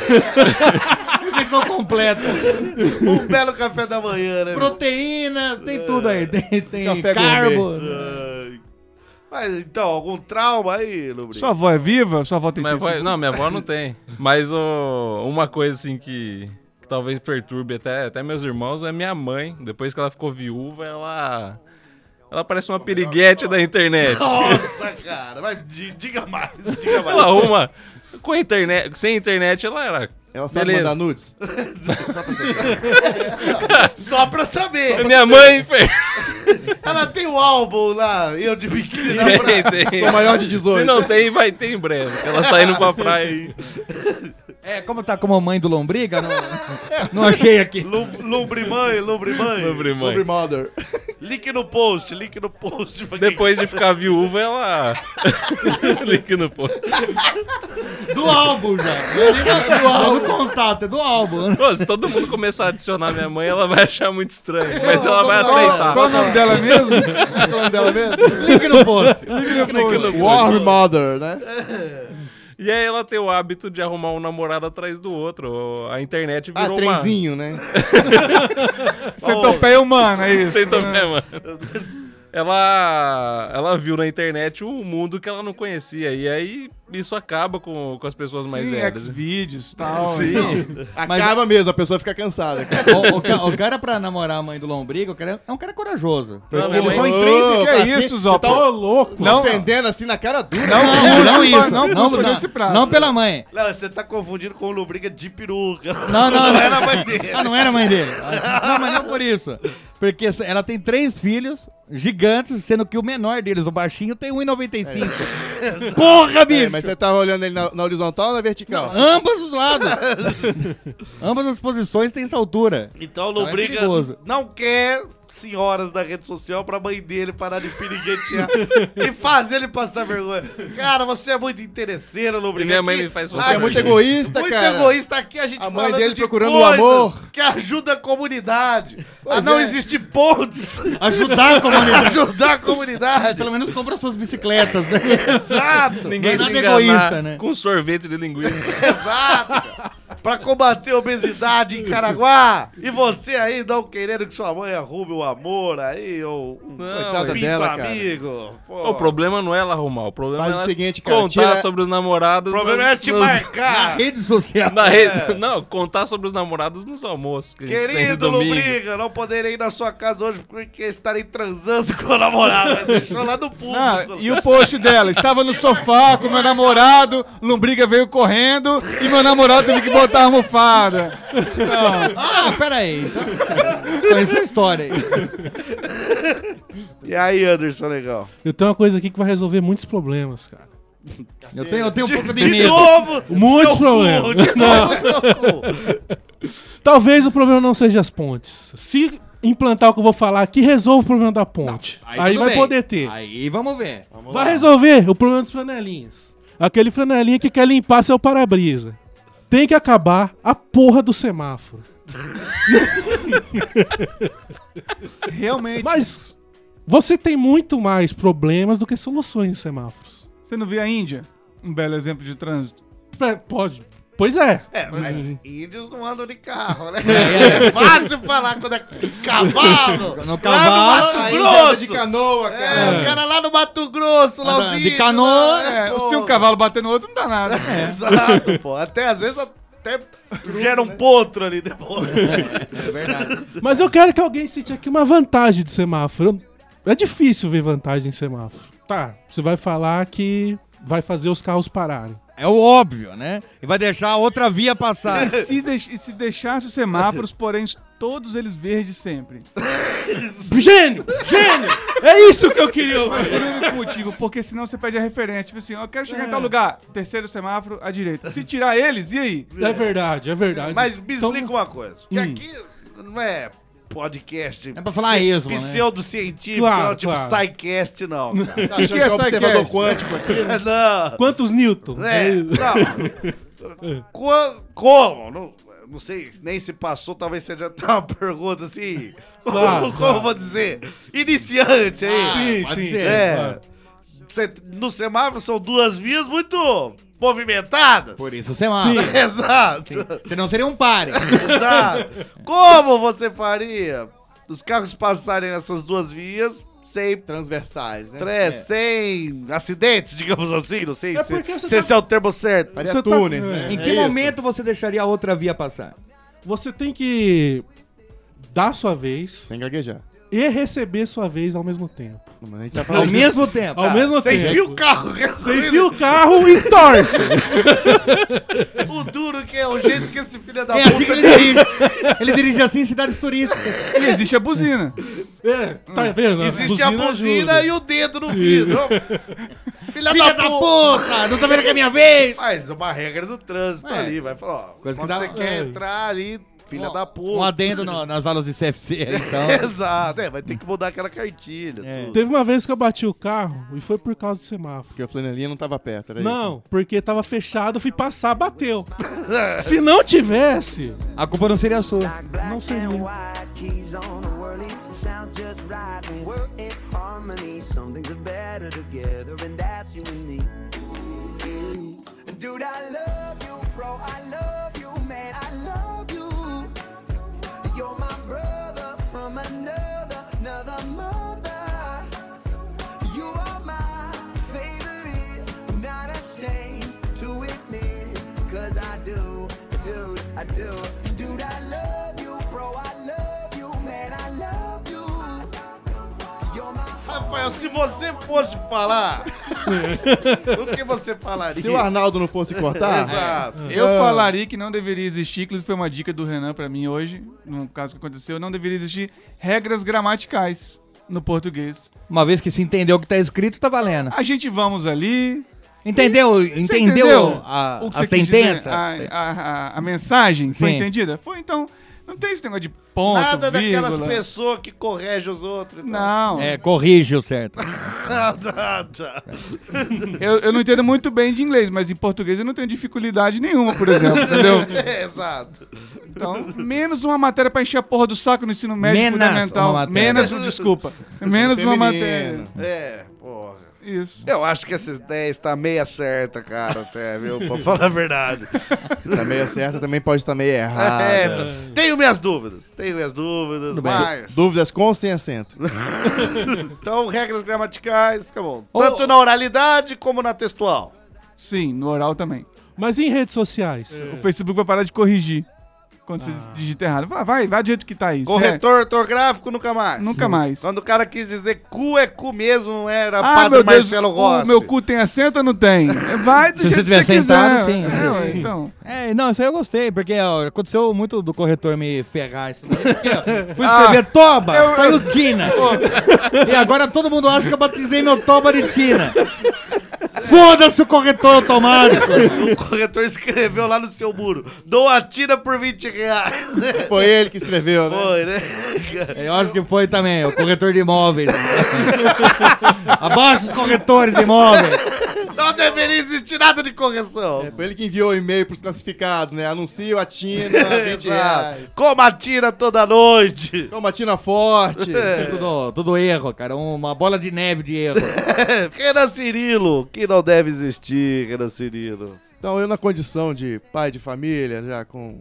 [SPEAKER 5] Refeição completa.
[SPEAKER 4] Um belo café da manhã, né?
[SPEAKER 5] Proteína, tem tudo aí. Tem, tem
[SPEAKER 6] Café
[SPEAKER 5] carbo.
[SPEAKER 4] Ai. Mas então, algum trauma aí, Lubri?
[SPEAKER 11] Sua avó é viva? Sua avó tem
[SPEAKER 7] Minha avó-
[SPEAKER 11] Facebook?
[SPEAKER 7] não, minha avó não tem. Mas ô, uma coisa assim que, que talvez perturbe até, até meus irmãos é minha mãe. Depois que ela ficou viúva, ela... Ela parece uma piriguete da internet.
[SPEAKER 4] Nossa, cara. Mas di- diga mais, diga mais.
[SPEAKER 7] Ela arruma... Com a internet, sem internet, ela era...
[SPEAKER 6] Ela sabe
[SPEAKER 7] Beleza.
[SPEAKER 6] mandar nudes? Só pra saber.
[SPEAKER 4] Só pra saber.
[SPEAKER 7] Minha mãe fez...
[SPEAKER 4] Ela tem o álbum lá, eu de biquíni na
[SPEAKER 7] Tem,
[SPEAKER 4] praia.
[SPEAKER 7] tem.
[SPEAKER 6] Sou maior de dezoito.
[SPEAKER 7] Se não tem, vai ter em breve. Ela tá indo pra praia aí.
[SPEAKER 5] É, como tá como mãe do Lombriga, não, não achei aqui.
[SPEAKER 4] Lum- Lumbrimãe, lumbrimãe.
[SPEAKER 7] Sobre mãe.
[SPEAKER 6] Sobre Mother.
[SPEAKER 4] Link no post, link no post.
[SPEAKER 7] Depois de ficar viúva, ela... Link no post.
[SPEAKER 5] Do álbum já. É do álbum, do contato, é do álbum.
[SPEAKER 7] Pô, se todo mundo começar a adicionar minha mãe, ela vai achar muito estranho. Mas ela vai aceitar.
[SPEAKER 11] Qual o nome dela mesmo?
[SPEAKER 6] Qual o nome dela mesmo?
[SPEAKER 5] Link no post.
[SPEAKER 11] Link no post.
[SPEAKER 6] War Mother, né?
[SPEAKER 7] E aí ela tem o hábito de arrumar um namorado atrás do outro. A internet
[SPEAKER 6] Ah,
[SPEAKER 7] virou uma...
[SPEAKER 6] trenzinho, né?
[SPEAKER 11] Centopeia humana, é isso.
[SPEAKER 7] Centopeia humana. Ela, ela viu na internet um mundo que ela não conhecia. E aí isso acaba com, com as pessoas mais
[SPEAKER 11] Sim,
[SPEAKER 7] velhas.
[SPEAKER 11] Xvideos e tal.
[SPEAKER 7] Sim.
[SPEAKER 6] Acaba mesmo, a pessoa fica cansada. Cara.
[SPEAKER 5] O, o, ca- o cara pra namorar a mãe do Lombriga, o cara é um cara corajoso. Porque
[SPEAKER 7] Não,
[SPEAKER 5] ele
[SPEAKER 7] mas-
[SPEAKER 5] só
[SPEAKER 6] Ô,
[SPEAKER 5] entrega...
[SPEAKER 11] Que
[SPEAKER 6] assim,
[SPEAKER 11] é isso,
[SPEAKER 6] você
[SPEAKER 11] Zó?
[SPEAKER 6] tá
[SPEAKER 11] Pô, louco.
[SPEAKER 6] Não
[SPEAKER 11] Não,
[SPEAKER 6] ofendendo assim na cara dura.
[SPEAKER 5] Não, não, não isso.
[SPEAKER 11] não
[SPEAKER 5] Não,
[SPEAKER 11] cuspa
[SPEAKER 5] não,
[SPEAKER 11] nesse prato.
[SPEAKER 5] não pela mãe.
[SPEAKER 4] Não, você tá confundindo com o Lombriga de peruca.
[SPEAKER 5] Não, não, não.
[SPEAKER 4] era a mãe dele.
[SPEAKER 5] Ah, não era a mãe dele. Não, mas não por isso. Porque ela tem três filhos gigantes, sendo que o menor deles, o baixinho, tem um e noventa e cinco. Porra, bicho!
[SPEAKER 6] É, mas você tava olhando ele na, na horizontal ou na vertical?
[SPEAKER 5] Ambos os lados. Ambas as posições têm essa altura.
[SPEAKER 4] Então o
[SPEAKER 5] Então é
[SPEAKER 4] Lombriga
[SPEAKER 5] perigoso.
[SPEAKER 4] não quer senhoras da rede social pra mãe dele parar de piriguetear e fazer ele passar vergonha. Cara, você é muito interesseiro,
[SPEAKER 7] E
[SPEAKER 4] Lombriga.
[SPEAKER 7] minha mãe
[SPEAKER 4] Aqui-
[SPEAKER 7] me faz
[SPEAKER 6] Você é muito egoísta,
[SPEAKER 4] muito
[SPEAKER 6] cara.
[SPEAKER 4] egoísta aqui, a gente
[SPEAKER 6] A mãe
[SPEAKER 4] falando
[SPEAKER 6] dele
[SPEAKER 4] de
[SPEAKER 6] procurando o
[SPEAKER 4] coisas
[SPEAKER 6] amor.
[SPEAKER 4] que ajuda a comunidade.
[SPEAKER 6] Pois
[SPEAKER 4] a não
[SPEAKER 6] é.
[SPEAKER 4] existir pontes.
[SPEAKER 5] Ajudar a comunidade.
[SPEAKER 4] Ajudar a comunidade.
[SPEAKER 5] Pelo menos compra suas bicicletas. Né?
[SPEAKER 4] Exato.
[SPEAKER 7] Ninguém
[SPEAKER 5] Não é
[SPEAKER 7] se
[SPEAKER 5] nada
[SPEAKER 7] enganar
[SPEAKER 5] egoísta, né?
[SPEAKER 7] com sorvete de linguiça.
[SPEAKER 4] Exato. cara. Pra combater a obesidade em Caraguá. E você aí não querendo que sua mãe arrume o amor aí, ou um
[SPEAKER 6] Coitada
[SPEAKER 4] pinto
[SPEAKER 6] dela, cara.
[SPEAKER 4] amigo. Pô.
[SPEAKER 7] O problema não é ela arrumar, o problema
[SPEAKER 6] Faz
[SPEAKER 7] é
[SPEAKER 6] o
[SPEAKER 7] ela
[SPEAKER 6] seguinte, cara,
[SPEAKER 7] contar
[SPEAKER 6] tira-
[SPEAKER 7] sobre os namorados.
[SPEAKER 4] O problema é
[SPEAKER 7] nos-
[SPEAKER 4] te
[SPEAKER 7] nos-
[SPEAKER 5] Na
[SPEAKER 4] marcar.
[SPEAKER 5] rede social.
[SPEAKER 7] Na rede, Não, contar sobre os namorados nos almoços que a gente tem no
[SPEAKER 4] Querido
[SPEAKER 7] domingo.
[SPEAKER 4] Lombriga, não poderei ir na sua casa hoje porque estarei transando com a namorada. Deixou lá no público.
[SPEAKER 11] Ah, e o post dela? Estava no sofá com meu namorado, Lombriga veio correndo e meu namorado teve que botar a almofada. Não.
[SPEAKER 5] Ah, pera aí. Então, então essa é a história aí.
[SPEAKER 4] E aí, Anderson, legal?
[SPEAKER 3] Eu tenho uma coisa aqui que vai resolver muitos problemas, cara.
[SPEAKER 5] Eu tenho, eu tenho um pouco de,
[SPEAKER 4] De
[SPEAKER 5] medo.
[SPEAKER 4] novo,
[SPEAKER 3] Muitos
[SPEAKER 4] seu
[SPEAKER 3] problemas.
[SPEAKER 4] cu, de novo, seu cu.
[SPEAKER 3] Talvez o problema não seja as pontes. Se implantar o que eu vou falar aqui, resolve o problema da ponte. Aí,
[SPEAKER 5] tudo
[SPEAKER 3] vai
[SPEAKER 5] bem.
[SPEAKER 3] poder ter.
[SPEAKER 5] Aí vamos ver.
[SPEAKER 3] Vai resolver o problema dos flanelinhas. Aquele flanelinha que quer limpar seu para-brisa. Tem que acabar a porra do semáforo.
[SPEAKER 11] Realmente.
[SPEAKER 3] Mas você tem muito mais problemas do que soluções em semáforos.
[SPEAKER 11] Você não vê a Índia? Um belo exemplo de trânsito.
[SPEAKER 3] Pra- Pode. Pois é.
[SPEAKER 4] É, mas índios não andam de carro, né?
[SPEAKER 5] É,
[SPEAKER 4] É fácil falar quando é cavalo.
[SPEAKER 5] No cavalo,
[SPEAKER 4] lá no
[SPEAKER 6] A
[SPEAKER 4] Mato
[SPEAKER 6] Índia anda
[SPEAKER 4] Grosso.
[SPEAKER 6] de canoa, cara.
[SPEAKER 4] É, o cara lá no Mato Grosso, lá
[SPEAKER 5] Anda
[SPEAKER 4] os
[SPEAKER 5] de
[SPEAKER 4] índios,
[SPEAKER 5] canoa,
[SPEAKER 4] lá,
[SPEAKER 11] É,
[SPEAKER 4] pô.
[SPEAKER 11] se um cavalo bater no outro, não dá nada.
[SPEAKER 4] Exato, pô. Até às vezes até gera um potro ali depois.
[SPEAKER 5] É verdade.
[SPEAKER 3] Mas eu quero que alguém cite aqui uma vantagem de semáforo. É difícil ver vantagem em semáforo. Tá, você vai falar que vai fazer os carros pararem.
[SPEAKER 5] É o óbvio, né? E vai deixar a outra via passar.
[SPEAKER 11] E se, deix- e se deixasse os semáforos, porém todos eles verdes sempre?
[SPEAKER 3] Gênio! Gênio! É isso que eu queria
[SPEAKER 11] Mas
[SPEAKER 3] ouvir.
[SPEAKER 11] por um único motivo, porque senão você perde a referência. Tipo assim, eu quero chegar em tal lugar, terceiro semáforo à direita. Se tirar eles, e aí?
[SPEAKER 3] É verdade, é verdade.
[SPEAKER 4] Mas me
[SPEAKER 3] Então-
[SPEAKER 4] explica uma coisa. Porque
[SPEAKER 3] Hum.
[SPEAKER 4] aqui não é podcast.
[SPEAKER 5] É pra falar esmo, né?
[SPEAKER 4] Pseudo-científico,
[SPEAKER 3] Claro,
[SPEAKER 4] não, tipo
[SPEAKER 3] claro.
[SPEAKER 4] SciCast, não. Cara.
[SPEAKER 6] Tá achando que é
[SPEAKER 11] que é
[SPEAKER 6] observador
[SPEAKER 11] Psycast?
[SPEAKER 6] quântico aqui? né?
[SPEAKER 4] Não.
[SPEAKER 3] Quantos Newton?
[SPEAKER 4] É, não. Co- Como? Não, não sei nem se passou, talvez seja até uma pergunta assim.
[SPEAKER 3] Claro,
[SPEAKER 4] como
[SPEAKER 3] claro.
[SPEAKER 4] eu vou dizer? Iniciante aí.
[SPEAKER 3] Sim,
[SPEAKER 5] pode
[SPEAKER 3] sim.
[SPEAKER 5] ser.
[SPEAKER 4] É.
[SPEAKER 3] claro.
[SPEAKER 4] Cê- no semáforo são duas vias muito movimentadas.
[SPEAKER 5] Por isso o semáforo.
[SPEAKER 3] Sim.
[SPEAKER 4] Exato.
[SPEAKER 5] Senão seria um pare.
[SPEAKER 4] Exato. Como você faria os carros passarem nessas duas vias sem,
[SPEAKER 6] Transversais, né?
[SPEAKER 4] tre- sem acidentes, digamos assim? Não sei
[SPEAKER 3] É
[SPEAKER 4] se,
[SPEAKER 3] porque você
[SPEAKER 4] se
[SPEAKER 3] tá-
[SPEAKER 4] esse é o termo certo.
[SPEAKER 6] Faria
[SPEAKER 3] Você tá-
[SPEAKER 6] túneis,
[SPEAKER 3] é.
[SPEAKER 6] né?
[SPEAKER 5] Em
[SPEAKER 6] É
[SPEAKER 5] que
[SPEAKER 6] isso.
[SPEAKER 5] momento você deixaria a outra via passar?
[SPEAKER 3] Você tem que dar sua vez
[SPEAKER 6] Sem gaguejar.
[SPEAKER 3] e receber sua vez ao mesmo tempo.
[SPEAKER 6] Mas a gente tá
[SPEAKER 5] Ao
[SPEAKER 6] falando de-
[SPEAKER 5] mesmo tempo.
[SPEAKER 3] Ao mesmo
[SPEAKER 4] Você
[SPEAKER 3] tempo.
[SPEAKER 4] enfia o carro.
[SPEAKER 3] Você enfia o carro e torce.
[SPEAKER 4] O duro que é o jeito que esse filho da
[SPEAKER 5] É assim que
[SPEAKER 4] puta...
[SPEAKER 5] ele dirige. Ele dirige assim em cidades turísticas.
[SPEAKER 11] E existe a buzina.
[SPEAKER 3] É, tá vendo?
[SPEAKER 4] Existe a buzina
[SPEAKER 3] ajuda.
[SPEAKER 4] e o dedo no vidro. Filha,
[SPEAKER 5] Filha da puta! Não tá vendo que é minha vez?
[SPEAKER 4] Mas uma regra do trânsito
[SPEAKER 5] É.
[SPEAKER 4] ali, vai falar, ó,
[SPEAKER 5] Coisa que
[SPEAKER 4] quando
[SPEAKER 5] dá-
[SPEAKER 4] você quer
[SPEAKER 3] é.
[SPEAKER 4] entrar ali, filha
[SPEAKER 5] um,
[SPEAKER 4] da puta.
[SPEAKER 5] Um adendo no, nas aulas de C F C, então.
[SPEAKER 4] Exato, é, vai ter que mudar aquela cartilha.
[SPEAKER 5] É.
[SPEAKER 3] Teve uma vez que eu bati o carro e foi por causa do semáforo.
[SPEAKER 6] Porque o flanelinha não tava perto, era
[SPEAKER 3] Não, porque tava fechado, fui passar, bateu. Se não tivesse,
[SPEAKER 5] a culpa não seria sua.
[SPEAKER 3] Não seria.
[SPEAKER 13] Keys on a whirly, sounds just right when we're in harmony. Some things are better together, and that's you and me. Dude, I love you, bro, I love you, man, I love you. You're my brother from another, another mother. You are my favorite, I'm not ashamed to admit, cause I do, dude, I do. Dude, I love you, bro, I love you, man, I love you. You're my
[SPEAKER 4] Rafael, se você fosse falar, o que você falaria?
[SPEAKER 6] Se o Arnaldo não fosse cortar...
[SPEAKER 4] Exato.
[SPEAKER 11] Eu
[SPEAKER 6] Ah.
[SPEAKER 11] falaria que não deveria existir, inclusive foi uma dica do Renan pra mim hoje, num caso que aconteceu, não deveria existir regras gramaticais no português.
[SPEAKER 5] Uma vez que se entendeu o que tá escrito, tá valendo.
[SPEAKER 11] A gente vamos ali...
[SPEAKER 5] Entendeu?
[SPEAKER 11] Você
[SPEAKER 5] Entendeu a,
[SPEAKER 11] o que
[SPEAKER 5] a
[SPEAKER 11] você quis
[SPEAKER 5] sentença?
[SPEAKER 11] dizer? A, a, a, a mensagem foi
[SPEAKER 5] Sim.
[SPEAKER 11] entendida? Foi, então... Não tem esse negócio de ponto,
[SPEAKER 4] Nada
[SPEAKER 11] vírgula.
[SPEAKER 4] daquelas pessoas que corregem os outros. Então.
[SPEAKER 11] Não.
[SPEAKER 5] É, corrige o certo.
[SPEAKER 4] Ah, tá, tá.
[SPEAKER 11] Eu, eu não entendo muito bem de inglês, mas em português eu não tenho dificuldade nenhuma, por exemplo, entendeu?
[SPEAKER 4] É, exato.
[SPEAKER 11] Então, menos uma matéria pra encher a porra do saco no ensino médio
[SPEAKER 5] Menos
[SPEAKER 11] fundamental.
[SPEAKER 5] uma matéria.
[SPEAKER 11] Menos, desculpa. Menos uma
[SPEAKER 6] Feminino.
[SPEAKER 11] matéria.
[SPEAKER 4] É, porra.
[SPEAKER 11] Isso.
[SPEAKER 4] Eu acho que essa ideia está meia certa, cara, até, viu? Pra falar a verdade.
[SPEAKER 6] Se tá meio certa, também pode estar meio errada.
[SPEAKER 4] É, tá. Tenho minhas dúvidas. Tenho minhas dúvidas, mas...
[SPEAKER 6] Dúvidas com ou sem acento.
[SPEAKER 4] Então, regras gramaticais, tá bom.
[SPEAKER 5] Ô,
[SPEAKER 4] Tanto na oralidade como na textual.
[SPEAKER 11] Sim, no oral também.
[SPEAKER 3] Mas em redes sociais?
[SPEAKER 11] O Facebook vai parar de corrigir quando você digita errado. Vai, vai, vai do jeito que tá isso.
[SPEAKER 4] Corretor ortográfico, nunca mais.
[SPEAKER 11] É, nunca mais.
[SPEAKER 4] Quando o cara quis dizer cu é cu mesmo, não era
[SPEAKER 11] Ah,
[SPEAKER 4] Padre
[SPEAKER 11] meu Deus,
[SPEAKER 4] Marcelo
[SPEAKER 11] o
[SPEAKER 4] Rossi.
[SPEAKER 11] meu cu tem acento ou não tem? Vai do
[SPEAKER 5] Se
[SPEAKER 11] jeito
[SPEAKER 5] você tiver
[SPEAKER 11] que você
[SPEAKER 5] sentado,
[SPEAKER 11] quiser.
[SPEAKER 5] sim.
[SPEAKER 11] É, ué,
[SPEAKER 5] Sim.
[SPEAKER 11] então.
[SPEAKER 5] É, não, isso aí eu gostei, porque ó, aconteceu muito do corretor me ferrar isso daí. Porque, ó, fui
[SPEAKER 11] Ah,
[SPEAKER 5] escrever Toba,
[SPEAKER 11] eu-
[SPEAKER 5] saiu Tina. E agora todo mundo acha que eu batizei meu Toba de Tina. Foda-se o corretor automático.
[SPEAKER 4] O corretor escreveu lá no seu muro: dou a tira por vinte reais.
[SPEAKER 6] Foi ele que escreveu, né?
[SPEAKER 4] Foi, né?
[SPEAKER 5] Eu acho que foi também, o corretor de imóveis. Abaixo os corretores de imóveis.
[SPEAKER 4] Não deveria existir nada de correção.
[SPEAKER 6] É, foi ele que enviou o e-mail pros classificados, né? Anuncio a Tina, vinte reais.
[SPEAKER 4] Coma a tira toda noite.
[SPEAKER 6] Toma a Tina forte.
[SPEAKER 5] Tudo, tudo erro, cara. Uma bola de neve de erro.
[SPEAKER 4] Renan Cirilo, que não deve existir, Renan Cirilo.
[SPEAKER 6] Então, eu na condição de pai de família, já com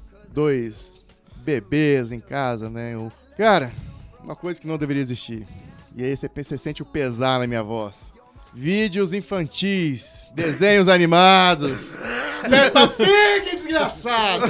[SPEAKER 6] dois bebês em casa, né? Eu... Cara, uma coisa que não deveria existir. E aí você, pensa, você sente o pesar na minha voz. Vídeos infantis, desenhos animados. Peppa Pig, desgraçada!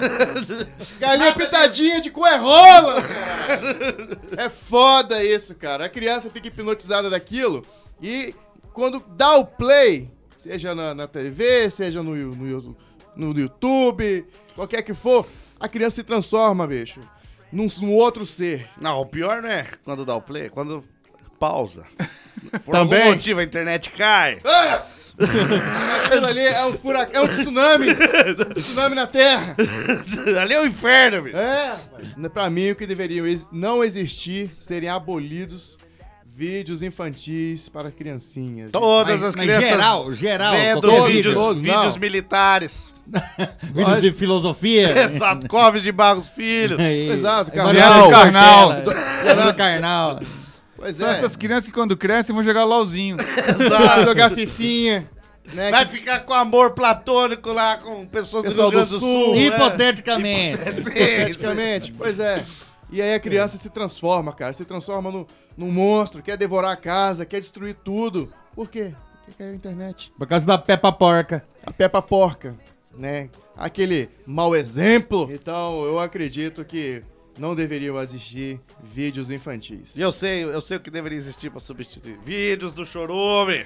[SPEAKER 6] Galinha pitadinha de coerrola, cara! É foda isso, cara. A criança fica hipnotizada daquilo e quando dá o play, seja na, na T V, seja no, no, no YouTube, qualquer que for, a criança se transforma, bicho, num, num outro ser.
[SPEAKER 4] Não, o pior não é quando dá o play, quando pausa. Por
[SPEAKER 6] Também?
[SPEAKER 4] algum motivo a internet cai.
[SPEAKER 6] Ah! Aquilo ali é um furacão, é um tsunami. Tsunami na Terra.
[SPEAKER 4] Ali é o inferno, bicho.
[SPEAKER 6] É, mas pra mim o que deveriam ex- não existir, serem abolidos vídeos infantis para criancinhas.
[SPEAKER 4] Todas
[SPEAKER 5] Mas-
[SPEAKER 4] as
[SPEAKER 5] mas
[SPEAKER 4] crianças
[SPEAKER 5] geral, geral,
[SPEAKER 4] vendo
[SPEAKER 5] qualquer
[SPEAKER 4] vídeos,
[SPEAKER 6] todos,
[SPEAKER 4] vídeos
[SPEAKER 6] não.
[SPEAKER 4] militares.
[SPEAKER 5] Vídeos de filosofia.
[SPEAKER 4] Exato, Clóvis de Barros Filho.
[SPEAKER 6] Exato,
[SPEAKER 5] Mariano
[SPEAKER 6] Carnal.
[SPEAKER 11] Carnal.
[SPEAKER 5] Mariano Carnal.
[SPEAKER 6] Pois
[SPEAKER 11] São
[SPEAKER 6] é,
[SPEAKER 11] essas crianças que quando crescem vão jogar LOLzinho.
[SPEAKER 6] vai jogar fifinha, né?
[SPEAKER 4] Vai
[SPEAKER 6] que-
[SPEAKER 4] ficar com amor platônico lá com pessoas do
[SPEAKER 6] Pessoal
[SPEAKER 4] Rio Grande
[SPEAKER 6] do
[SPEAKER 4] do
[SPEAKER 6] Sul,
[SPEAKER 4] Sul. né?
[SPEAKER 5] Hipoteticamente.
[SPEAKER 6] Praticamente, pois é. E aí a criança se transforma, cara. Se transforma no, num monstro, quer devorar a casa, quer destruir tudo. Por quê? Porque caiu a internet.
[SPEAKER 5] Por causa da Peppa Porca.
[SPEAKER 6] A Peppa Porca, né? Aquele mau exemplo. Então, eu acredito que não deveriam existir vídeos infantis.
[SPEAKER 4] E eu sei, eu sei o que deveria existir pra substituir. Vídeos do Chorume.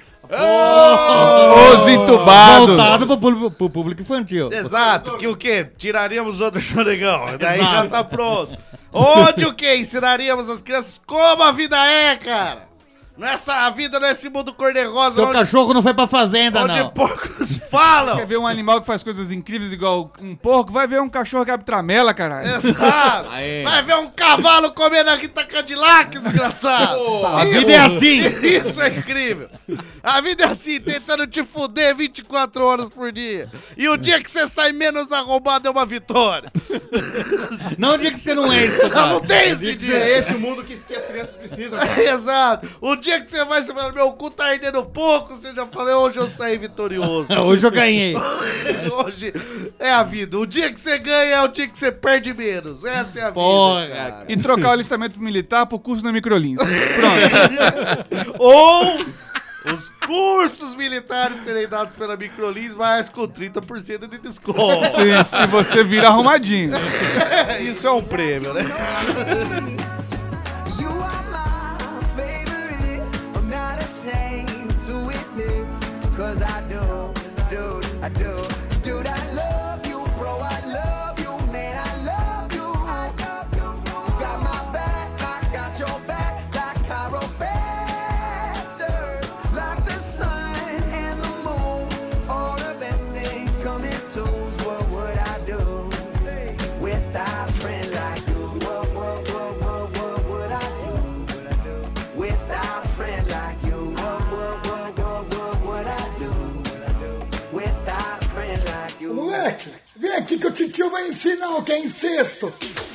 [SPEAKER 11] Os entubados.
[SPEAKER 5] Voltado pro público, pro público infantil.
[SPEAKER 4] Exato, que o quê? Tiraríamos outro chonegão. Daí já tá pronto. Onde o quê? Ensinaríamos as crianças como a vida é, cara. Nessa vida, nesse mundo cor-de-rosa.
[SPEAKER 5] Seu
[SPEAKER 4] onde,
[SPEAKER 5] cachorro não foi pra fazenda,
[SPEAKER 4] onde
[SPEAKER 5] não.
[SPEAKER 4] poucos falam.
[SPEAKER 11] Quer ver um animal que faz coisas incríveis igual um porco? Vai ver um cachorro que abre tramela, caralho.
[SPEAKER 4] Exato. Vai ver um cavalo comendo a Rita Cadillac, desgraçado.
[SPEAKER 5] A vida é assim.
[SPEAKER 4] Isso é incrível. A vida é assim, tentando te fuder vinte e quatro horas por dia. E o dia que você sai menos arrombado é uma vitória.
[SPEAKER 5] Não o dia que você não é
[SPEAKER 4] Não, não tem esse dia.
[SPEAKER 6] É esse o mundo que, que as crianças precisam.
[SPEAKER 4] Exato. O dia que você vai, você fala, meu cu tá ardendo pouco, você já falou, hoje eu saí vitorioso.
[SPEAKER 5] Hoje eu ganhei.
[SPEAKER 4] Hoje é a vida. O dia que você ganha é o dia que você perde menos. Essa é a
[SPEAKER 5] Porra,
[SPEAKER 4] vida, cara.
[SPEAKER 11] E trocar o alistamento militar pro curso na Microlins. Pronto.
[SPEAKER 4] Ou os cursos militares serem dados pela Microlins, mas com trinta por cento de desconto.
[SPEAKER 11] Se, se você vira arrumadinho.
[SPEAKER 4] Isso é um prêmio, né?
[SPEAKER 13] You are my favorite. I'm not ashamed to admit, 'cause I do, dude, I do. Dude, I love you, bro, I love you, man, I love you. I love you. You got my back, I got your back, like chiropractors, like the sun and the moon. All the best things come in twos. What would I do without a friend like you? What, what, what, what, what would I do without a friend like you? What, what, what, what, what would I do without a friend like you?
[SPEAKER 14] Moleque, vem aqui que o titio vai ensinar o que é incesto.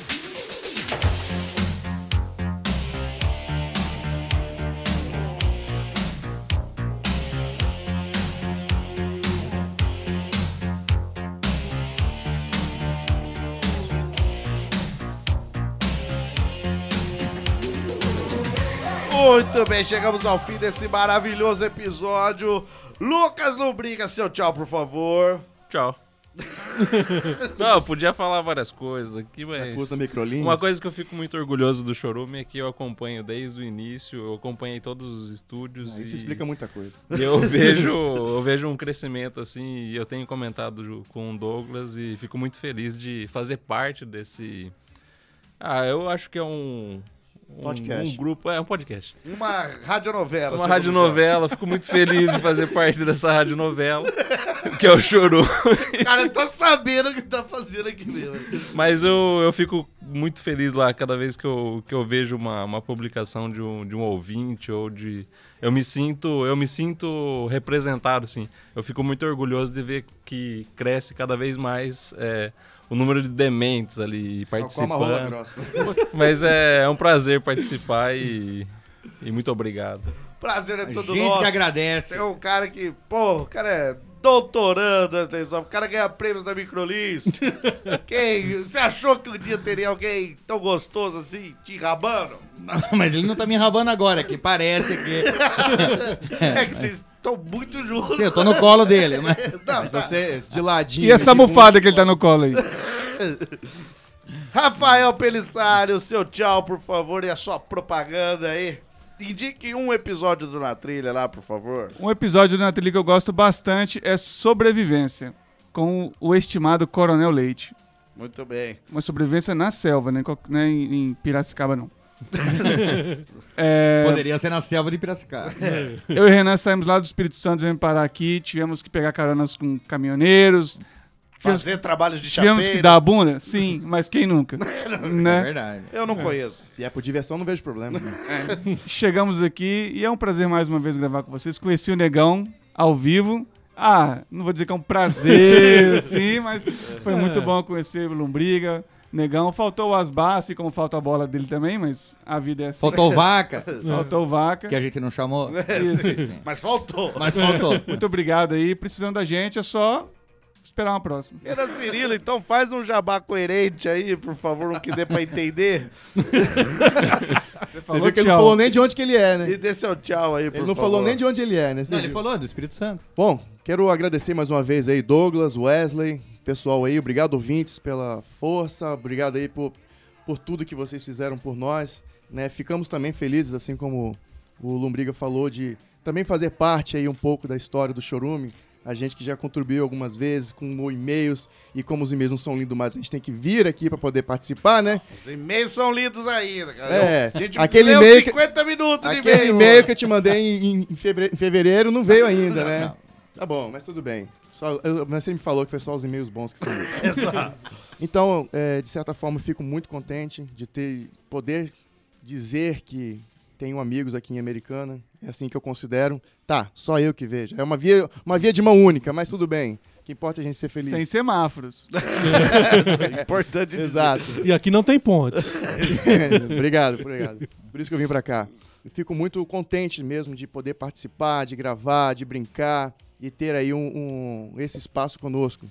[SPEAKER 4] Muito bem, chegamos ao fim desse maravilhoso episódio. Lucas Lombriga, seu tchau, por favor.
[SPEAKER 7] Tchau. Não, eu podia falar várias coisas aqui, mas
[SPEAKER 6] curta Microlins.
[SPEAKER 7] uma coisa que eu fico muito orgulhoso do Chorume é que eu acompanho desde o início, eu acompanhei todos os estúdios.
[SPEAKER 6] Ah, isso
[SPEAKER 7] e
[SPEAKER 6] explica muita coisa.
[SPEAKER 7] E eu vejo, eu vejo um crescimento assim, e eu tenho comentado com o Douglas e fico muito feliz de fazer parte desse... Ah, eu acho que é um... Um,
[SPEAKER 6] podcast.
[SPEAKER 7] um grupo, é um podcast.
[SPEAKER 4] Uma radionovela.
[SPEAKER 7] Uma radionovela, fico muito feliz de fazer parte dessa radionovela, que é o Chorume.
[SPEAKER 4] Cara, eu tô sabendo o que tá fazendo aqui mesmo.
[SPEAKER 7] Mas eu, eu fico muito feliz lá cada vez que eu, que eu vejo uma, uma publicação de um, de um ouvinte ou de... Eu me sinto, eu me sinto representado, assim. Eu fico muito orgulhoso de ver que cresce cada vez mais é, o número de dementes ali participando. Mas é, é um prazer participar e, e muito obrigado.
[SPEAKER 4] Prazer é todo
[SPEAKER 5] Gente
[SPEAKER 4] nosso.
[SPEAKER 5] que agradece.
[SPEAKER 4] É um cara que, pô, o cara é doutorando, o cara ganha prêmios da Microlins. Quem? Você achou que um dia teria alguém tão gostoso assim, te enrabando?
[SPEAKER 5] Não, mas ele não tá me enrabando agora, que parece que...
[SPEAKER 4] É que vocês estão muito juntos.
[SPEAKER 5] Sim, eu tô no colo dele, mas...
[SPEAKER 4] Não,
[SPEAKER 6] Mas
[SPEAKER 4] tá.
[SPEAKER 6] você, de ladinho...
[SPEAKER 11] E essa
[SPEAKER 6] de
[SPEAKER 11] almofada que ele tá no colo aí?
[SPEAKER 4] Rafael Pelissari, o seu tchau, por favor, e a sua propaganda aí. Indique um episódio do Na Trilha lá, por favor.
[SPEAKER 11] Um episódio do Na Trilha que eu gosto bastante é Sobrevivência, com o estimado Coronel Leite.
[SPEAKER 4] Muito bem.
[SPEAKER 11] Uma sobrevivência na selva, né? Não é em em Piracicaba, não. É,
[SPEAKER 5] Poderia ser na selva de Piracicaba.
[SPEAKER 11] eu e o Renan saímos lá do Espírito Santo, viemos parar aqui, tivemos que pegar caronas com caminhoneiros. tivemos-
[SPEAKER 4] Fazer trabalhos de chapeiro.
[SPEAKER 11] Tivemos que dar a bunda? Sim, mas quem nunca? né?
[SPEAKER 5] É verdade.
[SPEAKER 4] Eu não conheço.
[SPEAKER 6] Se é por diversão, não vejo problema.
[SPEAKER 11] É. Chegamos aqui e é um prazer mais uma vez gravar com vocês. Conheci o Negão ao vivo. Ah, não vou dizer que é um prazer, sim, mas foi muito bom conhecer o Lombriga, Negão. Faltou o Asbar, assim como falta a bola dele também, mas a vida é assim.
[SPEAKER 5] Faltou vaca.
[SPEAKER 11] Faltou vaca.
[SPEAKER 5] Que a gente não chamou.
[SPEAKER 11] Isso.
[SPEAKER 4] Mas faltou.
[SPEAKER 5] Mas faltou.
[SPEAKER 11] Muito obrigado aí. Precisando da gente, é só esperar uma próxima.
[SPEAKER 4] Era Cirilo, então faz um jabá coerente aí, por favor, um que dê pra entender.
[SPEAKER 6] Você, Você viu que ele não falou nem de onde que ele é, né?
[SPEAKER 4] E dê seu tchau aí, por
[SPEAKER 6] Ele não
[SPEAKER 4] favor.
[SPEAKER 6] falou nem de onde ele é, né? Você
[SPEAKER 5] Não, ele
[SPEAKER 6] viu?
[SPEAKER 5] falou do Espírito Santo.
[SPEAKER 6] Bom, quero agradecer mais uma vez aí, Douglas, Wesley, pessoal aí, obrigado ouvintes pela força, obrigado aí por, por tudo que vocês fizeram por nós, né? Ficamos também felizes, assim como o Lombriga falou, de também fazer parte aí um pouco da história do Chorume. A gente que já contribuiu algumas vezes com e-mails, e como os e-mails não são lindos mais, a gente tem que vir aqui para poder participar, né?
[SPEAKER 4] Os e-mails são lindos ainda, cara.
[SPEAKER 6] É,
[SPEAKER 4] a gente
[SPEAKER 6] aquele
[SPEAKER 4] leu
[SPEAKER 6] e-mail que-
[SPEAKER 4] cinquenta minutos de
[SPEAKER 6] Aquele
[SPEAKER 4] e-mail.
[SPEAKER 6] e-mail que eu te mandei em, em fevere- em fevereiro não veio ainda, né?
[SPEAKER 4] Não.
[SPEAKER 6] Tá bom, mas tudo bem. Só, eu, mas você me falou que foi só os e-mails bons que são esses.
[SPEAKER 4] Exato.
[SPEAKER 6] Então, é, de certa forma, eu fico muito contente de ter poder dizer que tenho amigos aqui em Americana. É assim que eu considero. Tá, só eu que vejo. É uma via, uma via de mão única, mas tudo bem. O que importa é a gente ser feliz.
[SPEAKER 11] Sem semáforos.
[SPEAKER 4] É importante dizer.
[SPEAKER 6] Exato.
[SPEAKER 3] E aqui não tem ponte.
[SPEAKER 6] Obrigado, obrigado. Por isso que eu vim pra cá. Eu fico muito contente mesmo de poder participar, de gravar, de brincar e ter aí um, um- esse espaço conosco.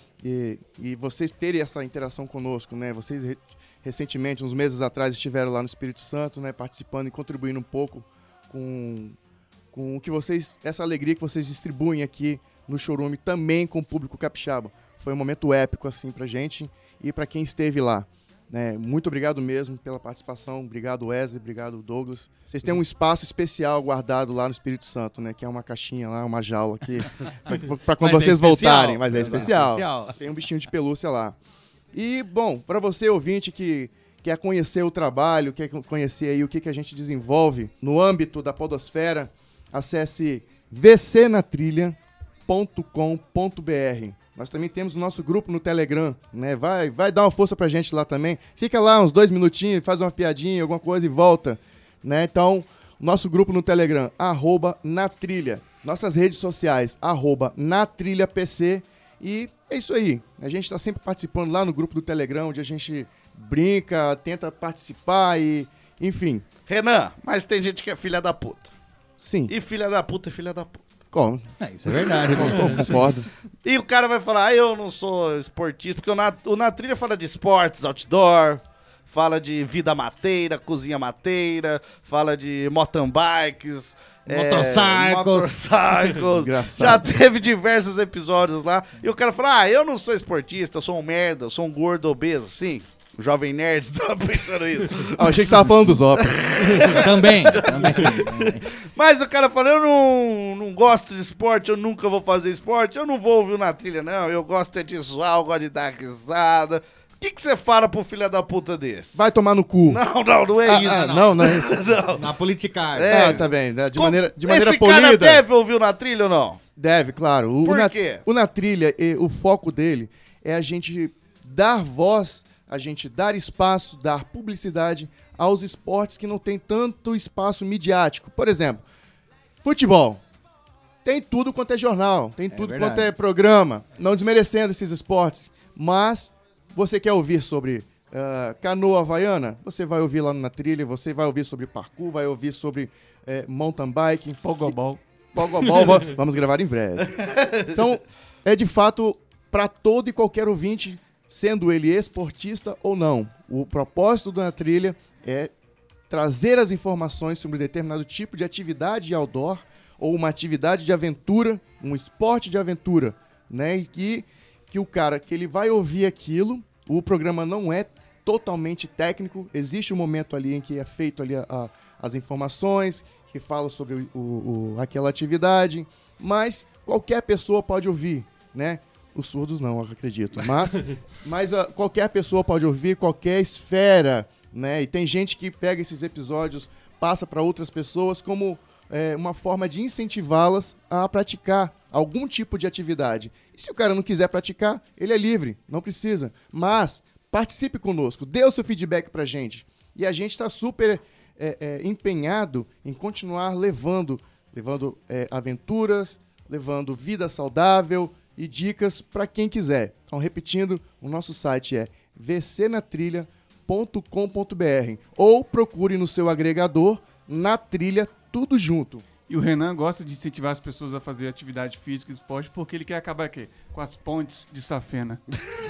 [SPEAKER 6] E, e vocês terem essa interação conosco, né? Vocês re- recentemente, uns meses atrás, estiveram lá no Espírito Santo, né? Participando e contribuindo um pouco com, com o que vocês, essa alegria que vocês distribuem aqui no Chorume, também com o público capixaba. Foi um momento épico, assim, pra gente e pra quem esteve lá. Né? Muito obrigado mesmo pela participação. Obrigado, Wesley. Obrigado, Douglas. Vocês têm um espaço especial guardado lá no Espírito Santo, né? Que é uma caixinha lá, uma jaula aqui, pra, pra quando
[SPEAKER 5] Mas é
[SPEAKER 6] vocês
[SPEAKER 5] especial.
[SPEAKER 6] voltarem. Mas é
[SPEAKER 5] É
[SPEAKER 6] especial.
[SPEAKER 5] especial.
[SPEAKER 6] Tem um bichinho de pelúcia lá. E, bom, para você, ouvinte, que quer conhecer o trabalho, quer conhecer aí o que, que a gente desenvolve no âmbito da podosfera, acesse v c na trilha ponto com ponto b r. Nós também temos o nosso grupo no Telegram, né? Vai, vai dar uma força pra gente lá também. Fica lá uns dois minutinhos, faz uma piadinha, alguma coisa e volta, né? Então, nosso grupo no Telegram, arroba na trilha. Nossas redes sociais, arroba na trilha P C. E é isso aí. A gente tá sempre participando lá no grupo do Telegram, onde a gente brinca, tenta participar e, enfim.
[SPEAKER 4] Renan, mas tem gente que é filha da puta.
[SPEAKER 6] Sim.
[SPEAKER 4] E filha da puta é filha da puta.
[SPEAKER 6] Como?
[SPEAKER 5] É, isso é verdade.
[SPEAKER 6] Eu concordo.
[SPEAKER 4] E o cara vai falar, ah, eu não sou esportista, porque o na, o na trilha fala de esportes, outdoor, fala de vida mateira, cozinha mateira, fala de mountain bikes,
[SPEAKER 5] Motorcycles.
[SPEAKER 4] motorcycles.
[SPEAKER 6] Desgraçado.
[SPEAKER 4] Já teve diversos episódios lá. E o cara fala, ah, eu não sou esportista, eu sou um merda, eu sou um gordo obeso. Sim, o Jovem Nerd tava pensando isso.
[SPEAKER 6] Ah, eu achei que você tava falando dos Zop.
[SPEAKER 5] Também, também.
[SPEAKER 4] Mas o cara fala, eu não, não gosto de esporte, eu nunca vou fazer esporte, eu não vou ouvir na trilha, não. Eu gosto é de zoar, eu gosto de dar risada. O que que você fala pro filho da puta desse?
[SPEAKER 6] Vai tomar no cu.
[SPEAKER 4] Não, não, não é
[SPEAKER 6] Ah,
[SPEAKER 4] isso.
[SPEAKER 6] ah, não, não é isso.
[SPEAKER 4] Não.
[SPEAKER 5] Na politicagem.
[SPEAKER 4] É.
[SPEAKER 6] Ah, tá bem. De
[SPEAKER 4] Como-
[SPEAKER 6] maneira, de maneira
[SPEAKER 4] Esse cara
[SPEAKER 6] polida.
[SPEAKER 4] deve ouvir o na trilha ou não?
[SPEAKER 6] Deve, claro. O,
[SPEAKER 4] Por
[SPEAKER 6] o na,
[SPEAKER 4] quê?
[SPEAKER 6] O Na Trilha, eh, o foco dele é a gente dar voz, a gente dar espaço, dar publicidade aos esportes que não tem tanto espaço midiático. Por exemplo, futebol. Tem tudo quanto é jornal, tem tudo
[SPEAKER 5] verdade.
[SPEAKER 6] quanto é programa, não desmerecendo esses esportes. Mas você quer ouvir sobre ah, canoa havaiana? Você vai ouvir lá no Na Trilha, você vai ouvir sobre parkour, vai ouvir sobre eh, mountain bike.
[SPEAKER 11] Pogobol.
[SPEAKER 6] Pogobol, va- vamos gravar em breve. Então, é de fato para todo e qualquer ouvinte, sendo ele esportista ou não. O propósito do Na Trilha é trazer as informações sobre determinado tipo de atividade outdoor ou uma atividade de aventura, um esporte de aventura, né? E que, que o cara, que ele vai ouvir aquilo, o programa não é totalmente técnico, existe um momento ali em que é feito ali a- a- as informações, que fala sobre o, o- o- aquela atividade, mas qualquer pessoa pode ouvir, né? Os surdos não, eu acredito, mas, mas ah, qualquer pessoa pode ouvir, qualquer esfera, né? E tem gente que pega esses episódios, passa para outras pessoas como é, uma forma de incentivá-las a praticar algum tipo de atividade. E se o cara não quiser praticar, ele é livre, não precisa. Mas participe conosco, dê o seu feedback pra gente. E a gente está super é, é, empenhado em continuar levando, levando é, aventuras, levando vida saudável e dicas para quem quiser. Então, repetindo, o nosso site é v c na trilha ponto com ponto b r ou procure no seu agregador Na Trilha, tudo junto.
[SPEAKER 11] E o Renan gosta de incentivar as pessoas a fazer atividade física e esporte porque ele quer acabar aqui, com as pontes de Safena.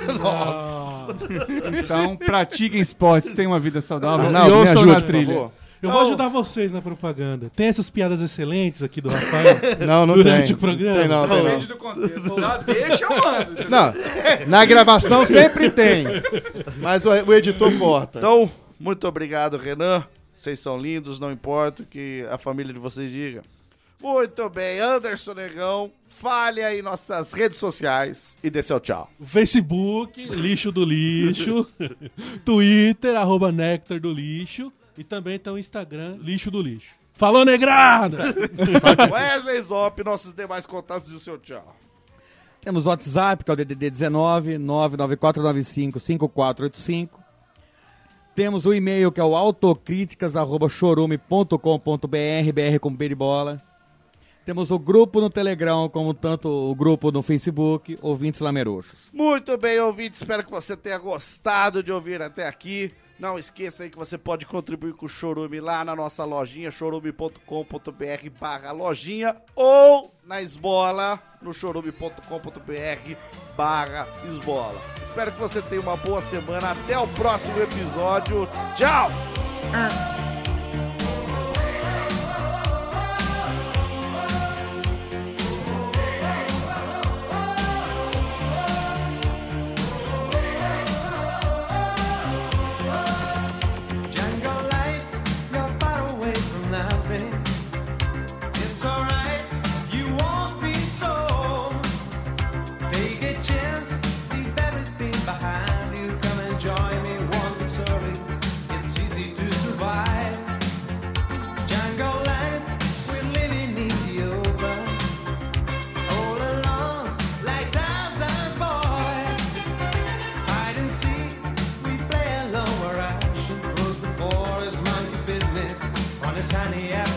[SPEAKER 4] Nossa!
[SPEAKER 11] Então, pratiquem esportes, tenham uma vida saudável
[SPEAKER 6] Arnaldo,
[SPEAKER 11] e
[SPEAKER 6] me
[SPEAKER 11] ouçam
[SPEAKER 6] ajude,
[SPEAKER 11] Na
[SPEAKER 6] por
[SPEAKER 11] Trilha.
[SPEAKER 6] favor.
[SPEAKER 3] Eu vou ajudar vocês na propaganda. Tem essas piadas excelentes aqui do Rafael
[SPEAKER 6] Não, não
[SPEAKER 3] durante
[SPEAKER 6] tem.
[SPEAKER 3] o programa?
[SPEAKER 6] Tem não, tem não.
[SPEAKER 11] Depende do contexto. Já deixa eu mando.
[SPEAKER 6] Não, na gravação sempre tem, mas o, o editor corta.
[SPEAKER 4] Então, muito obrigado, Renan. Vocês são lindos, não importa o que a família de vocês diga. Muito bem, Anderson Negão, fale aí nossas redes sociais e dê seu tchau.
[SPEAKER 3] Facebook, Lixo do Lixo, Twitter, arroba Néctar do Lixo e também tem o Instagram, Lixo do Lixo. Falou, negrada!
[SPEAKER 4] Wesley Zop, nossos demais contatos e o seu tchau.
[SPEAKER 5] Temos o WhatsApp, que é o D D D dezenove, nove nove quatro nove cinco, cinco quatro oito cinco. Temos o e-mail, que é o autocríticas arroba chorume ponto com ponto br, br com B de bola. Temos o grupo no Telegram, como tanto o grupo no Facebook, Ouvintes Lameroxos.
[SPEAKER 4] Muito bem, ouvintes, espero que você tenha gostado de ouvir até aqui. Não esqueça aí que você pode contribuir com o Chorume lá na nossa lojinha, chorume ponto com ponto br barra lojinha, ou na Esbola, no chorume ponto com ponto br barra Esbola. Espero que você tenha uma boa semana. Até o próximo episódio. Tchau!
[SPEAKER 13] Sunny